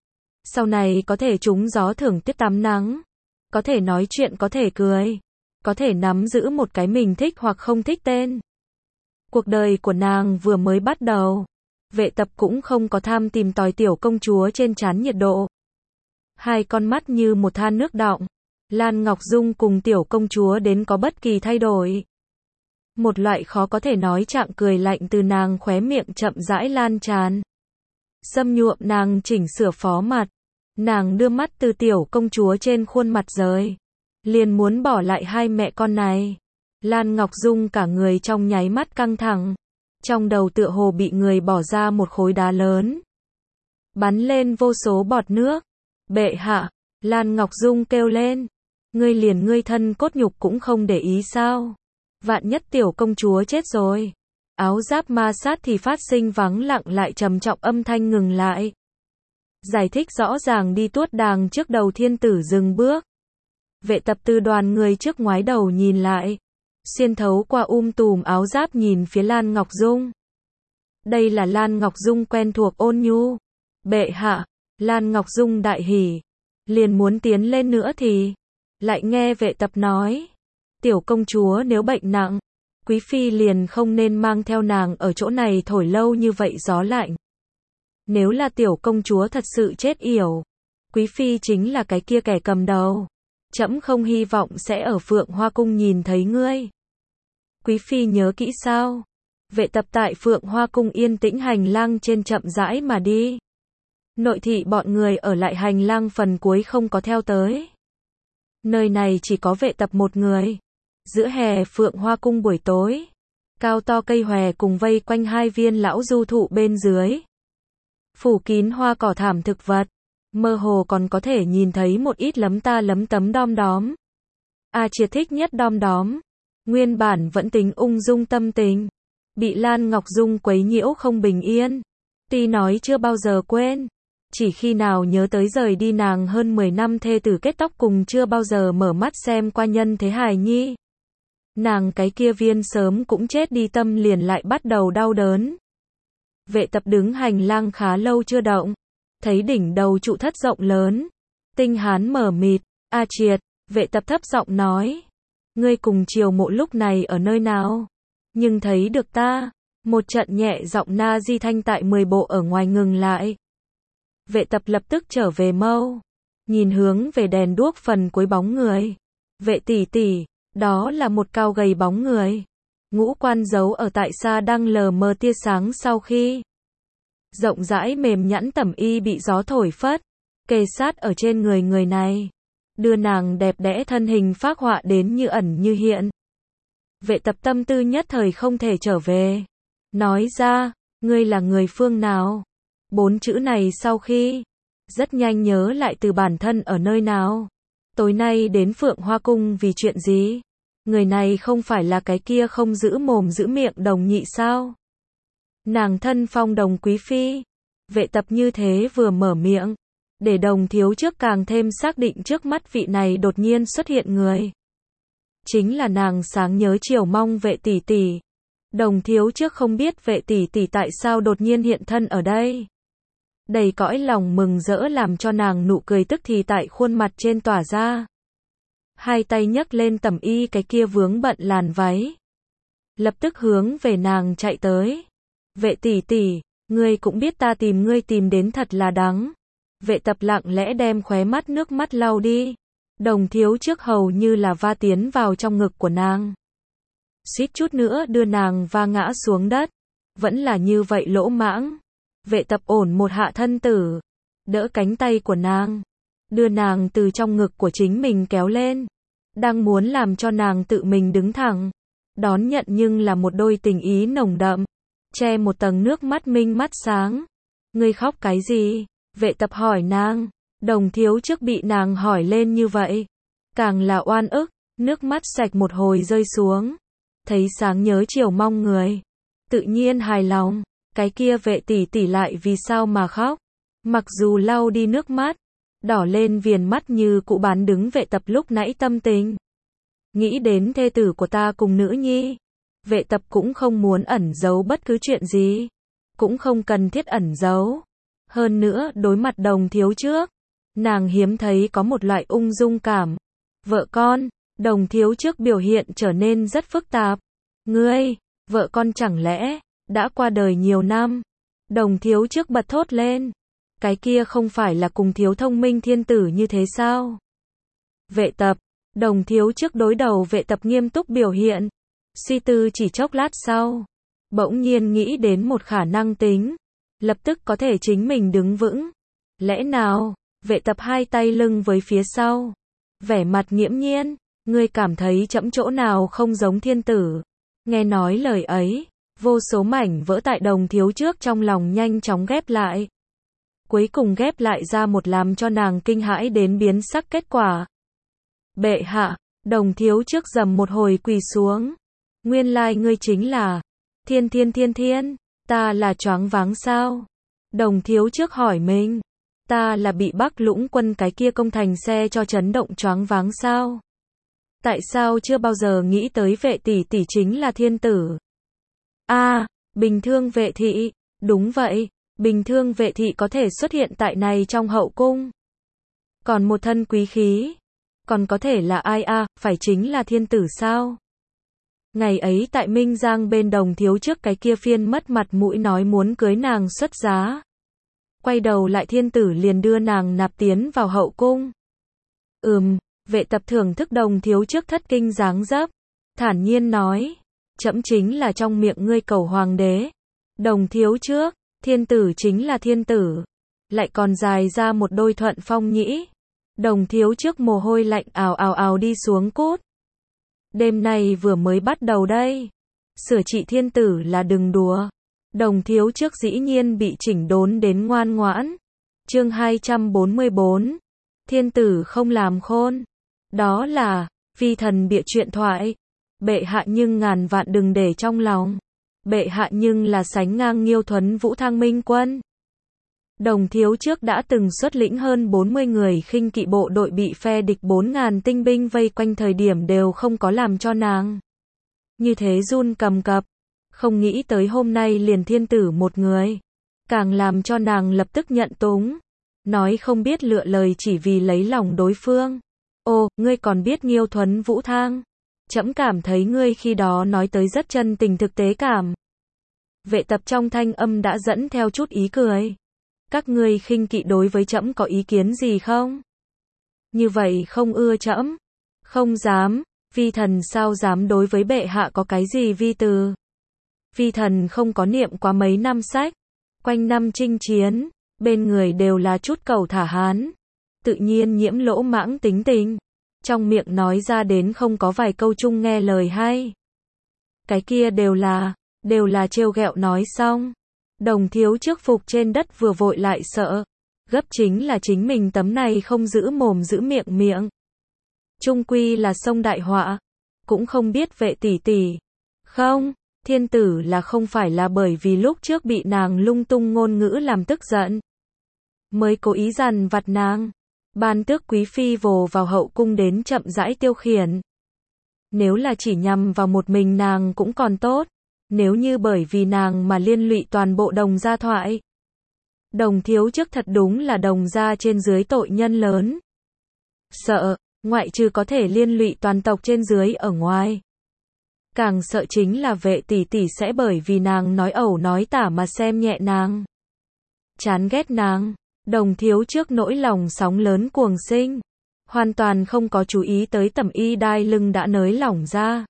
Sau này có thể trúng gió thưởng tiết tắm nắng. Có thể nói chuyện có thể cười. Có thể nắm giữ một cái mình thích hoặc không thích tên. Cuộc đời của nàng vừa mới bắt đầu. Vệ tập cũng không có tham tìm tòi tiểu công chúa trên trán nhiệt độ. Hai con mắt như một than nước đọng. Lan Ngọc Dung cùng tiểu công chúa đến có bất kỳ thay đổi. Một loại khó có thể nói trạng cười lạnh từ nàng khóe miệng chậm rãi lan tràn. Xâm nhuộm nàng chỉnh sửa phó mặt. Nàng đưa mắt từ tiểu công chúa trên khuôn mặt rời. Liền muốn bỏ lại hai mẹ con này. Lan Ngọc Dung cả người trong nháy mắt căng thẳng. Trong đầu tựa hồ bị người bỏ ra một khối đá lớn. Bắn lên vô số bọt nước. Bệ hạ, Lan Ngọc Dung kêu lên. Ngươi liền ngươi thân cốt nhục cũng không để ý sao. Vạn nhất tiểu công chúa chết rồi. Áo giáp ma sát thì phát sinh vắng lặng lại trầm trọng âm thanh ngừng lại. Giải thích rõ ràng đi tuốt đàng trước đầu thiên tử dừng bước. Vệ tập từ đoàn người trước ngoái đầu nhìn lại. Xuyên thấu qua um tùm áo giáp nhìn phía Lan Ngọc Dung. Đây là Lan Ngọc Dung quen thuộc ôn nhu. Bệ hạ, Lan Ngọc Dung đại hỉ. Liền muốn tiến lên nữa thì. Lại nghe vệ tập nói. Tiểu công chúa nếu bệnh nặng. Quý phi liền không nên mang theo nàng ở chỗ này thổi lâu như vậy gió lạnh. Nếu là tiểu công chúa thật sự chết yểu. Quý phi chính là cái kia kẻ cầm đầu. Trẫm không hy vọng sẽ ở Phượng Hoa Cung nhìn thấy ngươi. Quý phi nhớ kỹ sao? Vệ tập tại Phượng Hoa Cung yên tĩnh hành lang trên chậm rãi mà đi. Nội thị bọn người ở lại hành lang phần cuối không có theo tới. Nơi này chỉ có vệ tập một người. Giữa hè Phượng Hoa Cung buổi tối. Cao to cây hòe cùng vây quanh hai viên lão du thụ bên dưới. Phủ kín hoa cỏ thảm thực vật. Mơ hồ còn có thể nhìn thấy một ít lấm ta lấm tấm đom đóm. A Triệt thích nhất đom đóm. Nguyên bản vẫn tính ung dung tâm tình. bị Lan Ngọc Dung quấy nhiễu không bình yên. Tuy nói chưa bao giờ quên, chỉ khi nào nhớ tới rời đi nàng hơn mười năm thê tử kết tóc cùng chưa bao giờ mở mắt xem qua nhân thế hài nhi. Nàng cái kia viên sớm cũng chết đi tâm liền lại bắt đầu đau đớn. Vệ Tập đứng hành lang khá lâu chưa động, thấy đỉnh đầu trụ thất rộng lớn, tinh hán mở mịt, "A Triệt", Vệ Tập thấp giọng nói, "Ngươi cùng Triều Mộ lúc này ở nơi nào? Nhưng thấy được ta?" Một trận nhẹ giọng na di thanh tại mười bộ ở ngoài ngừng lại. Vệ Tập lập tức trở về mâu, nhìn hướng về đèn đuốc phần cuối bóng người. "Vệ tỷ tỷ", đó là một cao gầy bóng người. Ngũ quan giấu ở tại xa đang lờ mờ tia sáng sau khi. Rộng rãi mềm nhẵn tẩm y bị gió thổi phất, kề sát ở trên người người này, đưa nàng đẹp đẽ thân hình phác họa đến như ẩn như hiện. Vệ Tập tâm tư nhất thời không thể trở về. Nói ra, "Ngươi là người phương nào?" Bốn chữ này sau khi, rất nhanh nhớ lại từ bản thân ở nơi nào. Tối nay đến Phượng Hoa Cung vì chuyện gì? Người này không phải là cái kia không giữ mồm giữ miệng Đồng Nhị sao? Nàng thân phong Đồng quý phi. Vệ Tập như thế vừa mở miệng, để Đồng thiếu trước càng thêm xác định trước mắt vị này đột nhiên xuất hiện người. Chính là nàng sáng nhớ chiều mong Vệ tỷ tỷ. Đồng thiếu trước không biết Vệ tỷ tỷ tại sao đột nhiên hiện thân ở đây. Đầy cõi lòng mừng rỡ làm cho nàng nụ cười tức thì tại khuôn mặt trên tỏa ra. Hai tay nhấc lên tẩm y cái kia vướng bận làn váy, lập tức hướng về nàng chạy tới. "Vệ tỷ tỷ, ngươi cũng biết ta tìm ngươi tìm đến thật là đắng." Vệ Tập lặng lẽ đem khóe mắt nước mắt lau đi. Đồng thiếu trước hầu như là va tiến vào trong ngực của nàng, suýt chút nữa đưa nàng va ngã xuống đất. Vẫn là như vậy lỗ mãng. Vệ Tập ổn một hạ thân tử, đỡ cánh tay của nàng, đưa nàng từ trong ngực của chính mình kéo lên, đang muốn làm cho nàng tự mình đứng thẳng, đón nhận nhưng là một đôi tình ý nồng đậm, che một tầng nước mắt minh mắt sáng. "Ngươi khóc cái gì?" Vệ Tập hỏi nàng. Đồng thiếu trước bị nàng hỏi lên như vậy, càng là oan ức, nước mắt sạch một hồi rơi xuống. Thấy sáng nhớ chiều mong người, tự nhiên hài lòng. Cái kia Vệ tỷ tỷ lại vì sao mà khóc? Mặc dù lau đi nước mắt, đỏ lên viền mắt như cụ bán đứng Vệ Tập lúc nãy tâm tình. Nghĩ đến thê tử của ta cùng nữ nhi, Vệ Tập cũng không muốn ẩn giấu bất cứ chuyện gì, cũng không cần thiết ẩn giấu. Hơn nữa, đối mặt Đồng thiếu trước, nàng hiếm thấy có một loại ung dung cảm. "Vợ con", Đồng thiếu trước biểu hiện trở nên rất phức tạp. "Ngươi, vợ con chẳng lẽ đã qua đời nhiều năm?" Đồng thiếu trước bật thốt lên. "Cái kia không phải là cùng thiếu thông minh thiên tử như thế sao?" "Vệ Tập", Đồng thiếu trước đối đầu Vệ Tập nghiêm túc biểu hiện, suy tư chỉ chốc lát sau, bỗng nhiên nghĩ đến một khả năng tính, lập tức có thể chính mình đứng vững. "Lẽ nào?" Vệ Tập hai tay lưng với phía sau, vẻ mặt nghiễm nhiên, "Ngươi cảm thấy trẫm chỗ nào không giống thiên tử?" Nghe nói lời ấy, vô số mảnh vỡ tại Đồng thiếu trước trong lòng nhanh chóng ghép lại. Cuối cùng ghép lại ra một làm cho nàng kinh hãi đến biến sắc kết quả. "Bệ hạ", Đồng thiếu trước dầm một hồi quỳ xuống. "Nguyên lai ngươi chính là Thiên Thiên Thiên Thiên, ta là choáng váng sao?" Đồng thiếu trước hỏi mình, "Ta là bị Bắc Lũng quân cái kia công thành xe cho chấn động choáng váng sao? Tại sao chưa bao giờ nghĩ tới Vệ tỷ tỷ chính là thiên tử?" A, à, Bình Thương Vệ thị, đúng vậy, Bình Thương Vệ thị có thể xuất hiện tại này trong hậu cung. Còn một thân quý khí, còn có thể là ai a, à, phải chính là thiên tử sao? Ngày ấy tại Minh Giang bên Đồng thiếu trước cái kia phiên mất mặt mũi nói muốn cưới nàng xuất giá. Quay đầu lại thiên tử liền đưa nàng nạp tiến vào hậu cung. Ừm, Vệ Tập thưởng thức Đồng thiếu trước thất kinh dáng dấp, thản nhiên nói, "Trẫm chính là trong miệng ngươi cầu hoàng đế." Đồng thiếu trước, thiên tử chính là thiên tử, lại còn dài ra một đôi thuận phong nhĩ. Đồng thiếu trước mồ hôi lạnh ào ào ào đi xuống cốt. Đêm nay vừa mới bắt đầu đây. Sửa trị thiên tử là đừng đùa. Đồng thiếu trước dĩ nhiên bị chỉnh đốn đến ngoan ngoãn. Chương hai trăm bốn mươi bốn. Thiên tử không làm khôn. Đó là phi thần bịa chuyện thoại. Bệ hạ nhưng ngàn vạn đừng để trong lòng. Bệ hạ nhưng là sánh ngang Nghiêu Thuấn Vũ Thang Minh Quân. Đồng thiếu trước đã từng xuất lĩnh hơn bốn mươi người khinh kỵ bộ đội bị phe địch bốn ngàn tinh binh vây quanh thời điểm đều không có làm cho nàng như thế run cầm cập. Không nghĩ tới hôm nay liền thiên tử một người, càng làm cho nàng lập tức nhận túng. Nói không biết lựa lời chỉ vì lấy lòng đối phương. Ô, ngươi còn biết Nghiêu Thuấn Vũ Thang? Trẫm cảm thấy ngươi khi đó nói tới rất chân tình thực tế cảm. Vệ tập trong thanh âm đã dẫn theo chút ý cười. Các ngươi khinh kỵ đối với trẫm có ý kiến gì không? Như vậy không ưa trẫm? Không dám, vi thần sao dám đối với bệ hạ có cái gì vi từ? Vi thần không có niệm quá mấy năm sách, quanh năm chinh chiến, bên người đều là chút cẩu thả hán, tự nhiên nhiễm lỗ mãng tính tình, trong miệng nói ra đến không có vài câu chung nghe lời hay. Cái kia đều là, đều là trêu ghẹo nói xong. Đồng thiếu trước phục trên đất vừa vội lại sợ, gấp chính là chính mình tấm này không giữ mồm giữ miệng miệng. Trung quy là sông đại họa, cũng không biết vệ tỷ tỷ. Không, thiên tử là không phải là bởi vì lúc trước bị nàng lung tung ngôn ngữ làm tức giận, mới cố ý dằn vặt nàng. Ban tước quý phi vồ vào hậu cung đến chậm rãi tiêu khiển. Nếu là chỉ nhằm vào một mình nàng cũng còn tốt. Nếu như bởi vì nàng mà liên lụy toàn bộ đồng gia thoại. Đồng thiếu trước thật đúng là đồng gia trên dưới tội nhân lớn. Sợ, ngoại trừ có thể liên lụy toàn tộc trên dưới ở ngoài. Càng sợ chính là vệ tỷ tỷ sẽ bởi vì nàng nói ẩu nói tả mà xem nhẹ nàng. Chán ghét nàng, đồng thiếu trước nỗi lòng sóng lớn cuồng sinh. Hoàn toàn không có chú ý tới tẩm y đai lưng đã nới lỏng ra.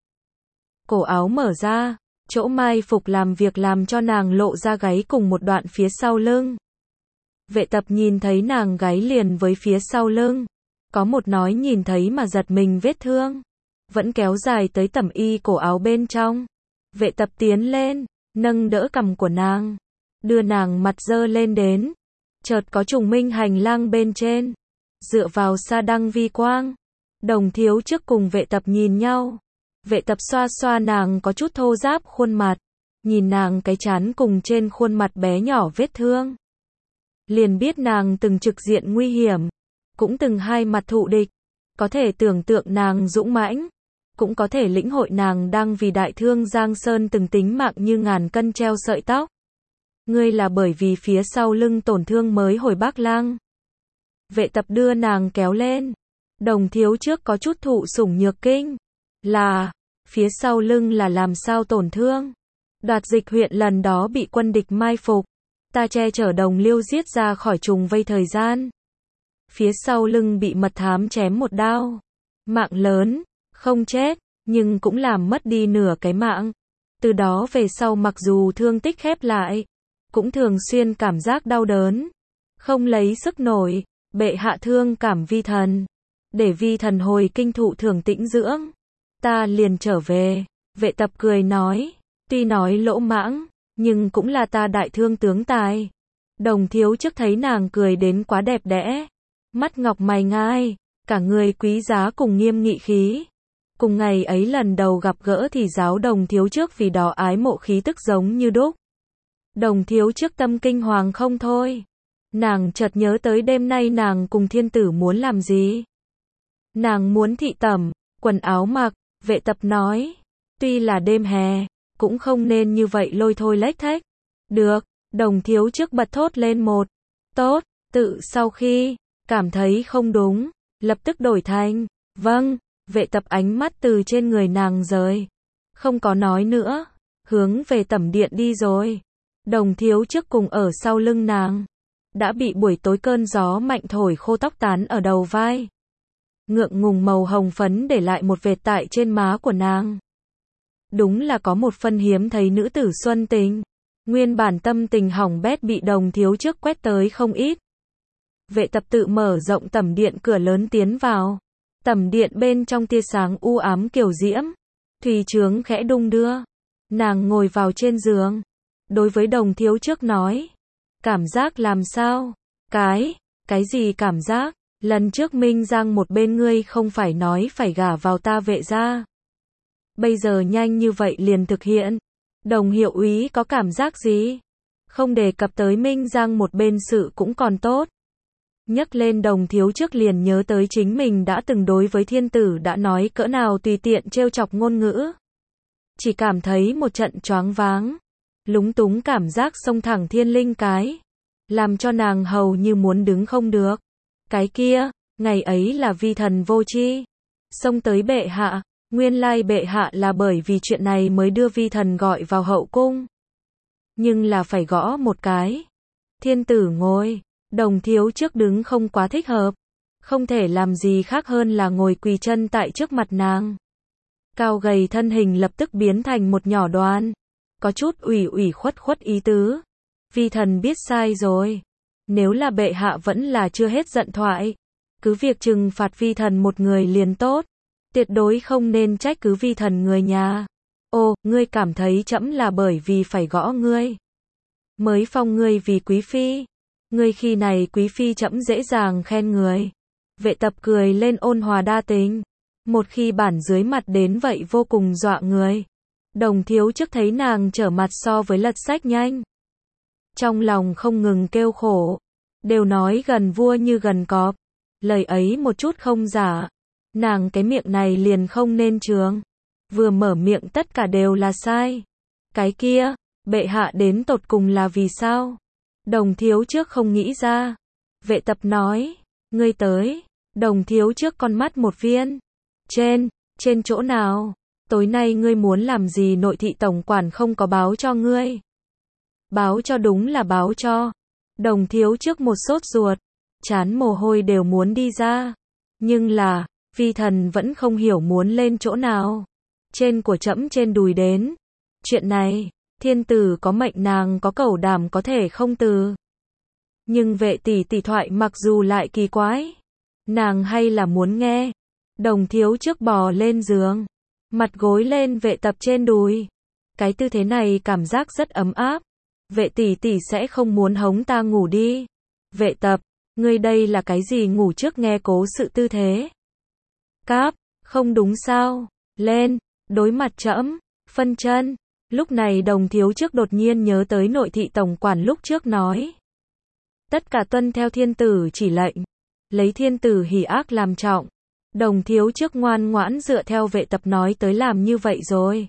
Cổ áo mở ra. Chỗ mai phục làm việc làm cho nàng lộ ra gáy cùng một đoạn phía sau lưng. Vệ tập nhìn thấy nàng gáy liền với phía sau lưng. Có một nói nhìn thấy mà giật mình vết thương. Vẫn kéo dài tới tẩm y cổ áo bên trong. Vệ tập tiến lên, nâng đỡ cằm của nàng. Đưa nàng mặt dơ lên đến. Chợt có trùng minh hành lang bên trên. Dựa vào sa đăng vi quang. Đồng thiếu trước cùng vệ tập nhìn nhau. Vệ tập xoa xoa nàng có chút thô ráp khuôn mặt, nhìn nàng cái trán cùng trên khuôn mặt bé nhỏ vết thương. Liền biết nàng từng trực diện nguy hiểm, cũng từng hai mặt thụ địch, có thể tưởng tượng nàng dũng mãnh, cũng có thể lĩnh hội nàng đang vì đại thương Giang Sơn từng tính mạng như ngàn cân treo sợi tóc. Ngươi là bởi vì phía sau lưng tổn thương mới hồi Bắc Lang. Vệ tập đưa nàng kéo lên, đồng thiếu trước có chút thụ sủng nhược kinh. Là, phía sau lưng là làm sao tổn thương? Đoạt dịch huyện lần đó bị quân địch mai phục, ta che chở đồng liêu giết ra khỏi trùng vây thời gian. Phía sau lưng bị mật thám chém một đao. Mạng lớn, không chết, nhưng cũng làm mất đi nửa cái mạng. Từ đó về sau mặc dù thương tích khép lại, cũng thường xuyên cảm giác đau đớn. Không lấy sức nổi, bệ hạ thương cảm vi thần. Để vi thần hồi kinh thụ thường tĩnh dưỡng. Ta liền trở về. Vệ tập cười nói. Tuy nói lỗ mãng, nhưng cũng là ta đại thương tướng tài. Đồng thiếu trước thấy nàng cười đến quá đẹp đẽ. Mắt ngọc mày ngai, cả người quý giá cùng nghiêm nghị khí. Cùng ngày ấy lần đầu gặp gỡ thì giáo đồng thiếu trước vì đó ái mộ khí tức giống như đúc. Đồng thiếu trước tâm kinh hoàng không thôi. Nàng chợt nhớ tới đêm nay nàng cùng thiên tử muốn làm gì. Nàng muốn thị tẩm, quần áo mặc, vệ tập nói. Tuy là đêm hè, cũng không nên như vậy lôi thôi lếch thếch. Được, đồng thiếu trước bật thốt lên một. Tốt, tự sau khi cảm thấy không đúng, lập tức đổi thành. Vâng, vệ tập ánh mắt từ trên người nàng rời. Không có nói nữa, hướng về tẩm điện đi rồi. Đồng thiếu trước cùng ở sau lưng nàng. Đã bị buổi tối cơn gió mạnh thổi khô tóc tán ở đầu vai. Ngượng ngùng màu hồng phấn để lại một vệt tại trên má của nàng. Đúng là có một phân hiếm thấy nữ tử xuân tình. Nguyên bản tâm tình hỏng bét bị đồng thiếu trước quét tới không ít. Vệ tập tự mở rộng tẩm điện cửa lớn tiến vào. Tẩm điện bên trong tia sáng u ám kiểu diễm. Thùy trướng khẽ đung đưa. Nàng ngồi vào trên giường. Đối với đồng thiếu trước nói. Cảm giác làm sao? Cái, cái gì cảm giác? Lần trước Minh Giang một bên ngươi không phải nói phải gả vào ta vệ gia. Bây giờ nhanh như vậy liền thực hiện. Đồng hiệu úy có cảm giác gì? Không đề cập tới Minh Giang một bên sự cũng còn tốt. Nhắc lên Đồng thiếu trước liền nhớ tới chính mình đã từng đối với thiên tử đã nói cỡ nào tùy tiện trêu chọc ngôn ngữ. Chỉ cảm thấy một trận choáng váng. Lúng túng cảm giác xông thẳng thiên linh cái. Làm cho nàng hầu như muốn đứng không được. Cái kia, ngày ấy là vi thần vô tri. Xông tới bệ hạ. Nguyên lai bệ hạ là bởi vì chuyện này mới đưa vi thần gọi vào hậu cung. Nhưng là phải gõ một cái. Thiên tử ngồi. Đồng thiếu trước đứng không quá thích hợp. Không thể làm gì khác hơn là ngồi quỳ chân tại trước mặt nàng. Cao gầy thân hình lập tức biến thành một nhỏ đoàn. Có chút ủy ủy khuất khuất ý tứ. Vi thần biết sai rồi. Nếu là bệ hạ vẫn là chưa hết giận thoại. Cứ việc trừng phạt vi thần một người liền tốt. Tuyệt đối không nên trách cứ vi thần người nhà. Ô, ngươi cảm thấy trẫm là bởi vì phải gõ ngươi. Mới phong ngươi vì quý phi. Ngươi khi này quý phi trẫm dễ dàng khen người. Vệ tập cười lên ôn hòa đa tình. Một khi bản dưới mặt đến vậy vô cùng dọa người. Đồng thiếu trước thấy nàng trở mặt so với lật sách nhanh. Trong lòng không ngừng kêu khổ. Đều nói gần vua như gần cọp. Lời ấy một chút không giả. Nàng cái miệng này liền không nên trường. Vừa mở miệng tất cả đều là sai. Cái kia, bệ hạ đến tột cùng là vì sao? Đồng thiếu trước không nghĩ ra. Vệ tập nói, ngươi tới. Đồng thiếu trước con mắt một viên. Trên, trên chỗ nào? Tối nay ngươi muốn làm gì nội thị tổng quản không có báo cho ngươi? Báo cho đúng là báo cho. Đồng thiếu trước một sốt ruột. Chán mồ hôi đều muốn đi ra. Nhưng là, vi thần vẫn không hiểu muốn lên chỗ nào. Trên của trẫm trên đùi đến. Chuyện này, thiên tử có mệnh nàng có cẩu đảm có thể không từ. Nhưng vệ tỷ tỷ thoại mặc dù lại kỳ quái. Nàng hay là muốn nghe. Đồng thiếu trước bò lên giường. Mặt gối lên vệ tập trên đùi. Cái tư thế này cảm giác rất ấm áp. Vệ tỷ tỷ sẽ không muốn hống ta ngủ đi. Vệ tập, ngươi đây là cái gì ngủ trước nghe cố sự tư thế? Cáp, không đúng sao? Lên, đối mặt trẫm, phân chân. Lúc này đồng thiếu trước đột nhiên nhớ tới nội thị tổng quản lúc trước nói. Tất cả tuân theo thiên tử chỉ lệnh. Lấy thiên tử hỉ ác làm trọng. Đồng thiếu trước ngoan ngoãn dựa theo vệ tập nói tới làm như vậy rồi.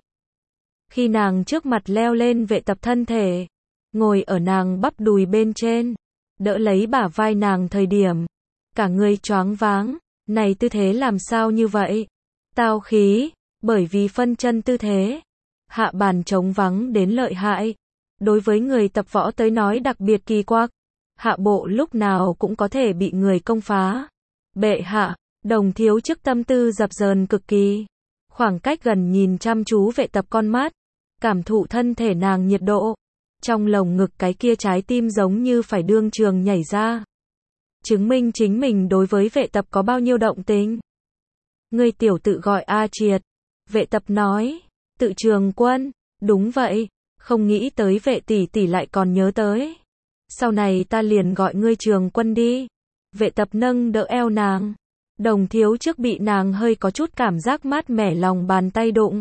Khi nàng trước mặt leo lên vệ tập thân thể. Ngồi ở nàng bắp đùi bên trên. Đỡ lấy bả vai nàng thời điểm. Cả người choáng váng. Này tư thế làm sao như vậy? Tao khí. Bởi vì phân chân tư thế. Hạ bàn trống vắng đến lợi hại. Đối với người tập võ tới nói đặc biệt kỳ quặc. Hạ bộ lúc nào cũng có thể bị người công phá. Bệ hạ, đồng thiếu trước tâm tư dập dờn cực kỳ. Khoảng cách gần nhìn chăm chú vệ tập con mắt. Cảm thụ thân thể nàng nhiệt độ. Trong lồng ngực cái kia trái tim giống như phải đương trường nhảy ra. Chứng minh chính mình đối với vệ tập có bao nhiêu động tình. Người tiểu tự gọi A Triệt. Vệ tập nói. Tự Trường Quân. Đúng vậy. Không nghĩ tới vệ tỷ tỷ lại còn nhớ tới. Sau này ta liền gọi ngươi Trường Quân đi. Vệ tập nâng đỡ eo nàng. Đồng thiếu trước bị nàng hơi có chút cảm giác mát mẻ lòng bàn tay đụng.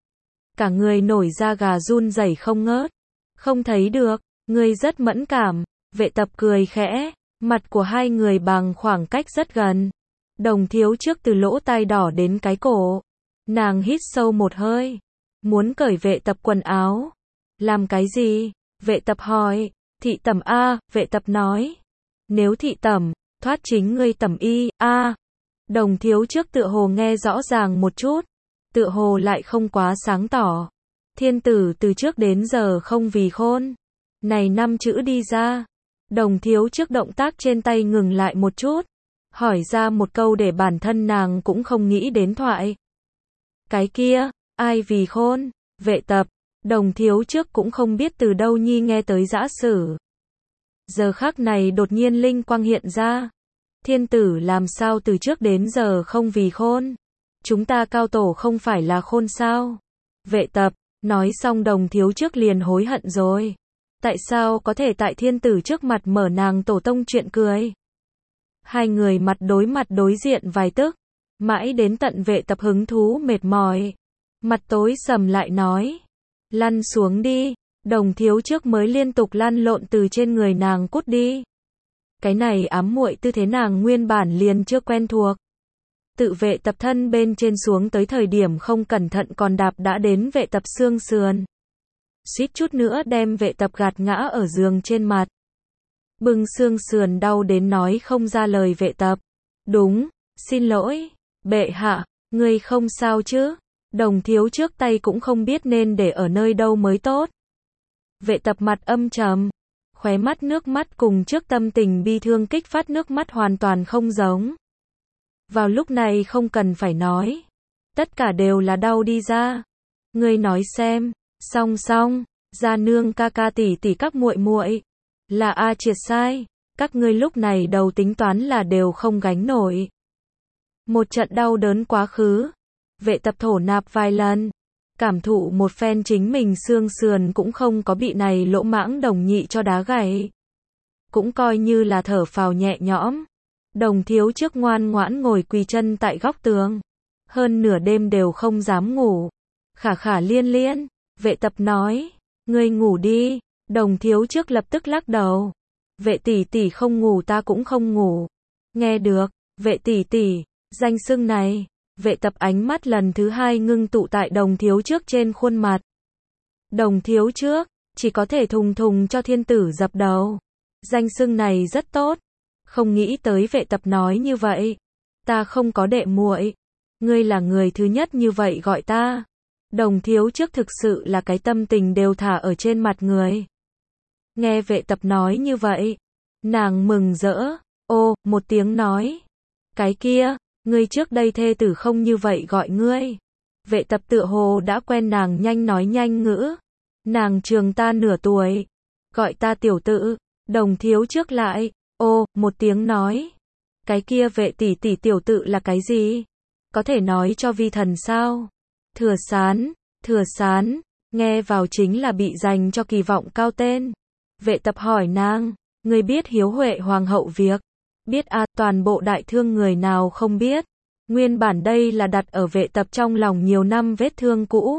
Cả người nổi da gà run rẩy không ngớt. Không thấy được. Ngươi rất mẫn cảm. Vệ tập cười khẽ. Mặt của hai người bằng khoảng cách rất gần. Đồng thiếu trước từ lỗ tai đỏ đến cái cổ. Nàng hít sâu một hơi. Muốn cởi vệ tập quần áo. Làm cái gì? Vệ tập hỏi. Thị tẩm A, vệ tập nói. Nếu thị tẩm, thoát chính ngươi tẩm y, A. Đồng thiếu trước tựa hồ nghe rõ ràng một chút. Tựa hồ lại không quá sáng tỏ. Thiên tử từ trước đến giờ không vì khôn. Này năm chữ đi ra. Đồng thiếu trước động tác trên tay ngừng lại một chút. Hỏi ra một câu để bản thân nàng cũng không nghĩ đến thoại. Cái kia, ai vì khôn? Vệ tập. Đồng thiếu trước cũng không biết từ đâu nhi nghe tới dã sử. Giờ khắc này đột nhiên linh quang hiện ra. Thiên tử làm sao từ trước đến giờ không vì khôn? Chúng ta cao tổ không phải là khôn sao? Vệ tập. Nói xong đồng thiếu trước liền hối hận rồi. Tại sao có thể tại thiên tử trước mặt mở nàng tổ tông chuyện cười? Hai người mặt đối mặt đối diện vài tức. Mãi đến tận vệ tập hứng thú mệt mỏi. Mặt tối sầm lại nói. Lăn xuống đi. Đồng thiếu trước mới liên tục lăn lộn từ trên người nàng cút đi. Cái này ám muội tư thế nàng nguyên bản liền chưa quen thuộc. Tự vệ tập thân bên trên xuống tới thời điểm không cẩn thận còn đạp đã đến vệ tập xương sườn. Suýt chút nữa đem vệ tập gạt ngã ở giường trên mặt. Bưng xương sườn đau đến nói không ra lời vệ tập. Đúng, xin lỗi, bệ hạ, ngươi không sao chứ? Đồng thiếu trước tay cũng không biết nên để ở nơi đâu mới tốt. Vệ tập mặt âm trầm, khóe mắt nước mắt cùng trước tâm tình bi thương kích phát nước mắt hoàn toàn không giống. Vào lúc này không cần phải nói, tất cả đều là đau đi ra. Ngươi nói xem, song song, gia nương ca ca tỷ tỷ các muội muội, là a triệt sai, các ngươi lúc này đầu tính toán là đều không gánh nổi. Một trận đau đớn quá khứ, vệ tập thổ nạp vài lần, cảm thụ một phen chính mình xương sườn cũng không có bị này lỗ mãng đồng nhị cho đá gãy. Cũng coi như là thở phào nhẹ nhõm. Đồng thiếu trước ngoan ngoãn ngồi quỳ chân tại góc tường. Hơn nửa đêm đều không dám ngủ. Khả khả liên liên, vệ tập nói, ngươi ngủ đi. Đồng thiếu trước lập tức lắc đầu. Vệ tỷ tỷ không ngủ ta cũng không ngủ. Nghe được, vệ tỷ tỷ, danh xưng này. Vệ tập ánh mắt lần thứ hai ngưng tụ tại đồng thiếu trước trên khuôn mặt. Đồng thiếu trước, chỉ có thể thùng thùng cho thiên tử dập đầu. Danh xưng này rất tốt. Không nghĩ tới vệ tập nói như vậy. Ta không có đệ muội. Ngươi là người thứ nhất như vậy gọi ta. Đồng thiếu trước thực sự là cái tâm tình đều thả ở trên mặt người. Nghe vệ tập nói như vậy. Nàng mừng rỡ. Ô, một tiếng nói. Cái kia. Ngươi trước đây thê tử không như vậy gọi ngươi. Vệ tập tựa hồ đã quen nàng nhanh nói nhanh ngữ. Nàng trường ta nửa tuổi. Gọi ta tiểu tự. Đồng thiếu trước lại. Ô, một tiếng nói. Cái kia vệ tỷ tỷ tiểu tự là cái gì? Có thể nói cho vi thần sao? Thừa sán. Thừa sán. Nghe vào chính là bị dành cho kỳ vọng cao tên. Vệ tập hỏi nàng. Ngươi biết hiếu huệ hoàng hậu việc. Biết a, à, toàn bộ đại thương người nào không biết. Nguyên bản đây là đặt ở vệ tập trong lòng nhiều năm vết thương cũ.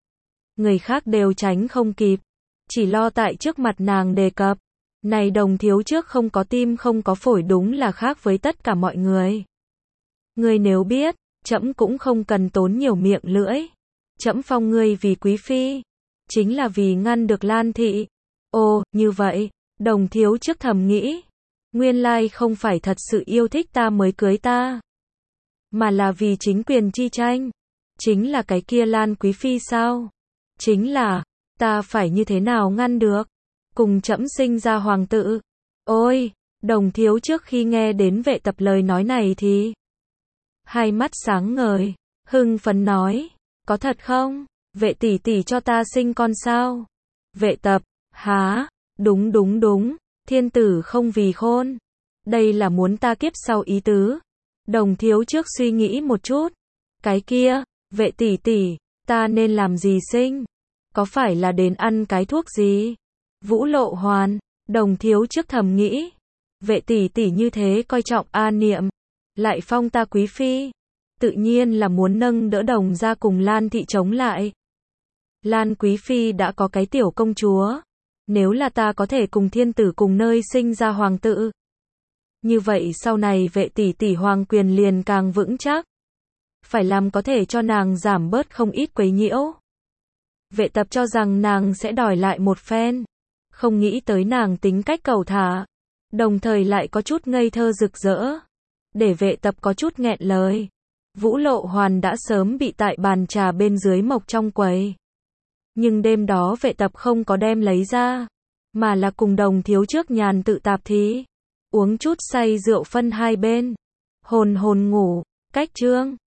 Người khác đều tránh không kịp. Chỉ lo tại trước mặt nàng đề cập. Này đồng thiếu trước không có tim không có phổi đúng là khác với tất cả mọi người. Ngươi nếu biết, trẫm cũng không cần tốn nhiều miệng lưỡi. Trẫm phong ngươi vì quý phi. Chính là vì ngăn được Lan thị. Ồ, như vậy, đồng thiếu trước thầm nghĩ. Nguyên lai không phải thật sự yêu thích ta mới cưới ta. Mà là vì chính quyền chi tranh. Chính là cái kia Lan quý phi sao? Chính là, ta phải như thế nào ngăn được? Cùng trẫm sinh ra hoàng tử. Ôi, đồng thiếu trước khi nghe đến vệ tập lời nói này thì hai mắt sáng ngời, hưng phấn nói, có thật không? Vệ tỷ tỷ cho ta sinh con sao? Vệ tập, há, đúng đúng đúng, thiên tử không vì khôn. Đây là muốn ta kiếp sau ý tứ. Đồng thiếu trước suy nghĩ một chút. Cái kia, vệ tỷ tỷ, ta nên làm gì sinh? Có phải là đến ăn cái thuốc gì? Vũ Lộ Hoàn, đồng thiếu trước thầm nghĩ. Vệ tỷ tỷ như thế coi trọng A Niệm. Lại phong ta quý phi. Tự nhiên là muốn nâng đỡ đồng ra cùng Lan thị chống lại. Lan quý phi đã có cái tiểu công chúa. Nếu là ta có thể cùng thiên tử cùng nơi sinh ra hoàng tử. Như vậy sau này vệ tỷ tỷ hoàng quyền liền càng vững chắc. Phải làm có thể cho nàng giảm bớt không ít quấy nhiễu. Vệ tập cho rằng nàng sẽ đòi lại một phen. Không nghĩ tới nàng tính cách cầu thả. Đồng thời lại có chút ngây thơ rực rỡ. Để vệ tập có chút nghẹn lời. Vũ Lộ Hoàn đã sớm bị tại bàn trà bên dưới mộc trong quầy. Nhưng đêm đó vệ tập không có đem lấy ra. Mà là cùng đồng thiếu trước nhàn tự tạp thí. Uống chút say rượu phân hai bên. Hồn hồn ngủ. Cách chương.